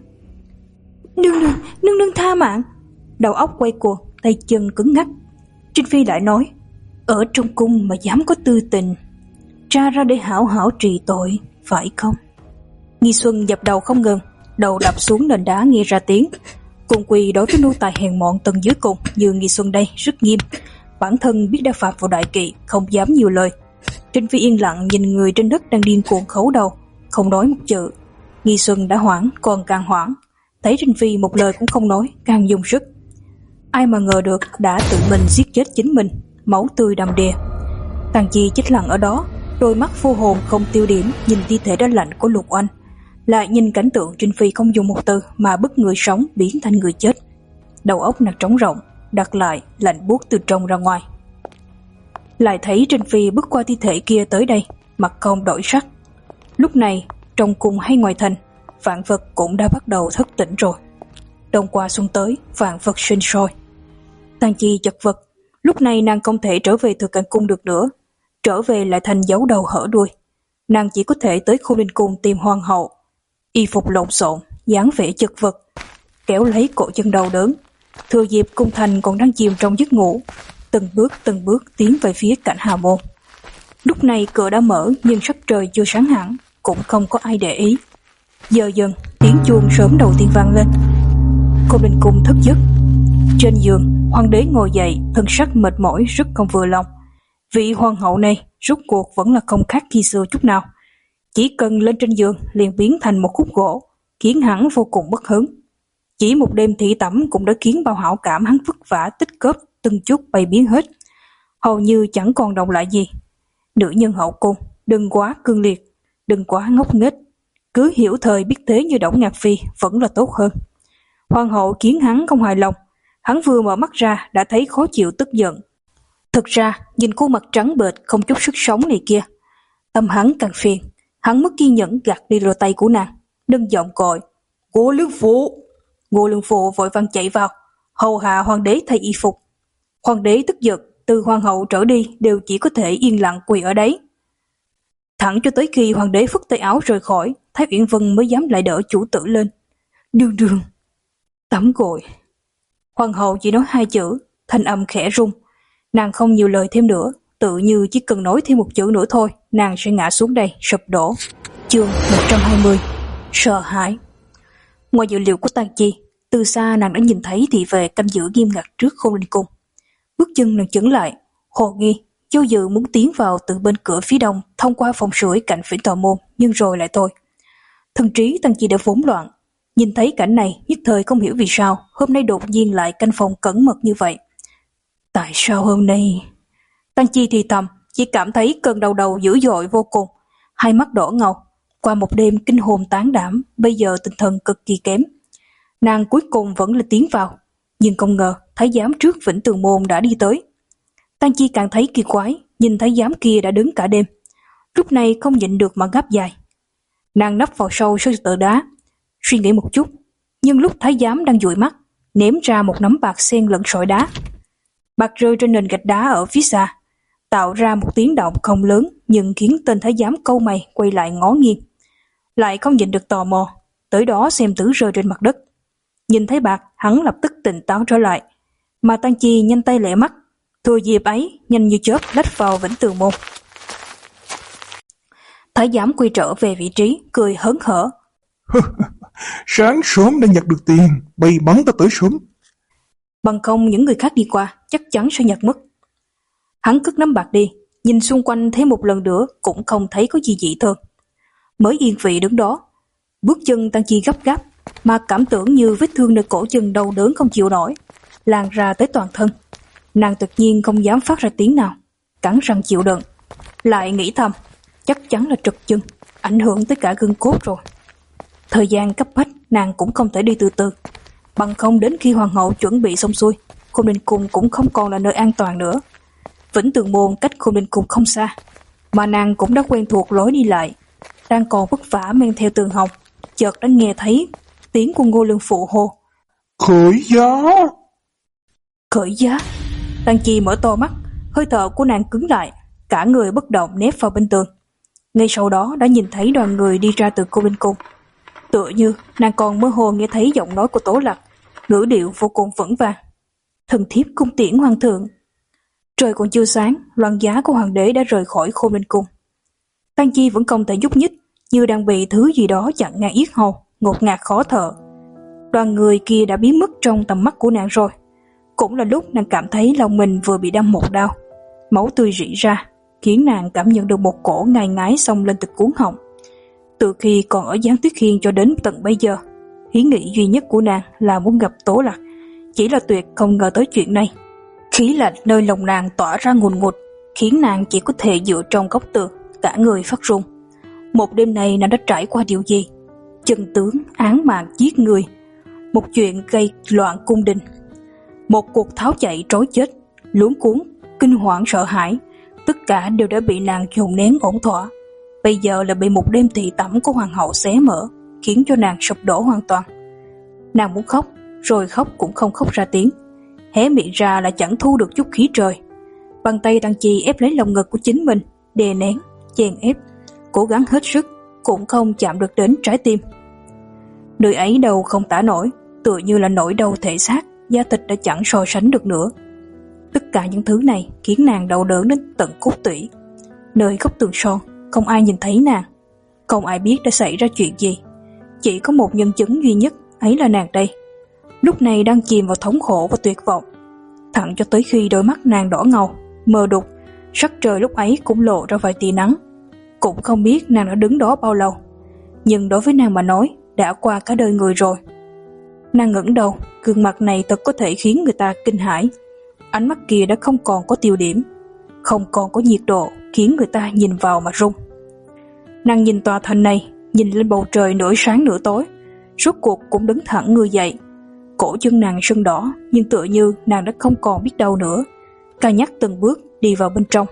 [SPEAKER 1] Nương nương, nương nương tha mạng. Đầu óc quay cuồng, tay chân cứng ngắc. Trinh Phi lại nói: ở trong cung mà dám có tư tình, tra ra để hảo hảo trị tội, phải không? Nghi Xuân dập đầu không ngừng, đầu đập xuống nền đá nghe ra tiếng. Cung quy đối với nô tài hèn mọn tầng dưới cùng như Nghi Xuân đây rất nghiêm. Bản thân biết đã phạm vào đại kỵ, không dám nhiều lời. Trinh Phi yên lặng nhìn người trên đất đang điên cuồng khấu đầu, không nói một chữ. Nghi Xuân đã hoảng, còn càng hoảng. Thấy Trinh Phi một lời cũng không nói, càng dùng sức. Ai mà ngờ được đã tự mình giết chết chính mình, máu tươi đầm đìa. Tang Chi chết lặng ở đó, đôi mắt vô hồn không tiêu điểm nhìn thi thể đã lạnh của Lục Oanh, lại nhìn cảnh tượng Trinh Phi không dùng một từ mà bức người sống biến thành người chết. Đầu óc nàng trống rỗng, đặt lại lạnh buốt từ trong ra ngoài. lại thấy Trinh Phi bước qua thi thể kia tới đây, mặt không đổi sắc. Lúc này, trong cung hay ngoài thành, vạn vật cũng đã bắt đầu thức tỉnh rồi. Đông qua xuân tới, vạn vật sinh sôi. Tang Chi chật vật, lúc này nàng không thể trở về Thừa Cảnh Cung được nữa, trở về lại thành giấu đầu hở đuôi. Nàng chỉ có thể tới Khôn Ninh Cung tìm hoàng hậu. Y phục lộn xộn, dáng vẻ chật vật, kéo lấy cổ chân đau đớn. Thừa dịp cung thành còn đang chìm trong giấc ngủ, từng bước từng bước tiến về phía cảnh Hà Môn. Lúc này cửa đã mở nhưng sắc trời chưa sáng hẳn, cũng không có ai để ý. Giờ dần tiếng chuông sớm đầu tiên vang lên. Khôn Ninh Cung thức giấc. Trên giường, hoàng đế ngồi dậy, thân sắc mệt mỏi rất không vừa lòng. Vị hoàng hậu này rốt cuộc vẫn là không khác khi xưa chút nào. Chỉ cần lên trên giường liền biến thành một khúc gỗ, khiến hắn vô cùng bất hứng. Chỉ một đêm thị tẩm cũng đã khiến bao hảo cảm hắn vất vả tích góp từng chút bay biến hết, hầu như chẳng còn động lại gì. Nữ nhân hậu cung, đừng quá cương liệt, đừng quá ngốc nghếch, cứ hiểu thời biết thế như Đổng Ngạc Phi vẫn là tốt hơn. Hoàng hậu khiến hắn không hài lòng, hắn vừa mở mắt ra đã thấy khó chịu tức giận. Thực ra, nhìn khuôn mặt trắng bệch không chút sức sống này kia, tâm hắn càng phiền. Hắn mất kiên nhẫn gạt đi đôi tay của nàng, nâng giọng gọi: "Ngô Lương Phụ!" Ngô Lương Phụ vội vàng chạy vào, hầu hạ hoàng đế thay y phục. Hoàng đế tức giận, từ hoàng hậu trở đi đều chỉ có thể yên lặng quỳ ở đấy. Thẳng cho tới khi hoàng đế phất tay áo rời khỏi, Thái Uyển Vân mới dám lại đỡ chủ tử lên. "Nương nương." Tắm gội. Hoàng hậu chỉ nói hai chữ, thanh âm khẽ rung. Nàng không nhiều lời thêm nữa, tự như chỉ cần nói thêm một chữ nữa thôi, nàng sẽ ngã xuống đây, sụp đổ. Chương một trăm hai mươi. Sợ hãi. Ngoài dự liệu của Tang Chi, từ xa nàng đã nhìn thấy thị vệ canh giữ nghiêm ngặt trước Khôn Ninh Cung. Bước chân nàng chững lại, hồ nghi, do dự muốn tiến vào từ bên cửa phía đông thông qua phòng sưởi cạnh Vĩnh Thọ Môn, nhưng rồi lại thôi. Thần trí Tang Chi đã vốn loạn, nhìn thấy cảnh này nhất thời không hiểu vì sao hôm nay đột nhiên lại canh phòng cẩn mật như vậy. Tại sao hôm nay? Tang Chi thì thầm, chỉ cảm thấy cơn đau đầu dữ dội vô cùng, hai mắt đỏ ngầu. Qua một đêm kinh hồn tán đảm, bây giờ tinh thần cực kỳ kém. Nàng cuối cùng vẫn là tiến vào, nhưng không ngờ thái giám trước Vĩnh Tường Môn đã đi tới. Tang Chi càng thấy kỳ quái, nhìn thái giám kia đã đứng cả đêm, lúc này không nhịn được mà gáp dài. Nàng nấp vào sâu sau tờ đá, suy nghĩ một chút, nhưng lúc thái giám đang dụi mắt, ném ra một nắm bạc xen lẫn sỏi đá. Bạc rơi trên nền gạch đá ở phía xa, tạo ra một tiếng động không lớn nhưng khiến tên thái giám cau mày quay lại ngó nghiêng. Lại không nhịn được tò mò, tới đó xem thứ rơi trên mặt đất. Nhìn thấy bạc, hắn lập tức tỉnh táo trở lại, mà Tang Chi nhanh tay lẹ mắt, thừa dịp ấy nhanh như chớp lách vào Vĩnh Tường Môn. Thái giám quay trở về vị trí, cười hớn hở.
[SPEAKER 2] Sáng sớm đã nhặt được tiền, bay bắn ta tới sớm.
[SPEAKER 1] Bằng không những người khác đi qua chắc chắn sẽ nhặt mất. Hắn cất nắm bạc đi, nhìn xung quanh thấy một lần nữa cũng không thấy có gì dị thường. Mới yên vị đứng đó, bước chân Tang Chi gấp gáp, mà cảm tưởng như vết thương nơi cổ chân đau đớn không chịu nổi, lan ra tới toàn thân. Nàng tự nhiên không dám phát ra tiếng nào, cắn răng chịu đựng. Lại nghĩ thầm, chắc chắn là trật chân, ảnh hưởng tới cả gân cốt rồi. Thời gian cấp bách, nàng cũng không thể đi từ từ, bằng không đến khi hoàng hậu chuẩn bị xong xuôi, Khôn Ninh Cung cũng không còn là nơi an toàn nữa. Vĩnh Tường Môn cách Khôn Ninh Cung không xa, mà nàng cũng đã quen thuộc lối đi lại, đang còn vất vả men theo tường hồng, chợt đã nghe thấy tiếng của Ngô Lương Phụ hô:
[SPEAKER 2] "Khởi giá!"
[SPEAKER 1] Khởi giá? Tang Chi mở to mắt, hơi thở của nàng cứng lại, cả người bất động nép vào bên tường. Ngay sau đó đã nhìn thấy đoàn người đi ra từ Khôn Ninh Cung. Tựa như nàng còn mơ hồ nghe thấy giọng nói của Tố Lạc, ngữ điệu vô cùng vững vàng: "Thần thiếp cung tiễn hoàng thượng." Trời còn chưa sáng, loan giá của hoàng đế đã rời khỏi Khôn Ninh Cung. Tang Chi vẫn không thể nhúc nhích, như đang bị thứ gì đó chặn ngang yết hầu, ngột ngạt khó thở. Đoàn người kia đã biến mất trong tầm mắt của nàng rồi. Cũng là lúc nàng cảm thấy lòng mình vừa bị đâm một đao, máu tươi rỉ ra, khiến nàng cảm nhận được một cổ ngai ngái xông lên từ cuống họng. Từ khi còn ở Giáng Tuyết Hiên cho đến tận bây giờ, ý nghĩ duy nhất của nàng là muốn gặp Tố Lạc, chỉ là tuyệt không ngờ tới chuyện này. Khí lạnh nơi lòng nàng tỏa ra ngùn ngụt, khiến nàng chỉ có thể dựa trong góc tường, cả người phát run. Một đêm này nàng đã trải qua điều gì? Chân tướng, án mạng giết người, một chuyện gây loạn cung đình, một cuộc tháo chạy trối chết, luống cuống, kinh hoảng sợ hãi, tất cả đều đã bị nàng dồn nén ổn thỏa. Bây giờ là bị một đêm thị tẩm của hoàng hậu xé mở, khiến cho nàng sụp đổ hoàn toàn. Nàng muốn khóc, rồi khóc cũng không khóc ra tiếng, hé miệng ra là chẳng thu được chút khí trời. Bàn tay Tăng Chi ép lấy lồng ngực của chính mình, đè nén, chèn ép, cố gắng hết sức, cũng không chạm được đến trái tim. Nơi ấy đau không tả nổi, tựa như là nỗi đau thể xác, da thịt đã chẳng so sánh được nữa. Tất cả những thứ này khiến nàng đau đớn đến tận cốt tủy. Nơi góc tường son, không ai nhìn thấy nàng, không ai biết đã xảy ra chuyện gì. Chỉ có một nhân chứng duy nhất, ấy là nàng đây. Lúc này đang chìm vào thống khổ và tuyệt vọng, thẳng cho tới khi đôi mắt nàng đỏ ngầu, mờ đục, sắc trời lúc ấy cũng lộ ra vài tia nắng. Cũng không biết nàng đã đứng đó bao lâu, nhưng đối với nàng mà nói, đã qua cả đời người rồi. Nàng ngẩng đầu, gương mặt này thật có thể khiến người ta kinh hãi. Ánh mắt kia đã không còn có tiêu điểm, không còn có nhiệt độ, khiến người ta nhìn vào mà run. Nàng nhìn tòa thành này, nhìn lên bầu trời nửa sáng nửa tối, rốt cuộc cũng đứng thẳng người dậy. Cổ chân nàng sưng đỏ, nhưng tựa như nàng đã không còn biết đâu nữa. Cà nhắc từng bước đi vào bên trong.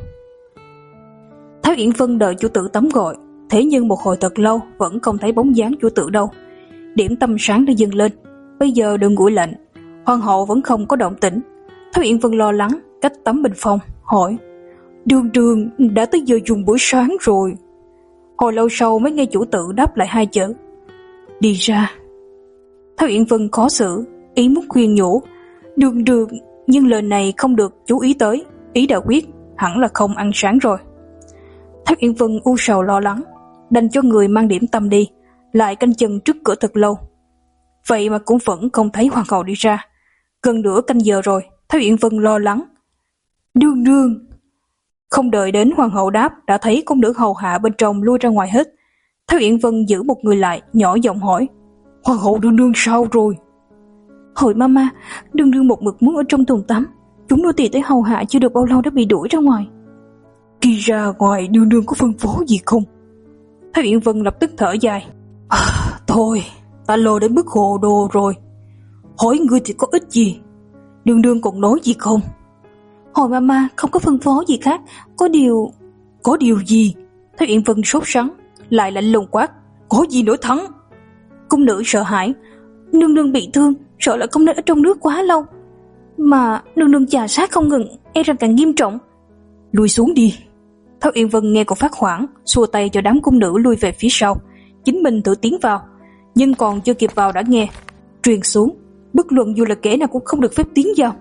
[SPEAKER 1] Thái Uyển Vân đợi chủ tử tắm gội, thế nhưng một hồi thật lâu vẫn không thấy bóng dáng chủ tử đâu. Điểm tâm sáng đã dâng lên, bây giờ đều nguội lạnh, hoàng hậu vẫn không có động tĩnh. Thái Uyển Vân lo lắng cách tấm bình phong, hỏi: "Đường đường, đã tới giờ dùng buổi sáng rồi." Hồi lâu sau mới nghe chủ tử đáp lại hai chữ: "Đi ra." Thái Uyển Vân khó xử, ý muốn khuyên nhủ: "Đường đường," nhưng lời này không được chú ý tới, ý đã quyết, hẳn là không ăn sáng rồi. Thái Uyển Vân u sầu lo lắng, đành cho người mang điểm tâm đi, lại canh chừng trước cửa thật lâu. Vậy mà cũng vẫn không thấy hoàng hậu đi ra. Gần nửa canh giờ rồi, Thái Uyển Vân lo lắng: "Đương đương." Không đợi đến hoàng hậu đáp, đã thấy cung nữ hầu hạ bên trong lui ra ngoài hết. Thái Uyển Vân giữ một người lại, nhỏ giọng hỏi: "Hoàng hậu đương đương sao rồi?" "Hội mama, đương đương một mực muốn ở trong thùng tắm, chúng nô tỳ tới hầu hạ chưa được bao lâu đã bị đuổi ra ngoài." "Đi ra ngoài đương đương có phân phó gì không?" Thái Uyển Vân lập tức thở dài: à, "Thôi, ta lo đến mức hồ đồ rồi. Hỏi ngươi thì có ích gì, đương đương còn nói gì không?" "Hồi mama không có phân phó gì khác, có điều..." "Có điều gì?" Thái Uyển Vân sốt sắng, lại lạnh lùng quát: "Có gì nữa Thắng?" Cung nữ sợ hãi: "Nương nương bị thương, sợ là không nên ở trong nước quá lâu. Mà nương nương chà sát không ngừng, e rằng càng nghiêm trọng." "Lui xuống đi." Thái Uyển Vân nghe còn phát hoảng, xua tay cho đám cung nữ lui về phía sau, chính mình tự tiến vào, nhưng còn chưa kịp vào đã nghe truyền xuống: "Bất luận dù là kẻ nào cũng không được phép tiến vào."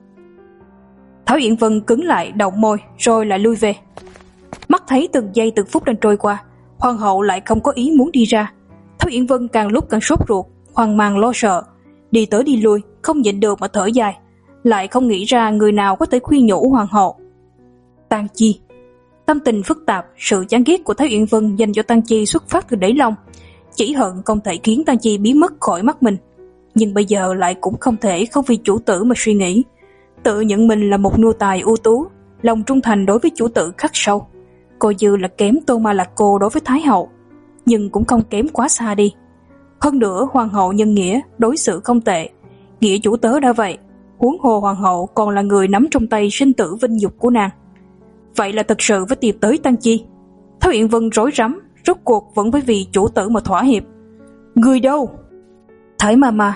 [SPEAKER 1] Thái Uyển Vân cứng lại đầu môi, rồi lại lui về. Mắt thấy từng giây từng phút đang trôi qua, hoàng hậu lại không có ý muốn đi ra. Thái Uyển Vân càng lúc càng sốt ruột, hoang mang lo sợ, đi tới đi lui, không nhịn được mà thở dài, lại không nghĩ ra người nào có thể khuyên nhủ hoàng hậu. Tang Chi. Tâm tình phức tạp, sự chán ghét của Thái Uyển Vân dành cho Tang Chi xuất phát từ đáy lòng, chỉ hận không thể khiến Tang Chi biến mất khỏi mắt mình, nhưng bây giờ lại cũng không thể không vì chủ tử mà suy nghĩ. Tự nhận mình là một nô tài ưu tú, lòng trung thành đối với chủ tử khắc sâu, coi như là kém Tôn Ma Lạc Cô đối với Thái hậu, nhưng cũng không kém quá xa đi. Hơn nữa hoàng hậu nhân nghĩa, đối xử không tệ, nghĩa chủ tớ đã vậy, huống hồ hoàng hậu còn là người nắm trong tay sinh tử vinh nhục của nàng. Vậy là thật sự phải tìm tới Tang Chi. Thái Uyển Vân rối rắm, rốt cuộc vẫn phải vì chủ tử mà thỏa hiệp. "Người đâu?" "Thái mama."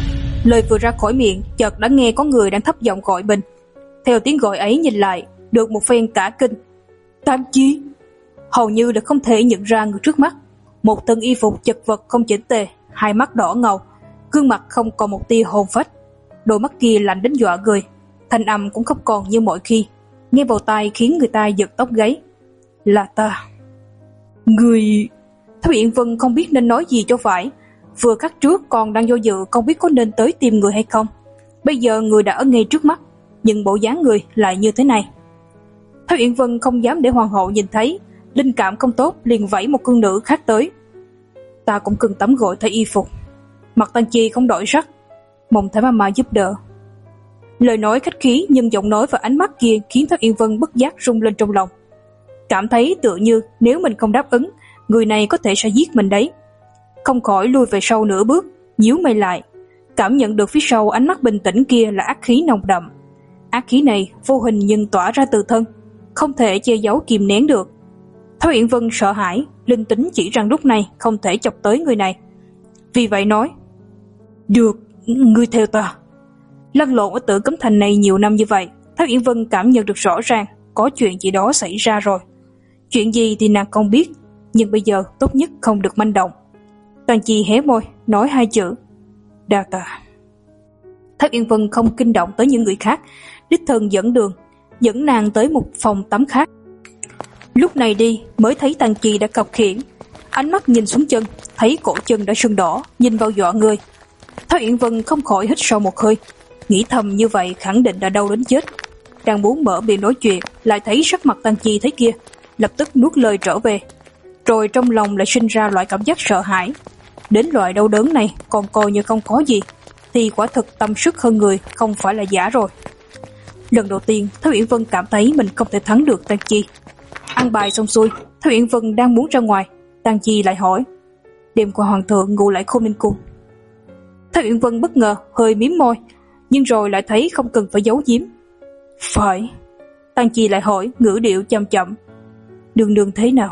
[SPEAKER 1] Lời vừa ra khỏi miệng, chợt đã nghe có người đang thấp giọng gọi mình. Theo tiếng gọi ấy nhìn lại, được một phen cả kinh. Tang Chi. Hầu như đã không thể nhận ra người trước mắt, một thân y phục chật vật không chỉnh tề, hai mắt đỏ ngầu, gương mặt không còn một tia hồn phách, đôi mắt kia lạnh đến dọa người, thanh âm cũng không còn như mọi khi, nghe vào tai khiến người ta giật tóc gáy. "Là ta." "Người..." Thái Uyển Vân không biết nên nói gì cho phải, vừa khắc trước còn đang do dự không biết có nên tới tìm người hay không, bây giờ người đã ở ngay trước mắt, nhưng bộ dáng người lại như thế này. Thái Uyển Vân không dám để hoàng hậu nhìn thấy, linh cảm không tốt liền vẫy một cung nữ khác tới. "Ta cũng cần tắm gội thay y phục." Mặt Tang Chi không đổi sắc, mong Thái mama giúp đỡ. Lời nói khách khí nhưng giọng nói và ánh mắt kia khiến Thái Uyển Vân bất giác rung lên trong lòng, cảm thấy tựa như nếu mình không đáp ứng, người này có thể sẽ giết mình đấy. Không khỏi lui về sau nửa bước, nhíu mày lại, cảm nhận được phía sau ánh mắt bình tĩnh kia là ác khí nồng đậm. Ác khí này vô hình nhưng tỏa ra từ thân, không thể che giấu kìm nén được. Thái Uyển Vân sợ hãi, linh tính chỉ rằng lúc này không thể chọc tới người này. Vì vậy nói, được, ngươi theo ta. Lăn lộn ở Tử Cấm Thành này nhiều năm như vậy, Thái Uyển Vân cảm nhận được rõ ràng có chuyện gì đó xảy ra rồi. Chuyện gì thì nàng không biết, nhưng bây giờ tốt nhất không được manh động. Tang Chi hé môi, nói hai chữ, đa tạ. Thái Uyển Vân không kinh động tới những người khác, đích thân dẫn đường, dẫn nàng tới một phòng tắm khác. Lúc này đi mới thấy Tang Chi đã cọc khiển, ánh mắt nhìn xuống chân, thấy cổ chân đã sưng đỏ, nhìn vào dọa người. Thái Uyển Vân không khỏi hít sâu một hơi, nghĩ thầm như vậy khẳng định đã đau đến chết. Đang muốn mở miệng nói chuyện, lại thấy sắc mặt Tang Chi thế kia, lập tức nuốt lời trở về. Rồi trong lòng lại sinh ra loại cảm giác sợ hãi. Đến loại đau đớn này còn coi như không có gì, thì quả thực tâm sức hơn người, không phải là giả rồi. Lần đầu tiên, Thái Uyển Vân cảm thấy mình không thể thắng được Tang Chi. Ăn bài xong xuôi, Thái Uyển Vân đang muốn ra ngoài, Tang Chi lại hỏi, đêm qua hoàng thượng ngủ lại Khôn Ninh Cung. Thái Uyển Vân bất ngờ, hơi mím môi, nhưng rồi lại thấy không cần phải giấu giếm. Phải. Tang Chi lại hỏi, ngữ điệu chậm chậm, đường đường thế nào?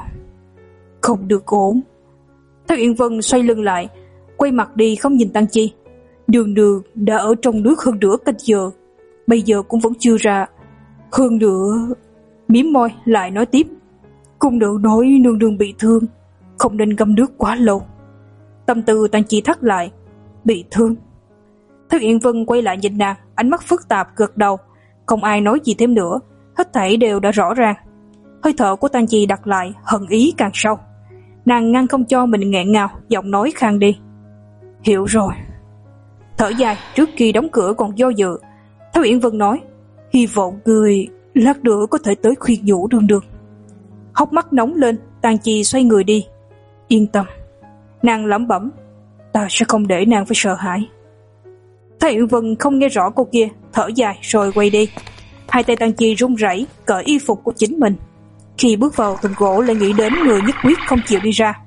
[SPEAKER 1] Không được ổn. Thái Uyển Vân xoay lưng lại, quay mặt đi không nhìn Tang Chi. Đường đường đã ở trong nước hơn nửa canh giờ, bây giờ cũng vẫn chưa ra. Hơn nữa, mím môi lại nói tiếp, cung nữ nói nương nương bị thương, không nên ngâm nước quá lâu. Tâm tư Tang Chi thắt lại, bị thương. Thái Uyển Vân quay lại nhìn nàng, ánh mắt phức tạp, gật đầu. Không ai nói gì thêm nữa, hết thảy đều đã rõ ràng. Hơi thở của Tang Chi đặt lại, hận ý càng sâu. Nàng ngăn không cho mình nghẹn ngào, giọng nói khang đi, hiểu rồi. Thở dài, trước khi đóng cửa còn do dự, Thái Uyển Vân nói, hy vọng người lát nữa có thể tới khuyên nhủ đường đường. Hốc mắt nóng lên, Tang Chi xoay người đi. Yên tâm. Nàng lẩm bẩm, ta sẽ không để nàng phải sợ hãi. Thái Uyển Vân không nghe rõ câu kia, thở dài rồi quay đi. Hai tay Tang Chi run rẩy cởi y phục của chính mình. Khi bước vào tầng gỗ lại nghĩ đến người nhất quyết không chịu đi ra.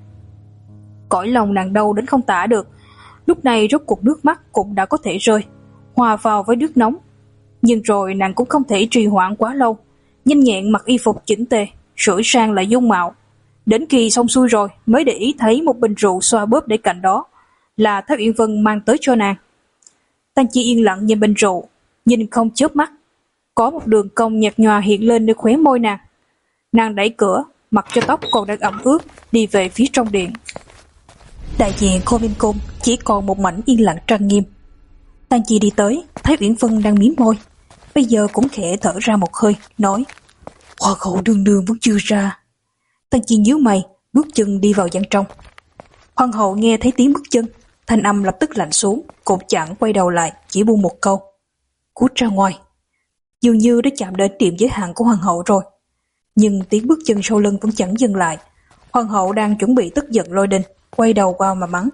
[SPEAKER 1] Cõi lòng nàng đau đến không tả được. Lúc này rốt cuộc nước mắt cũng đã có thể rơi, hòa vào với nước nóng. Nhưng rồi nàng cũng không thể trì hoãn quá lâu, nhanh nhẹn mặc y phục chỉnh tề, sửa sang lại dung mạo. Đến khi xong xuôi rồi mới để ý thấy một bình rượu xoa bóp để cạnh đó, là Thái Uyển Vân mang tới cho nàng. Tang Chi yên lặng nhìn bình rượu, nhìn không chớp mắt. Có một đường cong nhạt nhòa hiện lên nơi khóe môi nàng. Nàng đẩy cửa, mặc cho tóc còn đang ẩm ướt, đi về phía trong điện. Đại diện Khôn Ninh Cung chỉ còn một mảnh yên lặng trang nghiêm. Tang Chi đi tới, Thái Uyển Vân đang mím môi, bây giờ cũng khẽ thở ra một hơi, nói, Hoàng hậu đương đương vẫn chưa ra. Tang Chi nhíu mày, bước chân đi vào gian trong. Hoàng hậu nghe thấy tiếng bước chân, thanh âm lập tức lạnh xuống, cũng chẳng quay đầu lại, chỉ buông một câu, cút ra ngoài. Dường như đã chạm đến điểm giới hạn của hoàng hậu rồi. Nhưng tiếng bước chân sau lưng vẫn chẳng dừng lại. Hoàng hậu đang chuẩn bị tức giận lôi đình, quay đầu qua mà mắng.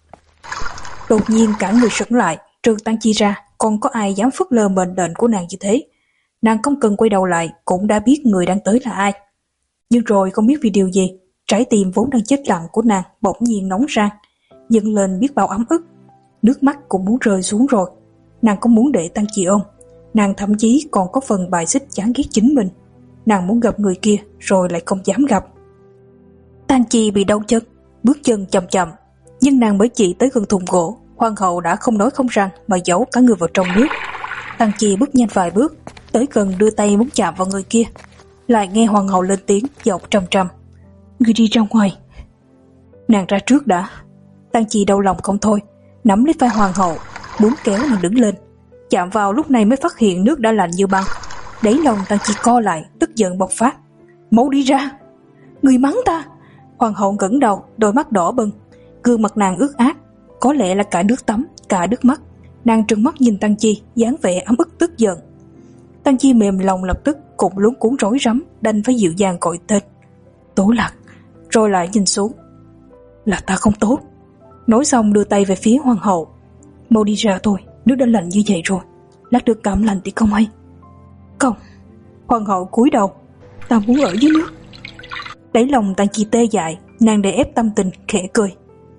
[SPEAKER 1] Đột nhiên cả người sững lại, trừ Tang Chi ra, còn có ai dám phớt lờ mệnh lệnh của nàng như thế. Nàng không cần quay đầu lại cũng đã biết người đang tới là ai. Nhưng rồi không biết vì điều gì, trái tim vốn đang chết lặng của nàng bỗng nhiên nóng rang, dâng lên biết bao ấm ức. Nước mắt cũng muốn rơi xuống rồi. Nàng không muốn để Tang Chi ôm, nàng thậm chí còn có phần bài xích chán ghét chính mình. Nàng muốn gặp người kia rồi lại không dám gặp. Tang Chi bị đau chân, bước chân chậm chậm, nhưng nàng mới chỉ tới gần thùng gỗ, hoàng hậu đã không nói không rằng mà giấu cả người vào trong nước. Tang Chi bước nhanh vài bước, tới gần đưa tay muốn chạm vào người kia, lại nghe hoàng hậu lên tiếng giọng trầm trầm, người đi ra ngoài. Nàng ra trước đã. Tang Chi đau lòng không thôi, nắm lấy vai hoàng hậu, muốn kéo nàng đứng lên. Chạm vào lúc này mới phát hiện nước đã lạnh như băng. Đáy lòng Tang Chi co lại, tức giận bộc phát, mau đi ra. Người mắng ta. Hoàng hậu ngẩng đầu, đôi mắt đỏ bừng, gương mặt nàng ướt át, có lẽ là cả nước tắm, cả nước mắt. Nàng trừng mắt nhìn Tang Chi, dáng vẻ ấm ức tức giận. Tang Chi mềm lòng lập tức cũng luống cuống rối rắm, đành phải dịu dàng gọi tên Tố Lạc, rồi lại nhìn xuống. Là ta không tốt. Nói xong đưa tay về phía hoàng hậu, mau đi ra thôi, nước đã lạnh như vậy rồi, lát được cảm lạnh thì không hay. Không. Hoàng hậu cúi đầu, ta muốn ở dưới nước. Đáy lòng Tang Chi tê dại, nàng để ép tâm tình khẽ cười.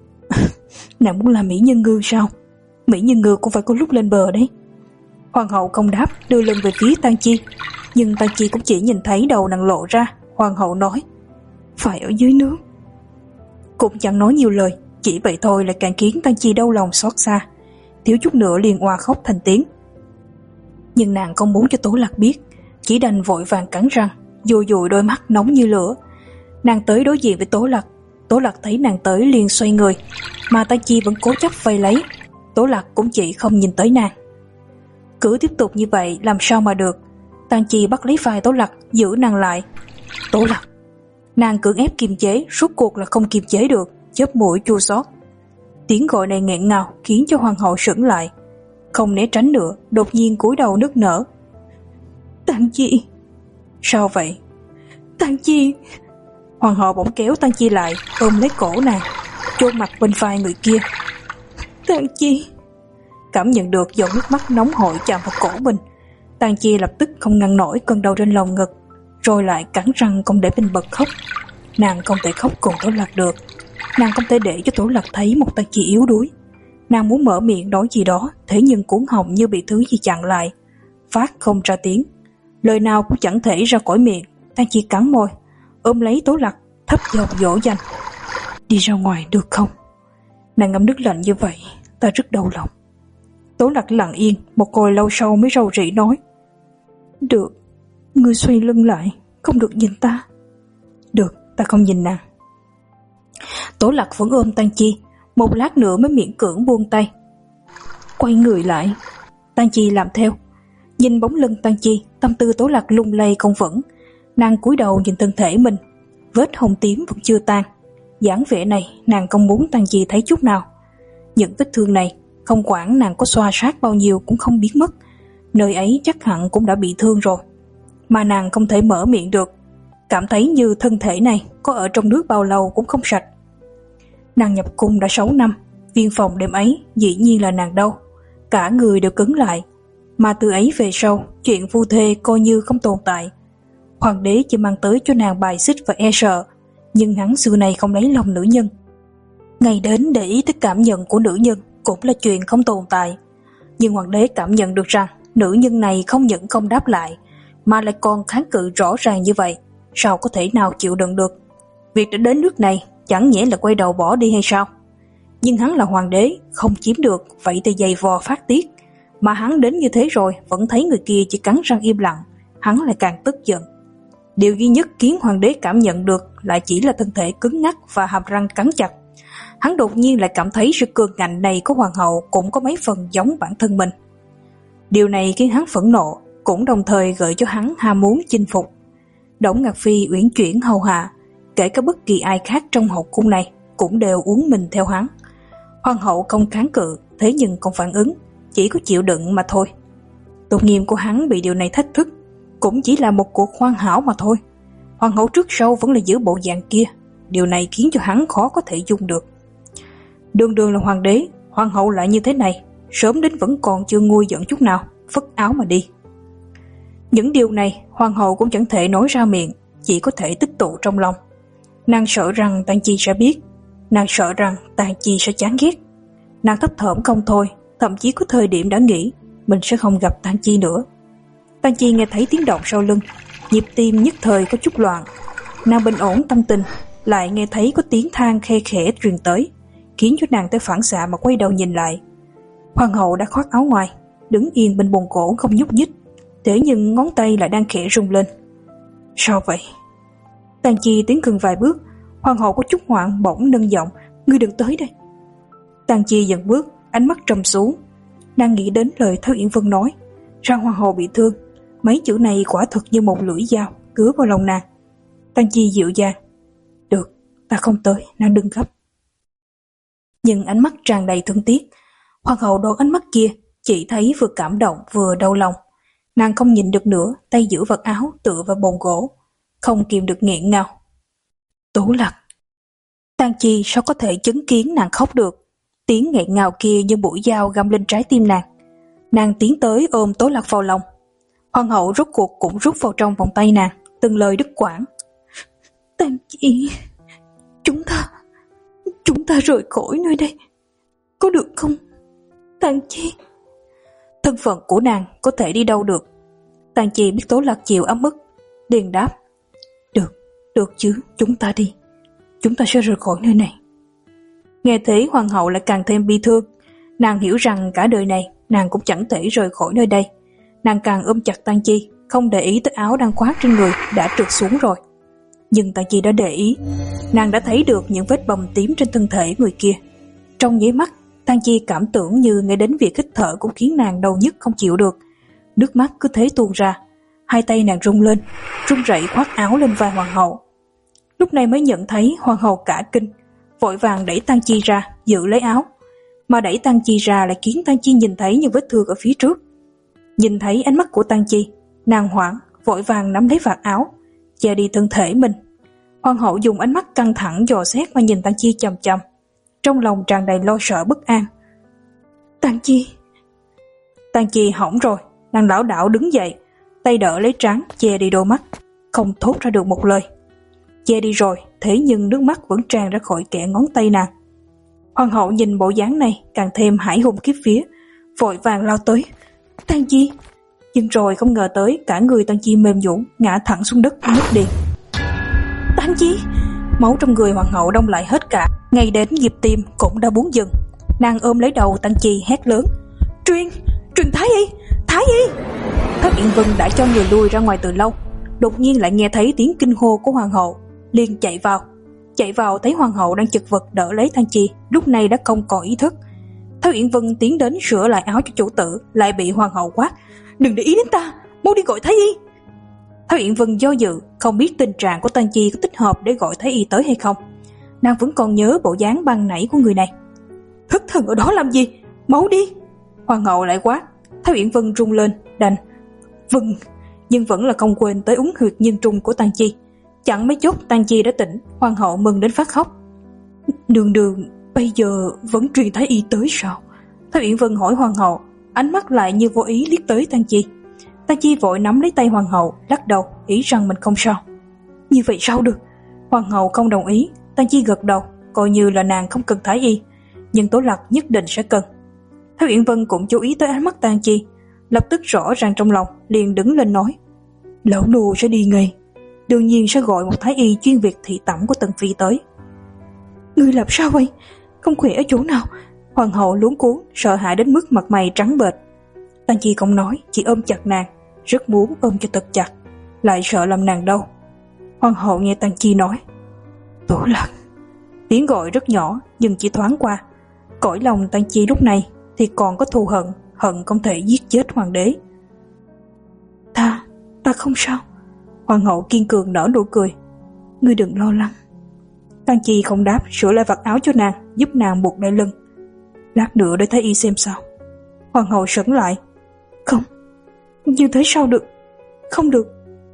[SPEAKER 1] Nàng muốn làm mỹ nhân ngư sao? Mỹ nhân ngư cũng phải có lúc lên bờ đấy. Hoàng hậu không đáp, đưa lưng về phía Tang Chi, Nhưng Tang Chi cũng chỉ nhìn thấy đầu nàng lộ ra. Hoàng hậu nói, phải ở dưới nước. Cũng chẳng nói nhiều lời, chỉ vậy thôi lại càng khiến Tang Chi đau lòng xót xa, thiếu chút nữa liền oa khóc thành tiếng. Nhưng nàng không muốn cho Tố Lạc biết, chỉ đành vội vàng cắn răng, dùi dùi đôi mắt nóng như lửa. Nàng tới đối diện với Tố Lạc. Tố Lạc thấy nàng tới liền xoay người, mà Tang Chi vẫn cố chấp vây lấy. Tố Lạc cũng chỉ không nhìn tới nàng. Cứ tiếp tục như vậy làm sao mà được. Tang Chi bắt lấy vai Tố Lạc, giữ nàng lại. Tố Lạc. Nàng cưỡng ép kiềm chế, rốt cuộc là không kiềm chế được, chớp mũi chua xót. Tiếng gọi này nghẹn ngào khiến cho hoàng hậu sững lại, không né tránh nữa, đột nhiên cúi đầu nức nở. Tang Chi. Sao vậy? Tang Chi. Hoàng hậu bỗng kéo Tang Chi lại, ôm lấy cổ nàng, chôn mặt bên vai người kia. Tang Chi. Cảm nhận được dòng nước mắt nóng hổi chạm vào cổ mình, Tang Chi lập tức không ngăn nổi cơn đau trên lồng ngực, rồi lại cắn răng không để mình bật khóc. Nàng không thể khóc cùng Tố Lạc được, nàng không thể để cho Tố Lạc thấy một Tang Chi yếu đuối. Nàng muốn mở miệng nói gì đó, thế nhưng cuống họng như bị thứ gì chặn lại, phát không ra tiếng, lời nào cũng chẳng thể ra khỏi miệng. Tang Chi cắn môi, ôm lấy Tố Lạc, thấp giọng dỗ dành. Đi ra ngoài được không? Nàng ngâm nước lạnh như vậy, ta rất đau lòng. Tố Lạc lặng yên, một hồi lâu sau mới rầu rĩ nói. Được, ngươi xoay lưng lại, không được nhìn ta. Được, ta không nhìn nàng. Tố Lạc vẫn ôm Tang Chi, một lát nữa mới miễn cưỡng buông tay. Quay người lại, Tang Chi làm theo. Nhìn bóng lưng Tang Chi, tâm tư Tố Lạc lung lay không vững. Nàng cúi đầu nhìn thân thể mình, vết hồng tím vẫn chưa tan. dáng vẻ này nàng không muốn Tang Chi thấy chút nào. Những vết thương này, không quản nàng có xoa sát bao nhiêu cũng không biến mất. Nơi ấy chắc hẳn cũng đã bị thương rồi, mà nàng không thể mở miệng được, cảm thấy như thân thể này có ở trong nước bao lâu cũng không sạch. Nàng nhập cung đã sáu năm, viên phòng đêm ấy dĩ nhiên là nàng đau, cả người đều cứng lại. Mà từ ấy về sau, chuyện phu thê coi như không tồn tại. Hoàng đế chỉ mang tới cho nàng bài xích và e sợ, nhưng hắn xưa nay không lấy lòng nữ nhân. Ngày đến để ý tới cảm nhận của nữ nhân cũng là chuyện không tồn tại. Nhưng hoàng đế cảm nhận được rằng nữ nhân này không những không đáp lại, mà lại còn kháng cự rõ ràng như vậy, sao có thể nào chịu đựng được. Việc đã đến nước này chẳng nhẽ là quay đầu bỏ đi hay sao? Nhưng hắn là hoàng đế, không chiếm được vậy thì giày vò phát tiết. Mà hắn đến như thế rồi vẫn thấy người kia chỉ cắn răng im lặng, hắn lại càng tức giận. Điều duy nhất khiến hoàng đế cảm nhận được lại chỉ là thân thể cứng ngắc và hàm răng cắn chặt. Hắn đột nhiên lại cảm thấy sự cường ngạnh này của hoàng hậu cũng có mấy phần giống bản thân mình. Điều này khiến hắn phẫn nộ, cũng đồng thời gợi cho hắn ham muốn chinh phục. Đổng Ngạc Phi uyển chuyển hầu hạ, kể cả bất kỳ ai khác trong hậu cung này cũng đều uốn mình theo hắn. Hoàng hậu không kháng cự, thế nhưng không phản ứng, chỉ có chịu đựng mà thôi. Tôn nghiêm của hắn bị điều này thách thức, cũng chỉ là một cuộc hoàn hảo mà thôi. Hoàng hậu trước sau vẫn là giữ bộ dạng kia, điều này khiến cho hắn khó có thể dung được. Đường đường là hoàng đế, hoàng hậu lại như thế này, sớm đến vẫn còn chưa nguôi giận chút nào, phất áo mà đi. Những điều này hoàng hậu cũng chẳng thể nói ra miệng, chỉ có thể tích tụ trong lòng. Nàng sợ rằng Tang Chi sẽ biết, nàng sợ rằng Tang Chi sẽ chán ghét. Nàng thấp thỏm không thôi, thậm chí có thời điểm đã nghĩ mình sẽ không gặp Tang Chi nữa. Tang Chi nghe thấy tiếng động sau lưng, nhịp tim nhất thời có chút loạn. Nàng bình ổn tâm tình, lại nghe thấy có tiếng than khe khẽ truyền tới, khiến cho nàng tới phản xạ mà quay đầu nhìn lại. Hoàng hậu đã khoác áo ngoài, đứng yên bên bồn cổ không nhúc nhích, thế nhưng ngón tay lại đang khẽ rung lên. Sao vậy? Tang Chi tiến gần vài bước, hoàng hậu có chút hoảng bỗng nâng giọng, ngươi đừng tới đây. Tang Chi dần bước, ánh mắt trầm xuống. Nàng nghĩ đến lời Thao Yển Vân nói, rằng hoàng hậu bị thương, mấy chữ này quả thực như một lưỡi dao cứa vào lòng nàng. Tang Chi dịu dàng, được, ta không tới, nàng đừng gấp. Nhưng ánh mắt tràn đầy thương tiếc. Hoàng hậu đón ánh mắt kia, chỉ thấy vừa cảm động vừa đau lòng. Nàng không nhịn được nữa, tay giữ vật áo tựa vào bồn gỗ, không kìm được nghẹn ngào. Tố Lạc. Tang Chi sao có thể chứng kiến nàng khóc được? Tiếng nghẹn ngào kia như mũi dao găm lên trái tim nàng. Nàng tiến tới ôm Tố Lạc vào lòng. Hoàng hậu rốt cuộc cũng rút vào trong vòng tay nàng, từng lời đứt quãng. Tang Chi, chúng ta, chúng ta rời khỏi nơi đây, có được không? Tang Chi. Thân phận của nàng có thể đi đâu được? Tang Chi biết Tố Lạc chịu ấm ức, liền đáp: Được, được chứ, chúng ta đi. Chúng ta sẽ rời khỏi nơi này. Nghe thế hoàng hậu lại càng thêm bi thương. Nàng hiểu rằng cả đời này nàng cũng chẳng thể rời khỏi nơi đây. Nàng càng ôm chặt Tang Chi, không để ý tới áo đang khoác trên người đã trượt xuống rồi. Nhưng Tang Chi đã để ý. Nàng đã thấy được những vết bầm tím trên thân thể người kia. Trong nháy mắt, Tang Chi cảm tưởng như ngay đến việc hít thở cũng khiến nàng đau nhức không chịu được. Nước mắt cứ thế tuôn ra. Hai tay nàng rung lên, run rẩy khoác áo lên vai hoàng hậu. Lúc này mới nhận thấy hoàng hậu cả kinh, vội vàng đẩy Tang Chi ra, giữ lấy áo. Mà đẩy Tang Chi ra lại khiến Tang Chi nhìn thấy những vết thương ở phía trước. Nhìn thấy ánh mắt của Tang Chi, nàng hoảng, vội vàng nắm lấy vạt áo, che đi thân thể mình. Hoàng hậu dùng ánh mắt căng thẳng dò xét mà nhìn Tang Chi chằm chằm, trong lòng tràn đầy lo sợ bất an. Tang Chi, Tang Chi hỏng rồi. Nàng lảo đảo đứng dậy, tay đỡ lấy trán che đi đôi mắt, không thốt ra được một lời. Che đi rồi, thế nhưng nước mắt vẫn tràn ra khỏi kẽ ngón tay nàng. Hoàng hậu nhìn bộ dáng này càng thêm hãi hùng khiếp vía, vội vàng lao tới. Tang Chi, nhưng rồi không ngờ tới cả người Tang Chi mềm nhũn ngã thẳng xuống đất ngất đi. Tang Chi, máu trong người hoàng hậu đông lại hết cả, ngay đến nhịp tim cũng đã muốn dừng. Nàng ôm lấy đầu Tang Chi hét lớn: Truyền, truyền Thái y, Thái y. Thái Uyển Vân đã cho người lui ra ngoài từ lâu, đột nhiên lại nghe thấy tiếng kinh hô của hoàng hậu, liền chạy vào. Chạy vào thấy hoàng hậu đang chật vật đỡ lấy Tang Chi, lúc này đã không còn ý thức. Thái Uyển Vân tiến đến sửa lại áo cho chủ tử, lại bị hoàng hậu quát: Đừng để ý đến ta, mau đi gọi Thái y. Thái Uyển Vân do dự, không biết tình trạng của Tang Chi có thích hợp để gọi Thái y tới hay không. Nàng vẫn còn nhớ bộ dáng ban nãy của người này. Thất thần ở đó làm gì, mau đi. Hoàng hậu lại quát. Thái Uyển Vân run lên, đành vâng, nhưng vẫn là không quên tới uống huyệt nhân trung của Tang Chi. Chẳng mấy chốc Tang Chi đã tỉnh, hoàng hậu mừng đến phát khóc. Đường đường, bây giờ vẫn truyền Thái y tới sao? Thái Uyển Vân hỏi hoàng hậu, ánh mắt lại như vô ý liếc tới Tang Chi. Tang Chi vội nắm lấy tay hoàng hậu, lắc đầu, ý rằng mình không sao. Như vậy sao được? Hoàng hậu không đồng ý. Tang Chi gật đầu, coi như là nàng không cần Thái y, nhưng Tố Lạc nhất định sẽ cần. Thái Uyển Vân cũng chú ý tới ánh mắt Tang Chi, lập tức rõ ràng trong lòng, liền đứng lên nói: Lão nô sẽ đi ngay, đương nhiên sẽ gọi một thái y chuyên việc thị tẩm của Tần Phi tới. Ngươi làm sao vậy? Không khỏe ở chỗ nào? Hoàng hậu luống cuống, sợ hãi đến mức mặt mày trắng bệch. Tang Chi không nói, chỉ ôm chặt nàng, rất muốn ôm cho thật chặt, lại sợ làm nàng đau. Hoàng hậu nghe Tang Chi nói: Tố Lạc. Tiếng gọi rất nhỏ nhưng chỉ thoáng qua. Cõi lòng Tang Chi lúc này thì còn có thù hận, hận không thể giết chết hoàng đế. Ta, ta không sao. Hoàng hậu kiên cường nở nụ cười. Ngươi đừng lo lắng. Tang Chi không đáp, sửa lại vạt áo cho nàng, giúp nàng buộc lại lưng. Lát nữa để Thái y xem sao. Hoàng hậu sững lại. Không, như thế sao được? Không được.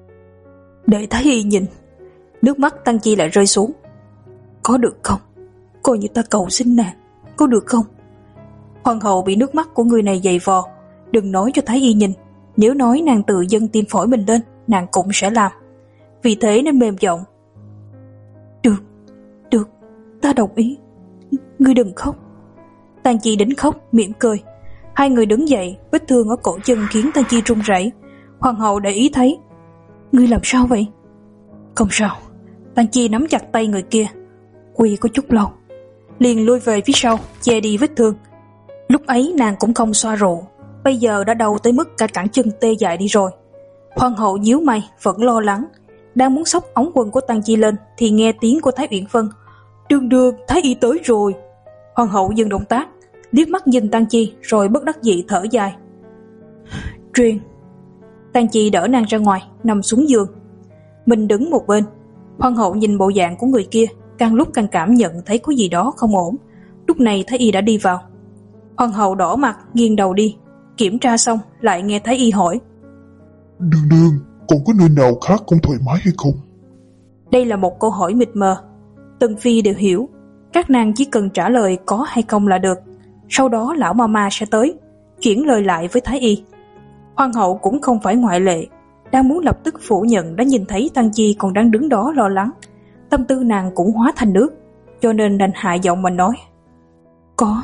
[SPEAKER 1] Để Thái y nhìn. Nước mắt Tang Chi lại rơi xuống. Có được không? Coi như ta cầu xin nàng, có được không? Hoàng hậu bị nước mắt của người này dày vò. Đừng nói cho Thái y nhìn, nếu nói nàng tự dâng tim phổi mình lên, nàng cũng sẽ làm. Vì thế nên mềm giọng. Được, được, ta đồng ý. Ngươi đừng khóc. Tang Chi đến khóc, mỉm cười. Hai người đứng dậy, vết thương ở cổ chân khiến Tang Chi run rẩy. Hoàng hậu để ý thấy. Ngươi làm sao vậy? Không sao. Tang Chi nắm chặt tay người kia. Quỳ có chút lâu, liền lui về phía sau, che đi vết thương. Lúc ấy nàng cũng không xoa rượu, bây giờ đã đau tới mức cả cẳng chân tê dại đi rồi. Hoàng hậu nhíu mày, vẫn lo lắng, đang muốn xốc ống quần của Tang Chi lên thì nghe tiếng của Thái Uyển Vân. Đường đường, Thái y tới rồi. Hoàng hậu dừng động tác, liếc mắt nhìn Tang Chi rồi bất đắc dĩ thở dài. Truyền. Tang Chi đỡ nàng ra ngoài, nằm xuống giường. Mình đứng một bên. Hoàng hậu nhìn bộ dạng của người kia, càng lúc càng cảm nhận thấy có gì đó không ổn. Lúc này Thái y đã đi vào. Hoàng hậu đỏ mặt, nghiêng đầu đi. Kiểm tra xong, lại nghe Thái y hỏi.
[SPEAKER 2] Đường đường, còn có nơi nào khác không thoải mái hay không?
[SPEAKER 1] Đây là một câu hỏi mịt mờ. Tần Phi đều hiểu, các nàng chỉ cần trả lời có hay không là được. Sau đó lão mama sẽ tới, chuyển lời lại với Thái y. Hoàng hậu cũng không phải ngoại lệ, đang muốn lập tức phủ nhận đã nhìn thấy Tang Chi còn đang đứng đó lo lắng. Tâm tư nàng cũng hóa thành nước, cho nên đành hạ giọng mà nói. Có.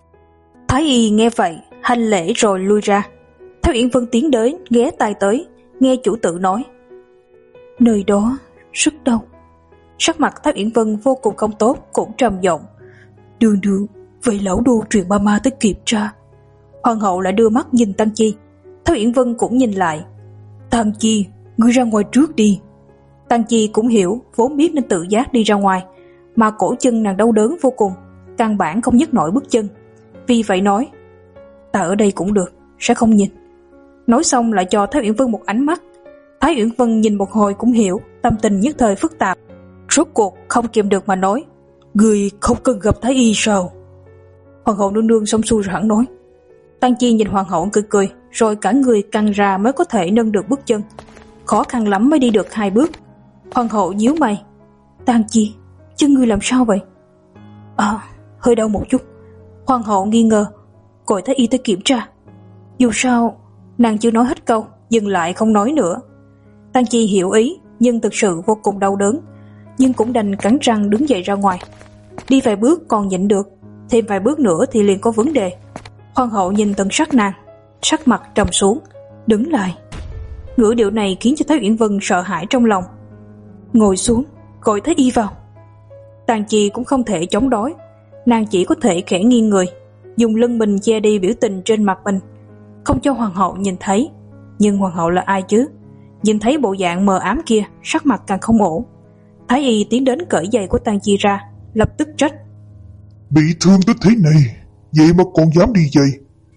[SPEAKER 1] Thái y nghe vậy, hành lễ rồi lui ra. Thái Uyển Vân tiến đến, ghé tai tới, nghe chủ tự nói. Nơi đó rất đau. Sắc mặt Thái Uyển Vân vô cùng không tốt, cũng trầm giọng. Đường đường, vậy lão đô truyền ma ma tới kiểm tra. Hoàng hậu lại đưa mắt nhìn Tăng Chi. Thái Uyển Vân cũng nhìn lại. Tăng Chi, ngươi ra ngoài trước đi. Tăng Chi cũng hiểu, vốn biết nên tự giác đi ra ngoài, mà cổ chân nàng đau đớn vô cùng, căn bản không nhấc nổi bước chân. Vì vậy nói, ta ở đây cũng được, sẽ không nhìn. Nói xong lại cho Thái Uyển Vân một ánh mắt. Thái Uyển Vân nhìn một hồi cũng hiểu, tâm tình nhất thời phức tạp. Rốt cuộc không kiềm được mà nói, người không cần gặp Thái y sao? Hoàng hậu nương nương xong xuôi rồi hẳn nói. Tăng Chi nhìn hoàng hậu cười cười, rồi cả người căng ra mới có thể nâng được bước chân. Khó khăn lắm mới đi được hai bước. Hoàng hậu nhíu mày. Tăng Chi, chân ngươi làm sao vậy? À, hơi đau một chút. Hoàng hậu nghi ngờ, gọi Thái y tới kiểm tra. Dù sao, nàng chưa nói hết câu, dừng lại không nói nữa. Tăng Chi hiểu ý, nhưng thực sự vô cùng đau đớn, nhưng cũng đành cắn răng đứng dậy ra ngoài. Đi vài bước còn nhịn được, thêm vài bước nữa thì liền có vấn đề. Hoàng hậu nhìn tận sắc nàng, sắc mặt trầm xuống, đứng lại. Ngữ điệu này khiến cho Thái Uyển Vân sợ hãi trong lòng. Ngồi xuống, gọi Thái y vào. Tàn Chi cũng không thể chống đối, nàng chỉ có thể khẽ nghiêng người, dùng lưng mình che đi biểu tình trên mặt mình, không cho hoàng hậu nhìn thấy. Nhưng hoàng hậu là ai chứ? Nhìn thấy bộ dạng mờ ám kia, sắc mặt càng không ổn. Thái y tiến đến cởi giày của Tàn Chi ra, lập tức trách.
[SPEAKER 2] Bị thương tới thế này, vậy mà còn dám đi giày?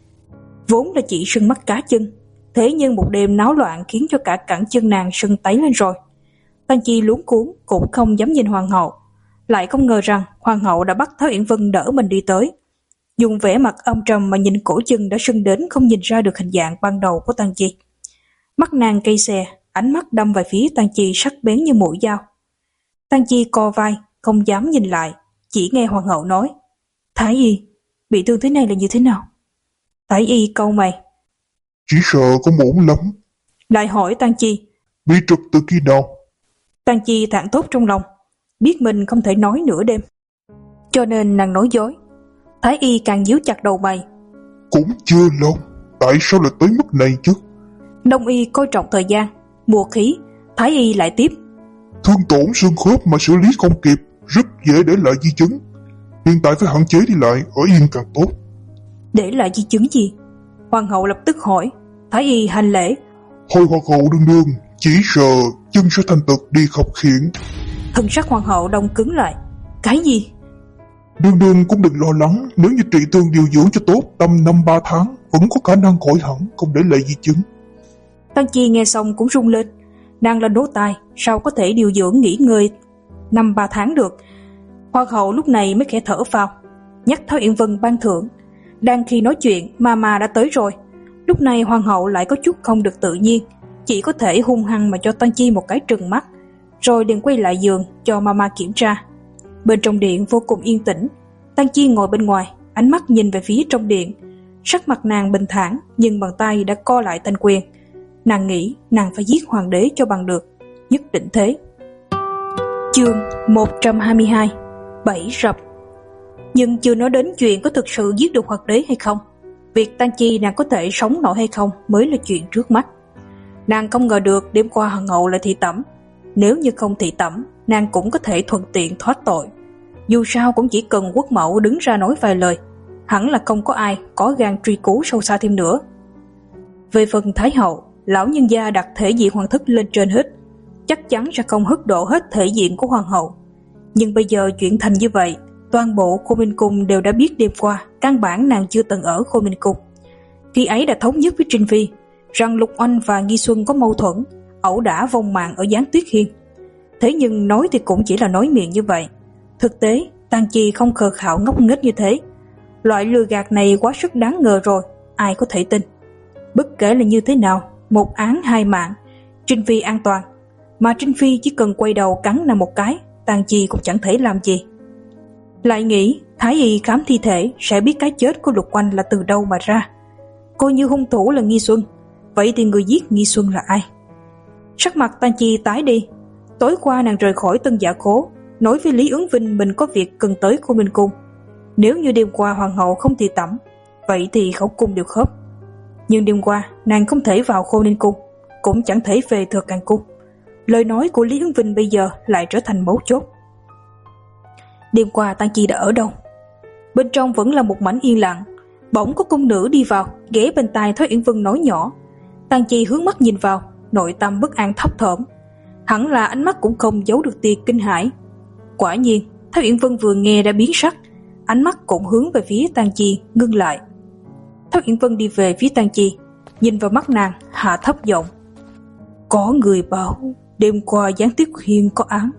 [SPEAKER 1] Vốn là chỉ sưng mắt cá chân, thế nhưng một đêm náo loạn khiến cho cả cẳng chân nàng sưng tấy lên rồi. Tàn Chi luống cuống cũng không dám nhìn hoàng hậu, lại không ngờ rằng hoàng hậu đã bắt Thái Uyển Vân đỡ mình đi tới, dùng vẻ mặt âm trầm mà nhìn cổ chân đã sưng đến không nhìn ra được hình dạng ban đầu của Tàn Chi. Mắt nàng cây xè, ánh mắt đâm về phía Tàn Chi sắc bén như mũi dao. Tàn Chi co vai, không dám nhìn lại, chỉ nghe hoàng hậu nói. Thái y, bị thương thế này là như thế nào? Thái y cau mày.
[SPEAKER 2] Chỉ sợ không ổn lắm.
[SPEAKER 1] Lại hỏi Tàn Chi.
[SPEAKER 2] Bị trật từ khi nào?
[SPEAKER 1] Tàn Chi thảng thốt trong lòng, biết mình không thể nói nửa đêm, cho nên nàng nói dối. Thái y càng nhíu chặt đầu mày.
[SPEAKER 2] Cũng chưa lâu, tại sao lại tới mức này chứ?
[SPEAKER 1] Đông y coi trọng thời gian, mùa khí. Thái y lại tiếp.
[SPEAKER 2] Thương tổn xương khớp mà xử lý không kịp, rất dễ để lại di chứng. Hiện tại phải hạn chế đi lại, ở yên càng tốt.
[SPEAKER 1] Để lại di chứng gì? Hoàng hậu lập tức hỏi. Thái y hành lễ.
[SPEAKER 2] Hồi hoàng hậu đương đương, chỉ sợ chân sẽ thành tật đi khập khiễng.
[SPEAKER 1] Thân sắc hoàng hậu đông cứng lại. Cái gì?
[SPEAKER 2] Đương đương cũng đừng lo lắng, nếu như trị thương điều dưỡng cho tốt, tầm năm ba tháng vẫn có khả năng khỏi hẳn, không để lại di chứng.
[SPEAKER 1] Tăng Chi nghe xong cũng rung lên. Nàng là nỗ tài, sao có thể điều dưỡng nghỉ ngơi năm ba tháng được? Hoàng hậu lúc này mới khẽ thở phào, nhắc Thái Uyển Vân ban thưởng. Đang khi nói chuyện, Mama đã tới rồi. Lúc này hoàng hậu lại có chút không được tự nhiên, chỉ có thể hung hăng mà cho Tăng Chi một cái trừng mắt, rồi liền quay lại giường cho Mama kiểm tra. Bên trong điện vô cùng yên tĩnh. Tăng Chi ngồi bên ngoài, ánh mắt nhìn về phía trong điện. Sắc mặt nàng bình thản, nhưng bàn tay đã co lại thành quyền. Nàng nghĩ nàng phải giết hoàng đế cho bằng được, nhất định thế. Chương một trăm hai mươi hai. Bẫy rập. Nhưng chưa nói đến chuyện có thực sự giết được hoàng đế hay không. Việc Tăng Chi nàng có thể sống nổi hay không mới là chuyện trước mắt. Nàng không ngờ được đêm qua hoàng hậu lại thị tẩm. Nếu như không thị tẩm, nàng cũng có thể thuận tiện thoát tội. Dù sao cũng chỉ cần quốc mẫu đứng ra nói vài lời, hẳn là không có ai có gan truy cứu sâu xa thêm nữa. Về phần Thái hậu, lão nhân gia đặt thể diện hoàng thất lên trên hết, chắc chắn sẽ không hất độ hết thể diện của hoàng hậu. Nhưng bây giờ chuyện thành như vậy, toàn bộ Khô Minh Cung đều đã biết đêm qua căn bản nàng chưa từng ở Khô Minh Cung. Khi ấy đã thống nhất với Trinh Phi rằng Lục Oanh và Nghi Xuân có mâu thuẫn, ẩu đả vong mạng ở Giáng Tuyết Hiên. Thế nhưng nói thì cũng chỉ là nói miệng như vậy. Thực tế, Tàn Chi không khờ khạo ngốc nghếch như thế. Loại lừa gạt này quá sức đáng ngờ rồi, ai có thể tin. Bất kể là như thế nào, một án hai mạng, Trinh Phi an toàn. Mà Trinh Phi chỉ cần quay đầu cắn nàng một cái, Tàn Chi cũng chẳng thể làm gì. Lại nghĩ Thái y khám thi thể sẽ biết cái chết của Lục Oanh là từ đâu mà ra. Coi như hung thủ là Nghi Xuân, vậy thì người giết Nghi Xuân là ai? Sắc mặt Tàn Chi tái đi. Tối qua nàng rời khỏi Tân Giả Cố, nói với Lý Ứng Vinh mình có việc cần tới Khô Minh Cung. Nếu như đêm qua hoàng hậu không thị tẩm, vậy thì khẩu cung đều khớp. Nhưng đêm qua nàng không thể vào Khô Ninh Cung, cũng chẳng thể về Thừa Càng Cung. Lời nói của Lý Ứng Vinh bây giờ lại trở thành mấu chốt. Đêm qua Tang Chi đã ở đâu? Bên trong vẫn là một mảnh yên lặng. Bỗng có cung nữ đi vào, ghé bên tai Thái Uyển Vân nói nhỏ. Tang Chi hướng mắt nhìn vào, nội tâm bất an thấp thỏm. Hẳn là ánh mắt cũng không giấu được tia kinh hãi. Quả nhiên, Thái Uyển Vân vừa nghe đã biến sắc, ánh mắt cũng hướng về phía Tang Chi, ngưng lại. Thái Uyển Vân đi về phía Tang Chi, nhìn vào mắt nàng, hạ thấp giọng. Có người bảo đêm qua Giáng Tuyết Hiên có án.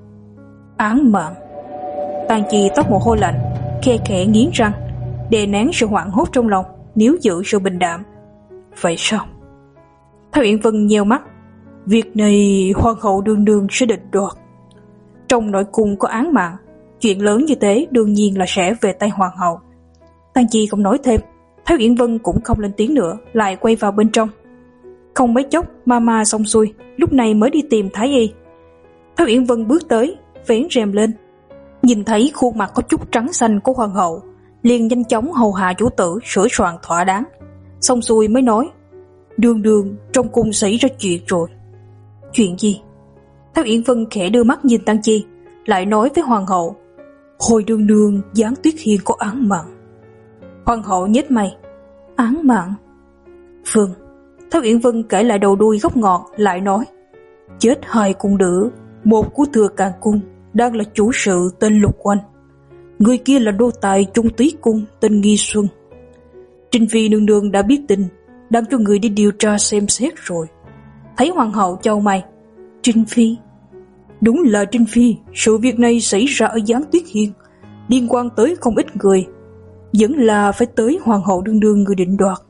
[SPEAKER 1] Án mạng. Tang Chi toát mồ hôi lạnh, khe khẽ nghiến răng, đè nén sự hoảng hốt trong lòng, níu giữ sự bình đạm. Vậy sao? Thái Uyển Vân nheo mắt. Việc này hoàng hậu đương đương sẽ định đoạt. Trong nội cung có án mạng, chuyện lớn như thế đương nhiên là sẽ về tay hoàng hậu. Tang Chi không nói thêm, Thái Uyển Vân cũng không lên tiếng nữa, lại quay vào bên trong. Không mấy chốc, Mama xong xuôi, lúc này mới đi tìm Thái Y. Thái Uyển Vân bước tới, vén rèm lên, nhìn thấy khuôn mặt có chút trắng xanh của hoàng hậu, liền nhanh chóng hầu hạ chủ tử sửa soạn thỏa đáng. Xong xuôi mới nói, đương đương trong cung xảy ra chuyện rồi. Chuyện gì? Thái Uyển Vân khẽ đưa mắt nhìn Tang Chi, lại nói với hoàng hậu, hồi đương đương Giáng Tuyết Hiên có án mạng. Hoàng hậu nhếch mày, án mạng? Vâng. Thái Uyển Vân kể lại đầu đuôi gốc ngọn, lại nói, chết hai cung nữ, một của Thừa Càng Cung đang là chủ sự tên Lục Oanh, người kia là đô tài Trung Túy Cung tên Nghi Xuân. Trinh Phi nương nương đã biết tin, đang cho người đi điều tra xem xét rồi. Thấy hoàng hậu chau mày, Trinh Phi? Đúng là Trinh Phi. Sự việc này xảy ra ở Giáng Tuyết Hiên, liên quan tới không ít người, vẫn là phải tới hoàng hậu đương đương người định đoạt.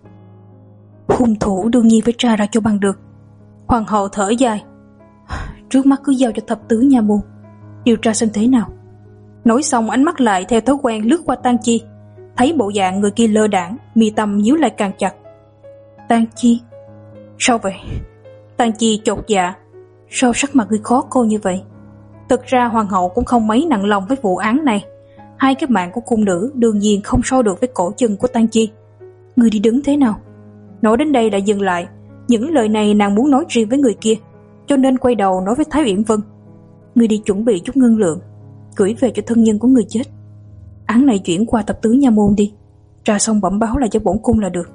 [SPEAKER 1] Hung thủ đương nhiên phải tra ra cho bằng được. Hoàng hậu thở dài, trước mắt cứ giao cho thập tứ nha môn điều tra xem thế nào. Nói xong ánh mắt lại theo thói quen lướt qua Tang Chi, thấy bộ dạng người kia lơ đãng, mi tâm nhíu lại càng chặt. Tang Chi? Sao vậy? Tang Chi chột dạ, sao sắc mặt người khó coi như vậy? Thực ra hoàng hậu cũng không mấy nặng lòng với vụ án này. Hai cái mạng của cung nữ đương nhiên không so được với cổ chân của Tang Chi. Người đi đứng thế nào? Nói đến đây đã dừng lại. Những lời này nàng muốn nói riêng với người kia, cho nên quay đầu nói với Thái Uyển Vân, người đi chuẩn bị chút ngân lượng, gửi về cho thân nhân của người chết. Án này chuyển qua thập tứ nha môn đi, tra xong bẩm báo lại cho bổn cung là được.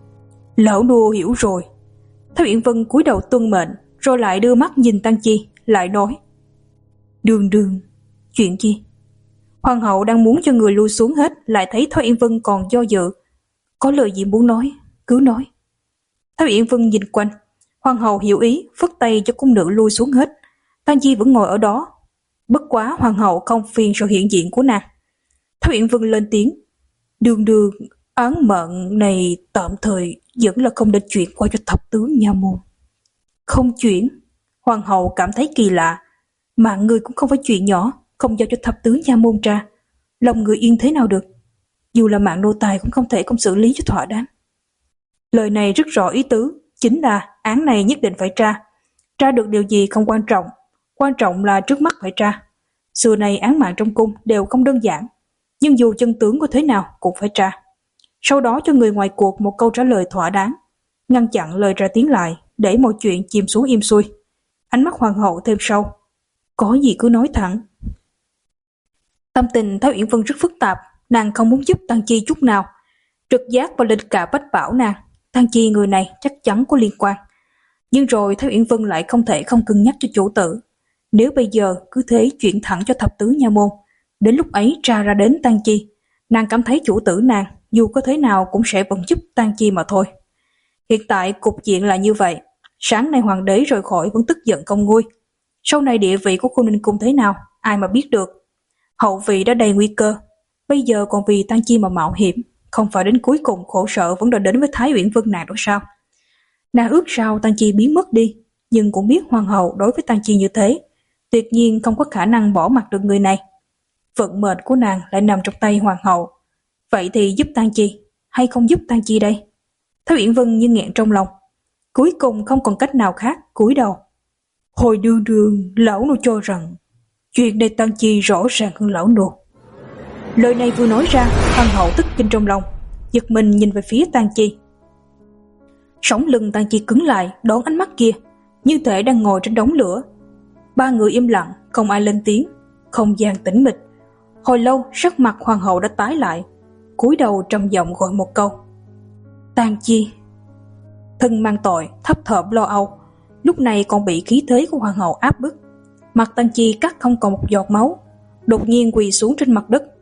[SPEAKER 1] Lão nô hiểu rồi. Thái Uyển Vân cúi đầu tuân mệnh, rồi lại đưa mắt nhìn Tang Chi, lại nói, đương đương. Chuyện gì? Hoàng hậu đang muốn cho người lui xuống hết, lại thấy Thái Uyển Vân còn do dự. Có lời gì muốn nói, cứ nói. Thái Uyển Vân nhìn quanh, hoàng hậu hiểu ý, phất tay cho cung nữ lui xuống hết. Tang Chi vẫn ngồi ở đó, bất quá hoàng hậu không phiền sự hiện diện của nàng. Thái Uyển Vân lên tiếng, đương đương, án mạng này tạm thời vẫn là không được chuyển qua cho thập tứ nha môn. Không chuyển? Hoàng hậu cảm thấy kỳ lạ. Mạng người cũng không phải chuyện nhỏ, không giao cho thập tứ nha môn tra, lòng người yên thế nào được? Dù là mạng nô tài cũng không thể không xử lý cho thỏa đáng. Lời này rất rõ ý tứ, chính là án này nhất định phải tra. Tra được điều gì không quan trọng, quan trọng là trước mắt phải tra. Xưa này án mạng trong cung đều không đơn giản, nhưng dù chân tướng có thế nào cũng phải tra. Sau đó cho người ngoài cuộc một câu trả lời thỏa đáng, ngăn chặn lời ra tiếng lại, để mọi chuyện chìm xuống im xuôi. Ánh mắt hoàng hậu thêm sâu, có gì cứ nói thẳng. Tâm tình Thái Uyển Vân rất phức tạp, nàng không muốn giúp Tang Chi chút nào. Trực giác và linh cảm bách bảo nàng, Tang Chi người này chắc chắn có liên quan. Nhưng rồi Thái Uyển Vân lại không thể không cân nhắc cho chủ tử. Nếu bây giờ cứ thế chuyển thẳng cho thập tứ nha môn, đến lúc ấy tra ra đến Tang Chi, nàng cảm thấy chủ tử nàng dù có thế nào cũng sẽ vẫn giúp Tang Chi mà thôi. Hiện tại cục diện là như vậy. Sáng nay hoàng đế rời khỏi vẫn tức giận không nguôi. Sau này địa vị của Cô Ninh Cung thế nào, ai mà biết được. Hậu vị đã đầy nguy cơ, bây giờ còn vì Tang Chi mà mạo hiểm, không phải đến cuối cùng khổ sở vẫn đòi đến với Thái Uyển Vân nàng đó sao? Nàng ước sao Tang Chi biến mất đi, nhưng cũng biết hoàng hậu đối với Tang Chi như thế, tuyệt nhiên không có khả năng bỏ mặc được người này. Vận mệnh của nàng lại nằm trong tay hoàng hậu. Vậy thì giúp Tang Chi hay không giúp Tang Chi đây? Thái Uyển Vân như nghẹn trong lòng, cuối cùng không còn cách nào khác, cúi đầu. Hồi đương đương, lão nô cho rằng chuyện này Tang Chi rõ ràng hơn lão nô. Lời này vừa nói ra, hoàng hậu tức kinh trong lòng, giật mình nhìn về phía Tang Chi. Sống lưng Tang Chi cứng lại, đón ánh mắt kia, như thể đang ngồi trên đống lửa. Ba người im lặng, không ai lên tiếng, không gian tĩnh mịch. Hồi lâu sắc mặt hoàng hậu đã tái lại, cúi đầu trầm giọng gọi một câu: Tang Chi. Thân mang tội thấp thỏm lo âu, lúc này còn bị khí thế của hoàng hậu áp bức. Mặt Tang Chi cắt không còn một giọt máu, đột nhiên quỳ xuống trên mặt đất.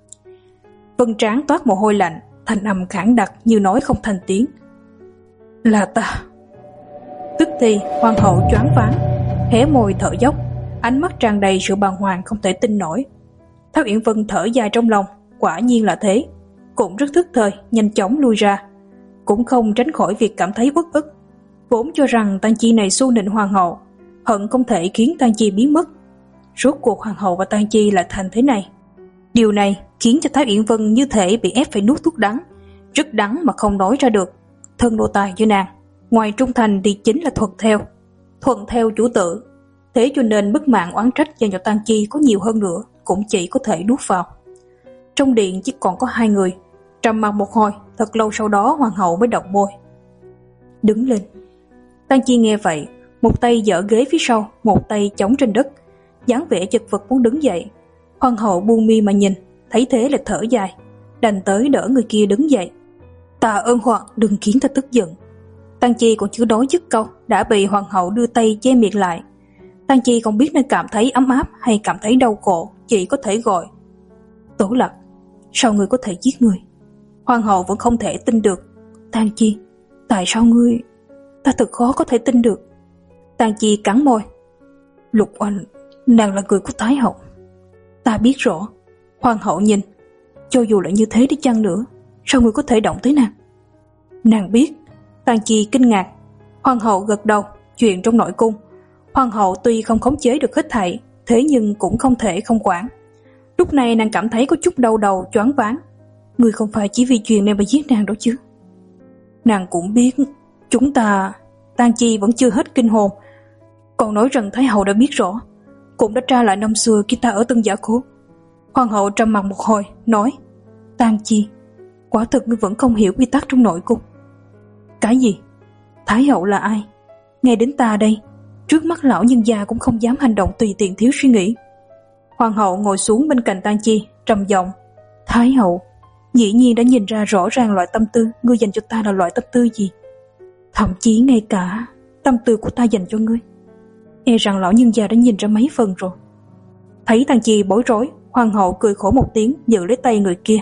[SPEAKER 1] Vân trán toát mồ hôi lạnh, thanh âm khản đặc như nói không thành tiếng: Là ta. Tức thì hoàng hậu choáng váng, hé môi thở dốc, ánh mắt tràn đầy sự bàng hoàng không thể tin nổi. Thác Uyển Vân thở dài trong lòng, quả nhiên là thế, cũng rất thức thời, nhanh chóng lui ra, cũng không tránh khỏi việc cảm thấy uất ức. Vốn cho rằng Tang Chi này xu nịnh hoàng hậu, hận không thể khiến Tang Chi biến mất. Rốt cuộc hoàng hậu và Tang Chi lại thành thế này. Điều này khiến cho Thái Uyển Vân như thể bị ép phải nuốt thuốc đắng, rất đắng mà không nói ra được. Thân nô tài như nàng, ngoài trung thành thì chính là thuận theo, thuận theo chủ tử. Thế cho nên bức mạng oán trách dành cho Tang Chi có nhiều hơn nữa cũng chỉ có thể nuốt vào. Trong điện chỉ còn có hai người, trầm mặc một hồi, thật lâu sau đó hoàng hậu mới động môi: Đứng lên. Tang Chi nghe vậy, một tay giở ghế phía sau, một tay chống trên đất, dáng vẻ chật vật muốn đứng dậy. Hoàng hậu buông mi mà nhìn, thấy thế là thở dài, đành tới đỡ người kia đứng dậy. Tạ ơn hoàng, đừng khiến ta tức giận. Tang Chi còn chưa nói dứt câu đã bị hoàng hậu đưa tay che miệng lại. Tang Chi không biết nên cảm thấy ấm áp hay cảm thấy đau khổ, chỉ có thể gọi: Tổ Lạc, sao ngươi có thể giết người? Hoàng hậu vẫn không thể tin được. Tang Chi, tại sao ngươi? Ta thật khó có thể tin được. Tang Chi cắn môi. Lục Oanh, nàng là người của Thái hậu. Ta biết rõ. Hoàng hậu nhìn, cho dù là như thế đi chăng nữa, sao ngươi có thể động tới nàng? Nàng biết. Tang Chi kinh ngạc. Hoàng hậu gật đầu. Chuyện trong nội cung, hoàng hậu tuy không khống chế được hết thảy, thế nhưng cũng không thể không quản. Lúc này nàng cảm thấy có chút đau đầu, choáng váng. Ngươi không phải chỉ vì chuyện này mà giết nàng đó chứ? Nàng cũng biết. Chúng ta... Tang Chi vẫn chưa hết kinh hồn, còn nói rằng Thái hậu đã biết rõ, cũng đã tra lại năm xưa khi ta ở Tân Giả Cố. Hoàng hậu trầm mặc một hồi, nói: Tang Chi, quả thực ngươi vẫn không hiểu quy tắc trong nội cung. Cái gì? Thái hậu là ai? Nghe đến ta đây, trước mắt lão nhân gia cũng không dám hành động tùy tiện thiếu suy nghĩ. Hoàng hậu ngồi xuống bên cạnh Tang Chi, trầm giọng: Thái hậu, dĩ nhiên đã nhìn ra rõ ràng loại tâm tư ngươi dành cho ta là loại tâm tư gì. Thậm chí ngay cả tâm tư của ta dành cho ngươi, e rằng lão nhân già đã nhìn ra mấy phần rồi. Thấy Tang Chi bối rối, hoàng hậu cười khổ một tiếng, giữ lấy tay người kia.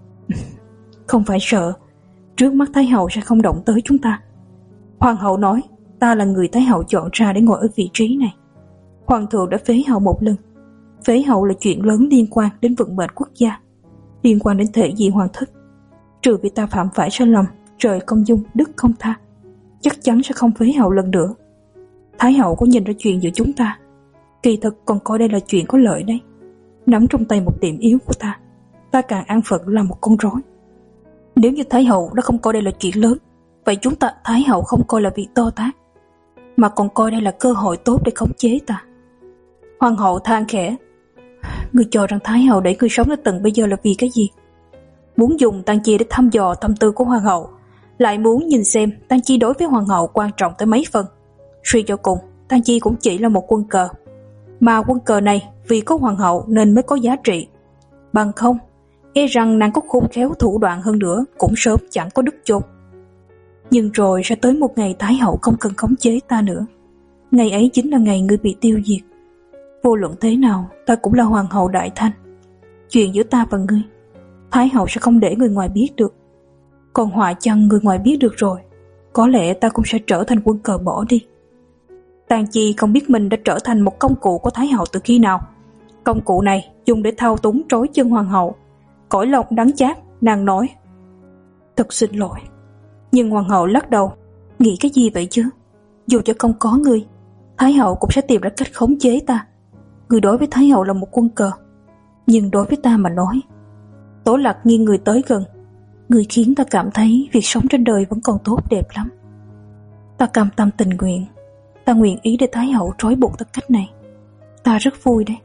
[SPEAKER 1] Không phải sợ, trước mắt Thái hậu sẽ không động tới chúng ta. Hoàng hậu nói: Ta là người Thái hậu chọn ra để ngồi ở vị trí này. Hoàng thượng đã phế hậu một lần. Phế hậu là chuyện lớn liên quan đến vận mệnh quốc gia, liên quan đến thể diện hoàng thất. Trừ vì ta phạm phải sai lầm, trời không dung, đức không tha, chắc chắn sẽ không phế hậu lần nữa. Thái hậu có nhìn ra chuyện giữa chúng ta, kỳ thực còn coi đây là chuyện có lợi đấy. Nắm trong tay một điểm yếu của ta, ta càng an phận là một con rối. Nếu như Thái hậu đã không coi đây là chuyện lớn, vậy chúng ta Thái hậu không coi là việc to tát, mà còn coi đây là cơ hội tốt để khống chế ta. Hoàng hậu than khẽ: Ngươi cho rằng Thái hậu để ngươi sống đến tận bây giờ là vì cái gì? Muốn dùng Tang Chi để thăm dò tâm tư của hoàng hậu, lại muốn nhìn xem Tang Chi đối với hoàng hậu quan trọng tới mấy phần. Suy cho cùng, Tang Chi cũng chỉ là một quân cờ, mà quân cờ này vì có hoàng hậu nên mới có giá trị. Bằng không, e rằng nàng có khôn khéo thủ đoạn hơn nữa cũng sớm chẳng có đứt chôn. Nhưng rồi sẽ tới một ngày Thái hậu không cần khống chế ta nữa. Ngày ấy chính là ngày ngươi bị tiêu diệt. Vô luận thế nào, ta cũng là hoàng hậu đại thanh. Chuyện giữa ta và ngươi, Thái hậu sẽ không để người ngoài biết được. Còn họa chăng người ngoài biết được rồi, có lẽ ta cũng sẽ trở thành quân cờ bỏ đi. Tang Chi không biết mình đã trở thành một công cụ của Thái hậu từ khi nào. Công cụ này dùng để thao túng trói chân hoàng hậu. Cõi lòng đắng chát, nàng nói: Thật xin lỗi. Nhưng hoàng hậu lắc đầu: Nghĩ cái gì vậy chứ? Dù cho không có ngươi, Thái hậu cũng sẽ tìm ra cách khống chế ta. Ngươi đối với Thái hậu là một quân cờ, nhưng đối với ta mà nói... Tổ Lạc nghiêng người tới gần. Ngươi khiến ta cảm thấy việc sống trên đời vẫn còn tốt đẹp lắm. Ta cam tâm tình nguyện. Ta nguyện ý để Thái hậu trói buộc ta cách này. Ta rất vui đấy.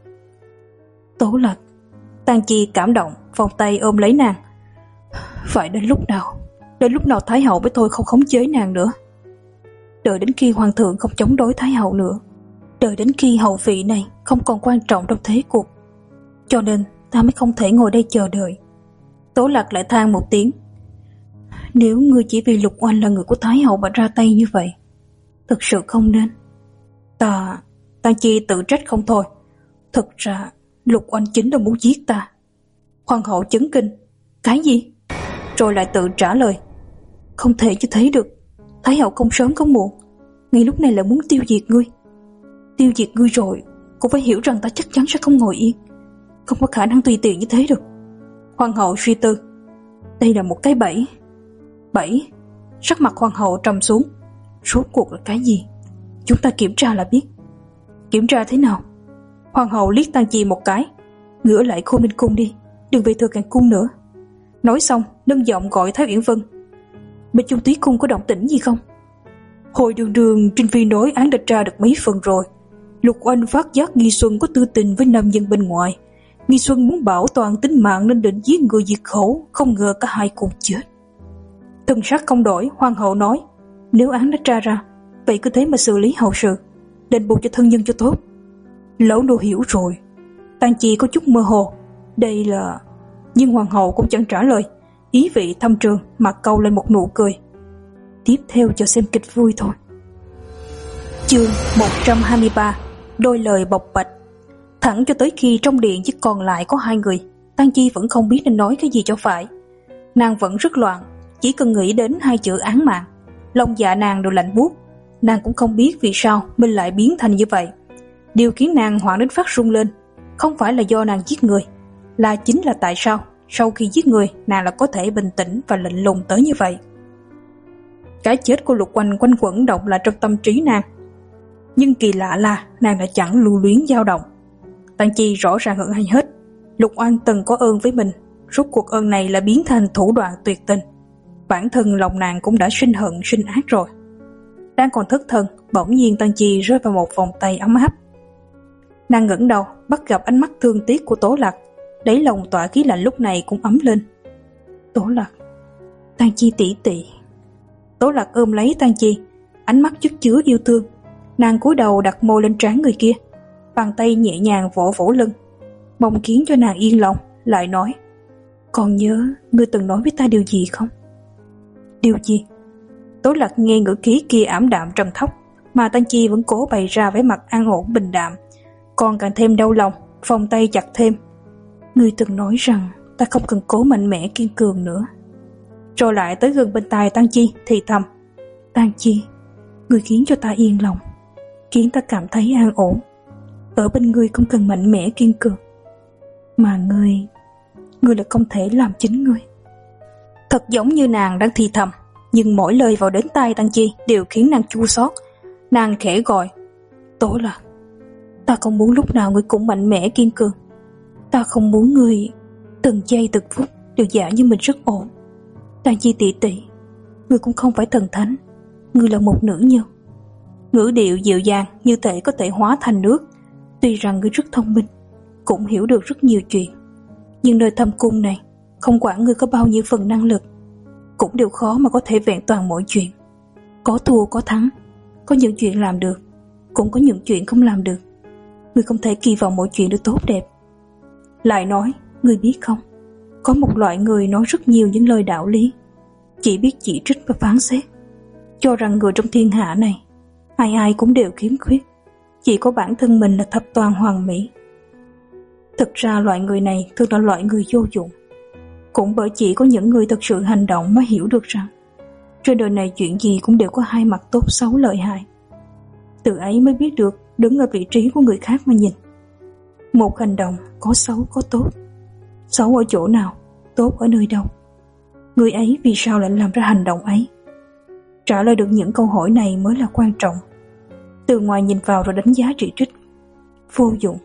[SPEAKER 1] Tổ Lạc. Tang Chi cảm động, vòng tay ôm lấy nàng. Phải đến lúc nào? Đến lúc nào Thái hậu mới thôi không khống chế nàng nữa? đợi đến khi hoàng thượng không chống đối thái hậu nữa, đợi đến khi hậu vị này không còn quan trọng trong thế cuộc. Cho nên ta mới không thể ngồi đây chờ đợi. Tố Lạc lại than một tiếng. Nếu ngươi chỉ vì Lục Oanh là người của thái hậu mà ra tay như vậy, thực sự không nên. Ta, ta chỉ tự trách không thôi. Thực ra Lục Oanh chính là muốn giết ta. Hoàng hậu chấn kinh. Cái gì? Rồi lại tự trả lời. Không thể như thế được. Thái hậu không sớm không muộn, ngay lúc này lại muốn tiêu diệt ngươi. Tiêu diệt ngươi rồi, cũng phải hiểu rằng ta chắc chắn sẽ không ngồi yên. Không có khả năng tùy tiện như thế được. Hoàng hậu suy tư. Đây là một cái bẫy. Bẫy? Sắc mặt hoàng hậu trầm xuống. Rốt cuộc là cái gì? Chúng ta kiểm tra là biết. Kiểm tra thế nào? Hoàng hậu liếc Tang Chi một cái. Ngửa lại Khôn Ninh cung đi, đừng về Thừa Càn cung nữa. Nói xong nâng giọng gọi Thái Uyển Vân. Bên Trung Túy cung có động tĩnh gì không? Hồi đường đường Trinh Phi nói án đã tra được mấy phần rồi. Lục Oanh phát giác Nghi Xuân có tư tình với nam nhân bên ngoài. Nghi Xuân muốn bảo toàn tính mạng nên định giết người diệt khẩu, không ngờ cả hai cùng chết. Thần sắc không đổi, hoàng hậu nói. Nếu án đã tra ra, vậy cứ thế mà xử lý hậu sự, đền bù cho thân nhân cho tốt. Lão nô hiểu rồi. Tang Chi có chút mơ hồ. Đây là... Nhưng hoàng hậu cũng chẳng trả lời, ý vị thâm trường mà câu lên một nụ cười. Tiếp theo cho xem kịch vui thôi. Chương một trăm hai mươi ba. Đôi lời bộc bạch. Thẳng cho tới khi trong điện chỉ còn lại có hai người, Tang Chi vẫn không biết nên nói cái gì cho phải. Nàng vẫn rất loạn, chỉ cần nghĩ đến hai chữ án mạng, lòng dạ nàng đều lạnh buốt. Nàng cũng không biết vì sao mình lại biến thành như vậy. Điều khiến nàng hoảng đến phát run lên không phải là do nàng giết người, là chính là tại sao sau khi giết người nàng lại có thể bình tĩnh và lạnh lùng tới như vậy. Cái chết của Lục Oanh quanh quẩn động lại trong tâm trí nàng, nhưng kỳ lạ là nàng đã chẳng lưu luyến dao động. Tang Chi rõ ràng hơn ai hết, Lục Oanh từng có ơn với mình, rốt cuộc ơn này là biến thành thủ đoạn tuyệt tình. Bản thân lòng nàng cũng đã sinh hận sinh ác rồi. Đang còn thất thần, bỗng nhiên Tang Chi rơi vào một vòng tay ấm áp. Nàng ngẩng đầu, bắt gặp ánh mắt thương tiếc của Tố Lạc, đáy lòng tỏa khí lạnh lúc này cũng ấm lên. Tố Lạc, Tang Chi tỷ tỷ. Tố Lạc ôm lấy Tang Chi, ánh mắt chất chứa yêu thương. Nàng cúi đầu đặt môi lên trán người kia, bàn tay nhẹ nhàng vỗ vỗ lưng, mong khiến cho nàng yên lòng, lại nói. Còn nhớ ngươi từng nói với ta điều gì không? Điều gì? Tố Lạc nghe ngữ khí kia ảm đạm trầm thấp, mà Tang Chi vẫn cố bày ra vẻ mặt an ổn bình đạm, còn càng thêm đau lòng, vòng tay chặt thêm. Ngươi từng nói rằng ta không cần cố mạnh mẽ kiên cường nữa. Rồi lại tới gần bên tai Tang Chi thì thầm. Tang Chi, ngươi khiến cho ta yên lòng, khiến ta cảm thấy an ổn. Ở bên ngươi không cần mạnh mẽ kiên cường, mà ngươi, ngươi là không thể làm chính ngươi. Thật giống như nàng đang thì thầm, nhưng mỗi lời vào đến tai Tang Chi đều khiến nàng chua xót. Nàng khẽ gọi. Tố Lạc, ta không muốn lúc nào ngươi cũng mạnh mẽ kiên cường. Ta không muốn ngươi từng giây từng phút đều giả như mình rất ổn. Tang Chi tỷ tỷ, ngươi cũng không phải thần thánh, ngươi là một nữ nhân. Ngữ điệu dịu dàng như thể có thể hóa thành nước. Tuy rằng ngươi rất thông minh, cũng hiểu được rất nhiều chuyện, nhưng nơi thâm cung này, không quản ngươi có bao nhiêu phần năng lực, cũng đều khó mà có thể vẹn toàn mọi chuyện. Có thua có thắng, có những chuyện làm được, cũng có những chuyện không làm được. Ngươi không thể kỳ vọng mọi chuyện đều tốt đẹp. Lại nói, ngươi biết không, có một loại người nói rất nhiều những lời đạo lý, chỉ biết chỉ trích và phán xét, cho rằng người trong thiên hạ này ai ai cũng đều khiếm khuyết, chỉ có bản thân mình là thập toàn hoàn mỹ. Thực ra loại người này thường là loại người vô dụng. Cũng bởi chỉ có những người thực sự hành động mới hiểu được rằng trên đời này chuyện gì cũng đều có hai mặt tốt xấu lợi hại. Từ ấy mới biết được đứng ở vị trí của người khác mà nhìn. Một hành động có xấu có tốt. Xấu ở chỗ nào, tốt ở nơi đâu? Người ấy vì sao lại làm ra hành động ấy? Trả lời được những câu hỏi này mới là quan trọng. Từ ngoài nhìn vào rồi đánh giá chỉ trích, vô dụng.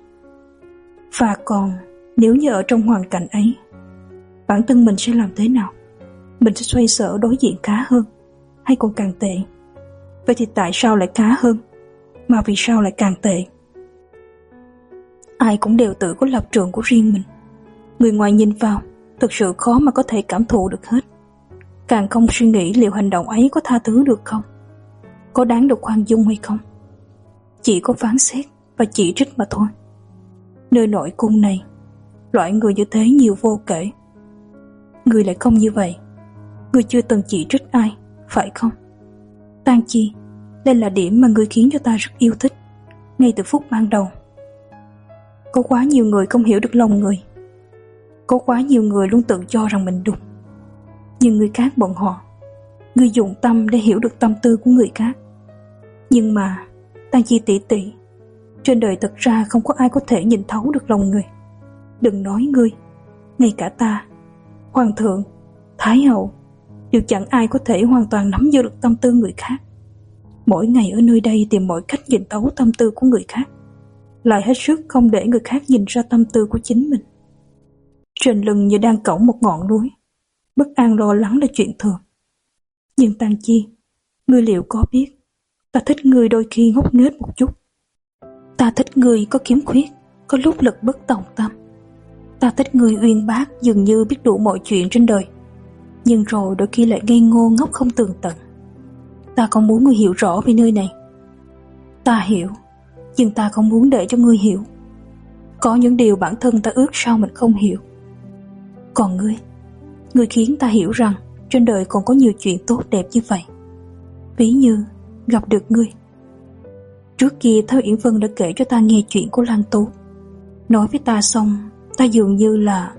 [SPEAKER 1] Và còn nếu như ở trong hoàn cảnh ấy, bản thân mình sẽ làm thế nào? Mình sẽ xoay sở đối diện khá hơn, hay còn càng tệ? Vậy thì tại sao lại khá hơn, mà vì sao lại càng tệ? Ai cũng đều tự có lập trường của riêng mình. Người ngoài nhìn vào, thực sự khó mà có thể cảm thụ được hết. Càng không suy nghĩ liệu hành động ấy có tha thứ được không. có đáng được khoan dung hay không? Chỉ có phán xét và chỉ trích mà thôi. Nơi nội cung này, loại người như thế nhiều vô kể. Ngươi lại không như vậy. Ngươi chưa từng chỉ trích ai, phải không? Tang Chi, đây là điểm mà ngươi khiến cho ta rất yêu thích ngay từ phút ban đầu. Có quá nhiều người không hiểu được lòng người. Có quá nhiều người luôn tự cho rằng mình đúng. Nhưng ngươi khác bọn họ. Ngươi dùng tâm để hiểu được tâm tư của người khác. Nhưng mà, Tang Chi tỷ tỷ, trên đời thật ra không có ai có thể nhìn thấu được lòng người. Đừng nói ngươi, ngay cả ta, hoàng thượng, thái hậu, đều chẳng ai có thể hoàn toàn nắm giữ được tâm tư người khác. Mỗi ngày ở nơi đây tìm mọi cách nhìn thấu tâm tư của người khác, lại hết sức không để người khác nhìn ra tâm tư của chính mình. Trên lưng như đang cõng một ngọn núi, bất an lo lắng là chuyện thường. Nhưng Tang Chi, ngươi liệu có biết, ta thích ngươi đôi khi ngốc nghếch một chút. Ta thích ngươi có khiếm khuyết, có lúc lực bất tòng tâm. Ta thích ngươi uyên bác, dường như biết đủ mọi chuyện trên đời, nhưng rồi đôi khi lại ngây ngô ngốc không tường tận. Ta không muốn ngươi hiểu rõ về nơi này. Ta hiểu, nhưng ta không muốn để cho ngươi hiểu. Có những điều bản thân ta ước sao mình không hiểu. Còn ngươi, ngươi khiến ta hiểu rằng trên đời còn có nhiều chuyện tốt đẹp như vậy. Ví như gặp được ngươi. Trước kia Thái Uyển Vân đã kể cho ta nghe chuyện của Lan Tú. Nói với ta xong, ta dường như là...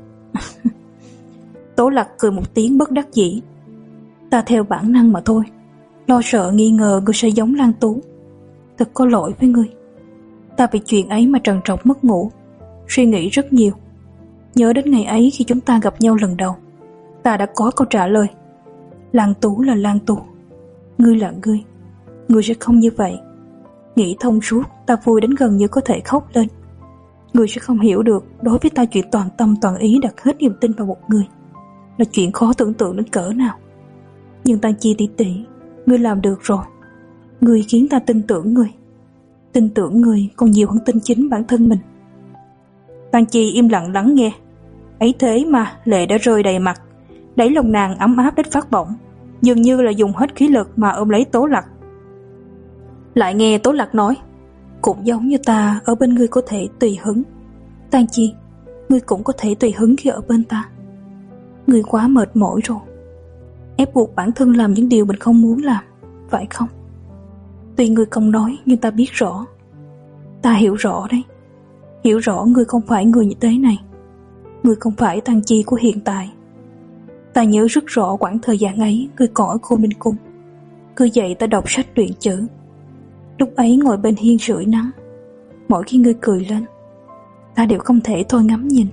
[SPEAKER 1] Tố Lạc cười một tiếng bất đắc dĩ. Ta theo bản năng mà thôi, lo sợ nghi ngờ ngươi sẽ giống Lan Tú. Thật có lỗi với ngươi. Ta vì chuyện ấy mà trằn trọc mất ngủ, suy nghĩ rất nhiều. Nhớ đến ngày ấy khi chúng ta gặp nhau lần đầu, ta đã có câu trả lời. Lan Tú là Lan Tú, ngươi là ngươi. Ngươi sẽ không như vậy. Nghĩ thông suốt, ta vui đến gần như có thể khóc lên. Ngươi sẽ không hiểu được, đối với ta chuyện toàn tâm toàn ý đặt hết niềm tin vào một người là chuyện khó tưởng tượng đến cỡ nào. Nhưng Tang Chi tỷ tỷ, ngươi làm được rồi. Ngươi khiến ta tin tưởng ngươi. Tin tưởng ngươi còn nhiều hơn tin chính bản thân mình. Tang Chi im lặng lắng nghe. Ấy thế mà lệ đã rơi đầy mặt. Đáy lòng nàng ấm áp đến phát bỏng, dường như là dùng hết khí lực mà ôm lấy Tố Lạc. Lại nghe Tố Lạc nói, cũng giống như ta ở bên ngươi có thể tùy hứng. Tang Chi, ngươi cũng có thể tùy hứng khi ở bên ta. Ngươi quá mệt mỏi rồi, ép buộc bản thân làm những điều mình không muốn làm, phải không? Tuy ngươi không nói, nhưng ta biết rõ. Ta hiểu rõ đấy. Hiểu rõ ngươi không phải người như thế này. Ngươi không phải Tang Chi của hiện tại. Ta nhớ rất rõ quãng thời gian ấy ngươi còn ở Khôn Minh Cung. Cứ dậy ta đọc sách luyện chữ. Lúc ấy ngồi bên hiên sưởi nắng, mỗi khi ngươi cười lên, ta đều không thể thôi ngắm nhìn.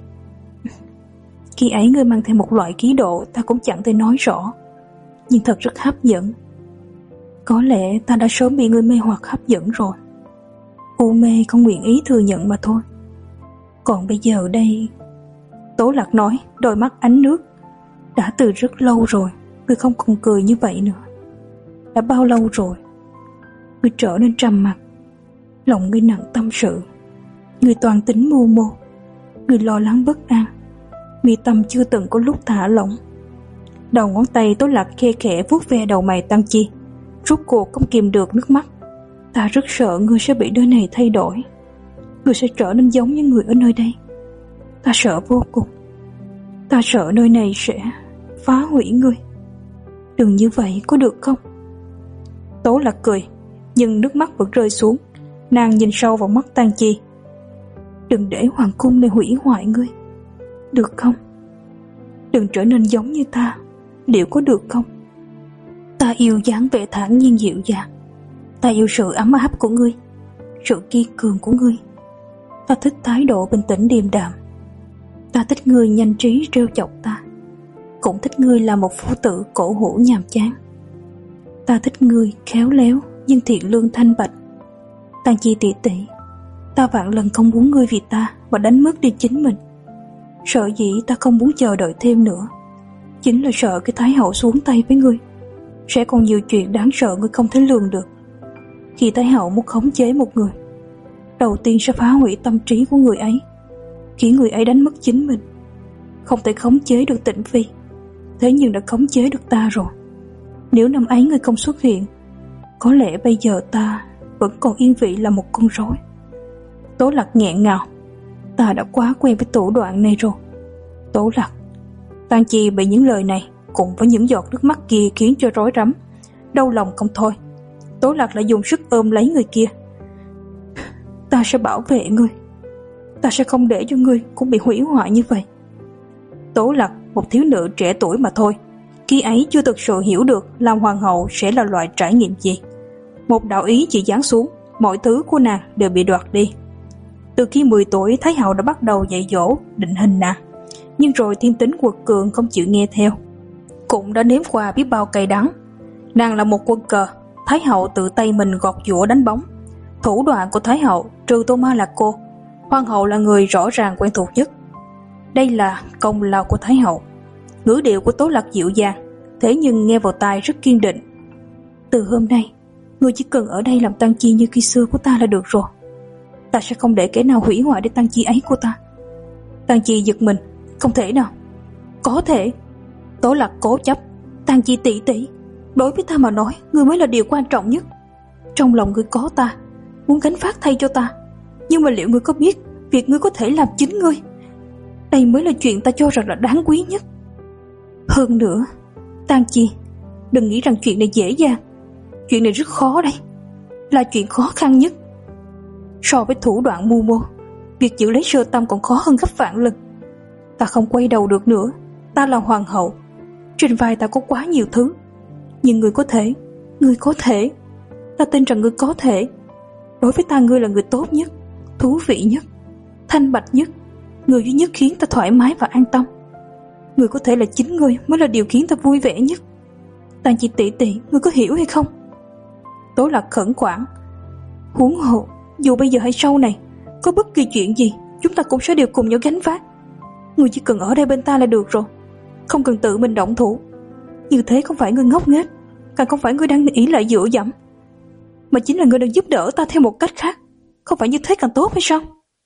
[SPEAKER 1] Khi ấy ngươi mang thêm một loại khí độ ta cũng chẳng thể nói rõ, nhưng thật rất hấp dẫn. Có lẽ ta đã sớm bị ngươi mê hoặc hấp dẫn rồi. U mê không nguyện ý thừa nhận mà thôi. Còn bây giờ đây... Tố Lạc nói, đôi mắt ánh nước. Đã từ rất lâu rồi, ngươi không còn cười như vậy nữa. Đã bao lâu rồi? Ngươi trở nên trầm mặc, lòng ngươi nặng tâm sự, ngươi toàn tính mưu mô, ngươi lo lắng bất an, mi tâm chưa từng có lúc thả lỏng. Đầu ngón tay Tố Lạc khe khẽ vuốt ve đầu mày Tang Chi, rút cuộc không kìm được nước mắt. Ta rất sợ ngươi sẽ bị nơi này thay đổi, ngươi sẽ trở nên giống như người ở nơi đây. Ta sợ vô cùng. Ta sợ nơi này sẽ phá hủy ngươi. Đừng như vậy có được không? Tố Lạc cười, nhưng nước mắt vẫn rơi xuống. Nàng nhìn sâu vào mắt Tang Chi. Đừng để hoàng cung này hủy hoại ngươi, được không? Đừng trở nên giống như ta, liệu có được không? Ta yêu dáng vẻ thản nhiên dịu dàng. Ta yêu sự ấm áp của ngươi, sự kiên cường của ngươi. Ta thích thái độ bình tĩnh điềm đạm. Ta thích ngươi nhanh trí trêu chọc ta, cũng thích ngươi là một phu tử cổ hủ nhàm chán. Ta thích ngươi khéo léo nhưng thiện lương thanh bạch. Tang Chi tỷ tỷ, ta vạn lần không muốn ngươi vì ta mà đánh mất đi chính mình. Sợ dĩ ta không muốn chờ đợi thêm nữa, chính là sợ cái Thái hậu xuống tay với ngươi, sẽ còn nhiều chuyện đáng sợ ngươi không thể lường được. Khi Thái hậu muốn khống chế một người, đầu tiên sẽ phá hủy tâm trí của người ấy, khiến người ấy đánh mất chính mình. Không thể khống chế được Tĩnh Phi, thế nhưng đã khống chế được ta rồi. Nếu năm ấy ngươi không xuất hiện, Có lẽ bây giờ ta vẫn còn yên vị là một con rối. Tố Lạc nghẹn ngào. Ta đã quá quen với thủ đoạn này rồi. Tố Lạc. Tang Chi bị những lời này cùng với những giọt nước mắt kia khiến cho rối rắm, đau lòng không thôi. Tố Lạc lại dùng sức ôm lấy người kia. Ta sẽ bảo vệ ngươi. Ta sẽ không để cho ngươi cũng bị hủy hoại như vậy. Tố Lạc, một thiếu nữ trẻ tuổi mà thôi, khi ấy chưa thực sự hiểu được làm hoàng hậu sẽ là loại trải nghiệm gì. Một đạo ý chỉ giáng xuống, mọi thứ của nàng đều bị đoạt đi. Từ khi mười tuổi, Thái hậu đã bắt đầu dạy dỗ, định hình nàng, nhưng rồi thiên tính quật cường không chịu nghe theo, cũng đã nếm qua biết bao cay đắng. Nàng là một quân cờ, Thái hậu tự tay mình gọt giũa đánh bóng. Thủ đoạn của Thái hậu, trừ Tô Ma là cô, hoàng hậu là người rõ ràng quen thuộc nhất. Đây là công lao của Thái hậu. Ngữ điệu của Tố Lạc dịu dàng, thế nhưng nghe vào tai rất kiên định. Từ hôm nay, ngươi chỉ cần ở đây làm Tang Chi như khi xưa của ta là được rồi. Ta sẽ không để kẻ nào hủy hoại để Tang Chi ấy của ta. Tang Chi giật mình. Không thể nào. Có thể. Tố Lạc cố chấp. Tang Chi tỷ tỷ, đối với ta mà nói, ngươi mới là điều quan trọng nhất. Trong lòng ngươi có ta, muốn gánh vác thay cho ta. Nhưng mà liệu ngươi có biết việc ngươi có thể làm chính ngươi? Đây mới là chuyện ta cho rằng là đáng quý nhất. Hơn nữa, Tang Chi, đừng nghĩ rằng chuyện này dễ dàng. Chuyện này rất khó đây, là chuyện khó khăn nhất. So với thủ đoạn mưu mô, việc giữ lấy Sơ Tâm còn khó hơn gấp vạn lần. Ta không quay đầu được nữa. Ta là hoàng hậu, trên vai ta có quá nhiều thứ. Nhưng ngươi có thể, ngươi có thể. Ta tin rằng ngươi có thể. Đối với ta, ngươi là người tốt nhất, thú vị nhất, thanh bạch nhất, người duy nhất khiến ta thoải mái và an tâm. Ngươi có thể là chính ngươi mới là điều khiến ta vui vẻ nhất. Tang Chi tỷ tỷ, ngươi có hiểu hay không? Tố Lạc khẩn khoản. Huống hồ, dù bây giờ hay sau này, có bất kỳ chuyện gì, chúng ta cũng sẽ đều cùng nhau gánh vác. Ngươi chỉ cần ở đây bên ta là được rồi, không cần tự mình động thủ. Như thế không phải ngươi ngốc nghếch, càng không phải ngươi đang ỷ lại dựa dẫm, mà chính là ngươi đang giúp đỡ ta theo một cách khác. Không phải như thế càng tốt hay sao?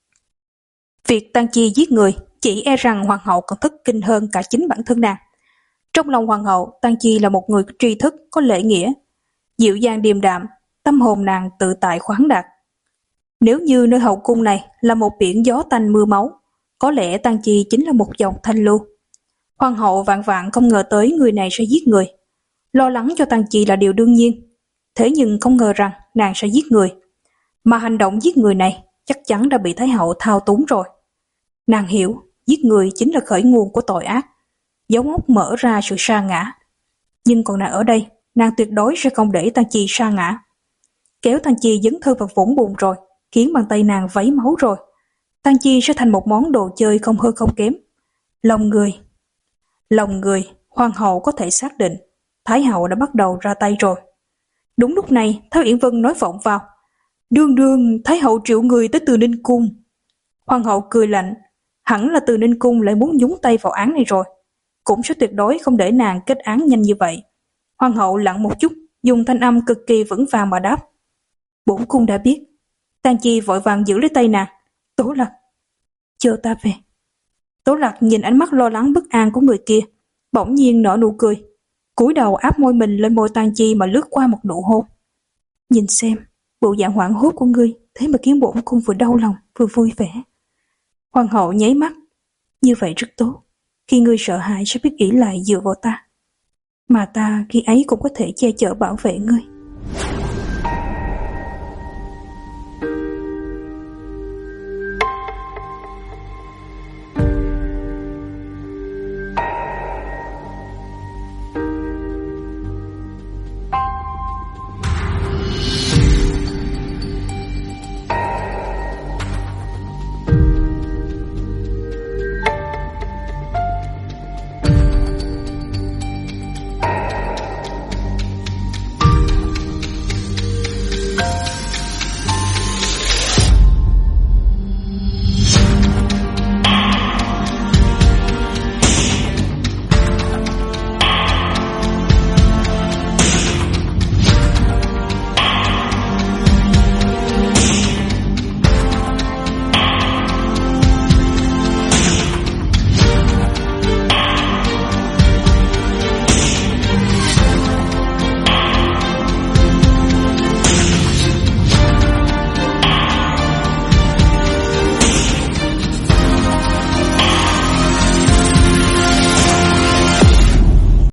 [SPEAKER 1] Việc Tang Chi giết người chỉ e rằng hoàng hậu còn thất kinh hơn cả chính bản thân nàng. Trong lòng hoàng hậu, Tang Chi là một người tri thức, có lễ nghĩa, dịu dàng điềm đạm, tâm hồn nàng tự tại khoáng đạt. Nếu như nơi hậu cung này là một biển gió tanh mưa máu, có lẽ Tang Chi chính là một dòng thanh lưu. Hoàng hậu vạn vạn không ngờ tới người này sẽ giết người. Lo lắng cho Tang Chi là điều đương nhiên, thế nhưng không ngờ rằng nàng sẽ giết người. Mà hành động giết người này chắc chắn đã bị Thái hậu thao túng rồi. Nàng hiểu, giết người chính là khởi nguồn của tội ác, dấu mốc mở ra sự sa ngã. Nhưng còn nàng ở đây, nàng tuyệt đối sẽ không để Tang Chi sa ngã. Kéo Tang Chi dấn thân vào vũng bùn rồi, khiến bàn tay nàng vấy máu rồi, Tang Chi sẽ thành một món đồ chơi không hơn không kém. Lòng người. Lòng người, hoàng hậu có thể xác định, Thái hậu đã bắt đầu ra tay rồi. Đúng lúc này, Thái Uyển Vân nói vọng vào. Đương đương, Thái hậu triệu người tới Từ Ninh Cung. Hoàng hậu cười lạnh, hẳn là Từ Ninh Cung lại muốn nhúng tay vào án này rồi. Cũng sẽ tuyệt đối không để nàng kết án nhanh như vậy. Hoàng hậu lặng một chút, dùng thanh âm cực kỳ vững vàng mà đáp. Bổn cung đã biết. Tang Chi vội vàng giữ lấy tay nàng. Tố Lạc, chờ ta về. Tố Lạc nhìn ánh mắt lo lắng bất an của người kia, bỗng nhiên nở nụ cười, cúi đầu áp môi mình lên môi Tang Chi mà lướt qua một nụ hôn. Nhìn xem, bộ dạng hoảng hốt của ngươi, thế mà khiến bổn cung vừa đau lòng vừa vui vẻ. Hoàng hậu nháy mắt, như vậy rất tốt. Khi ngươi sợ hãi sẽ biết ỷ lại dựa vào ta, mà ta khi ấy cũng có thể che chở bảo vệ ngươi.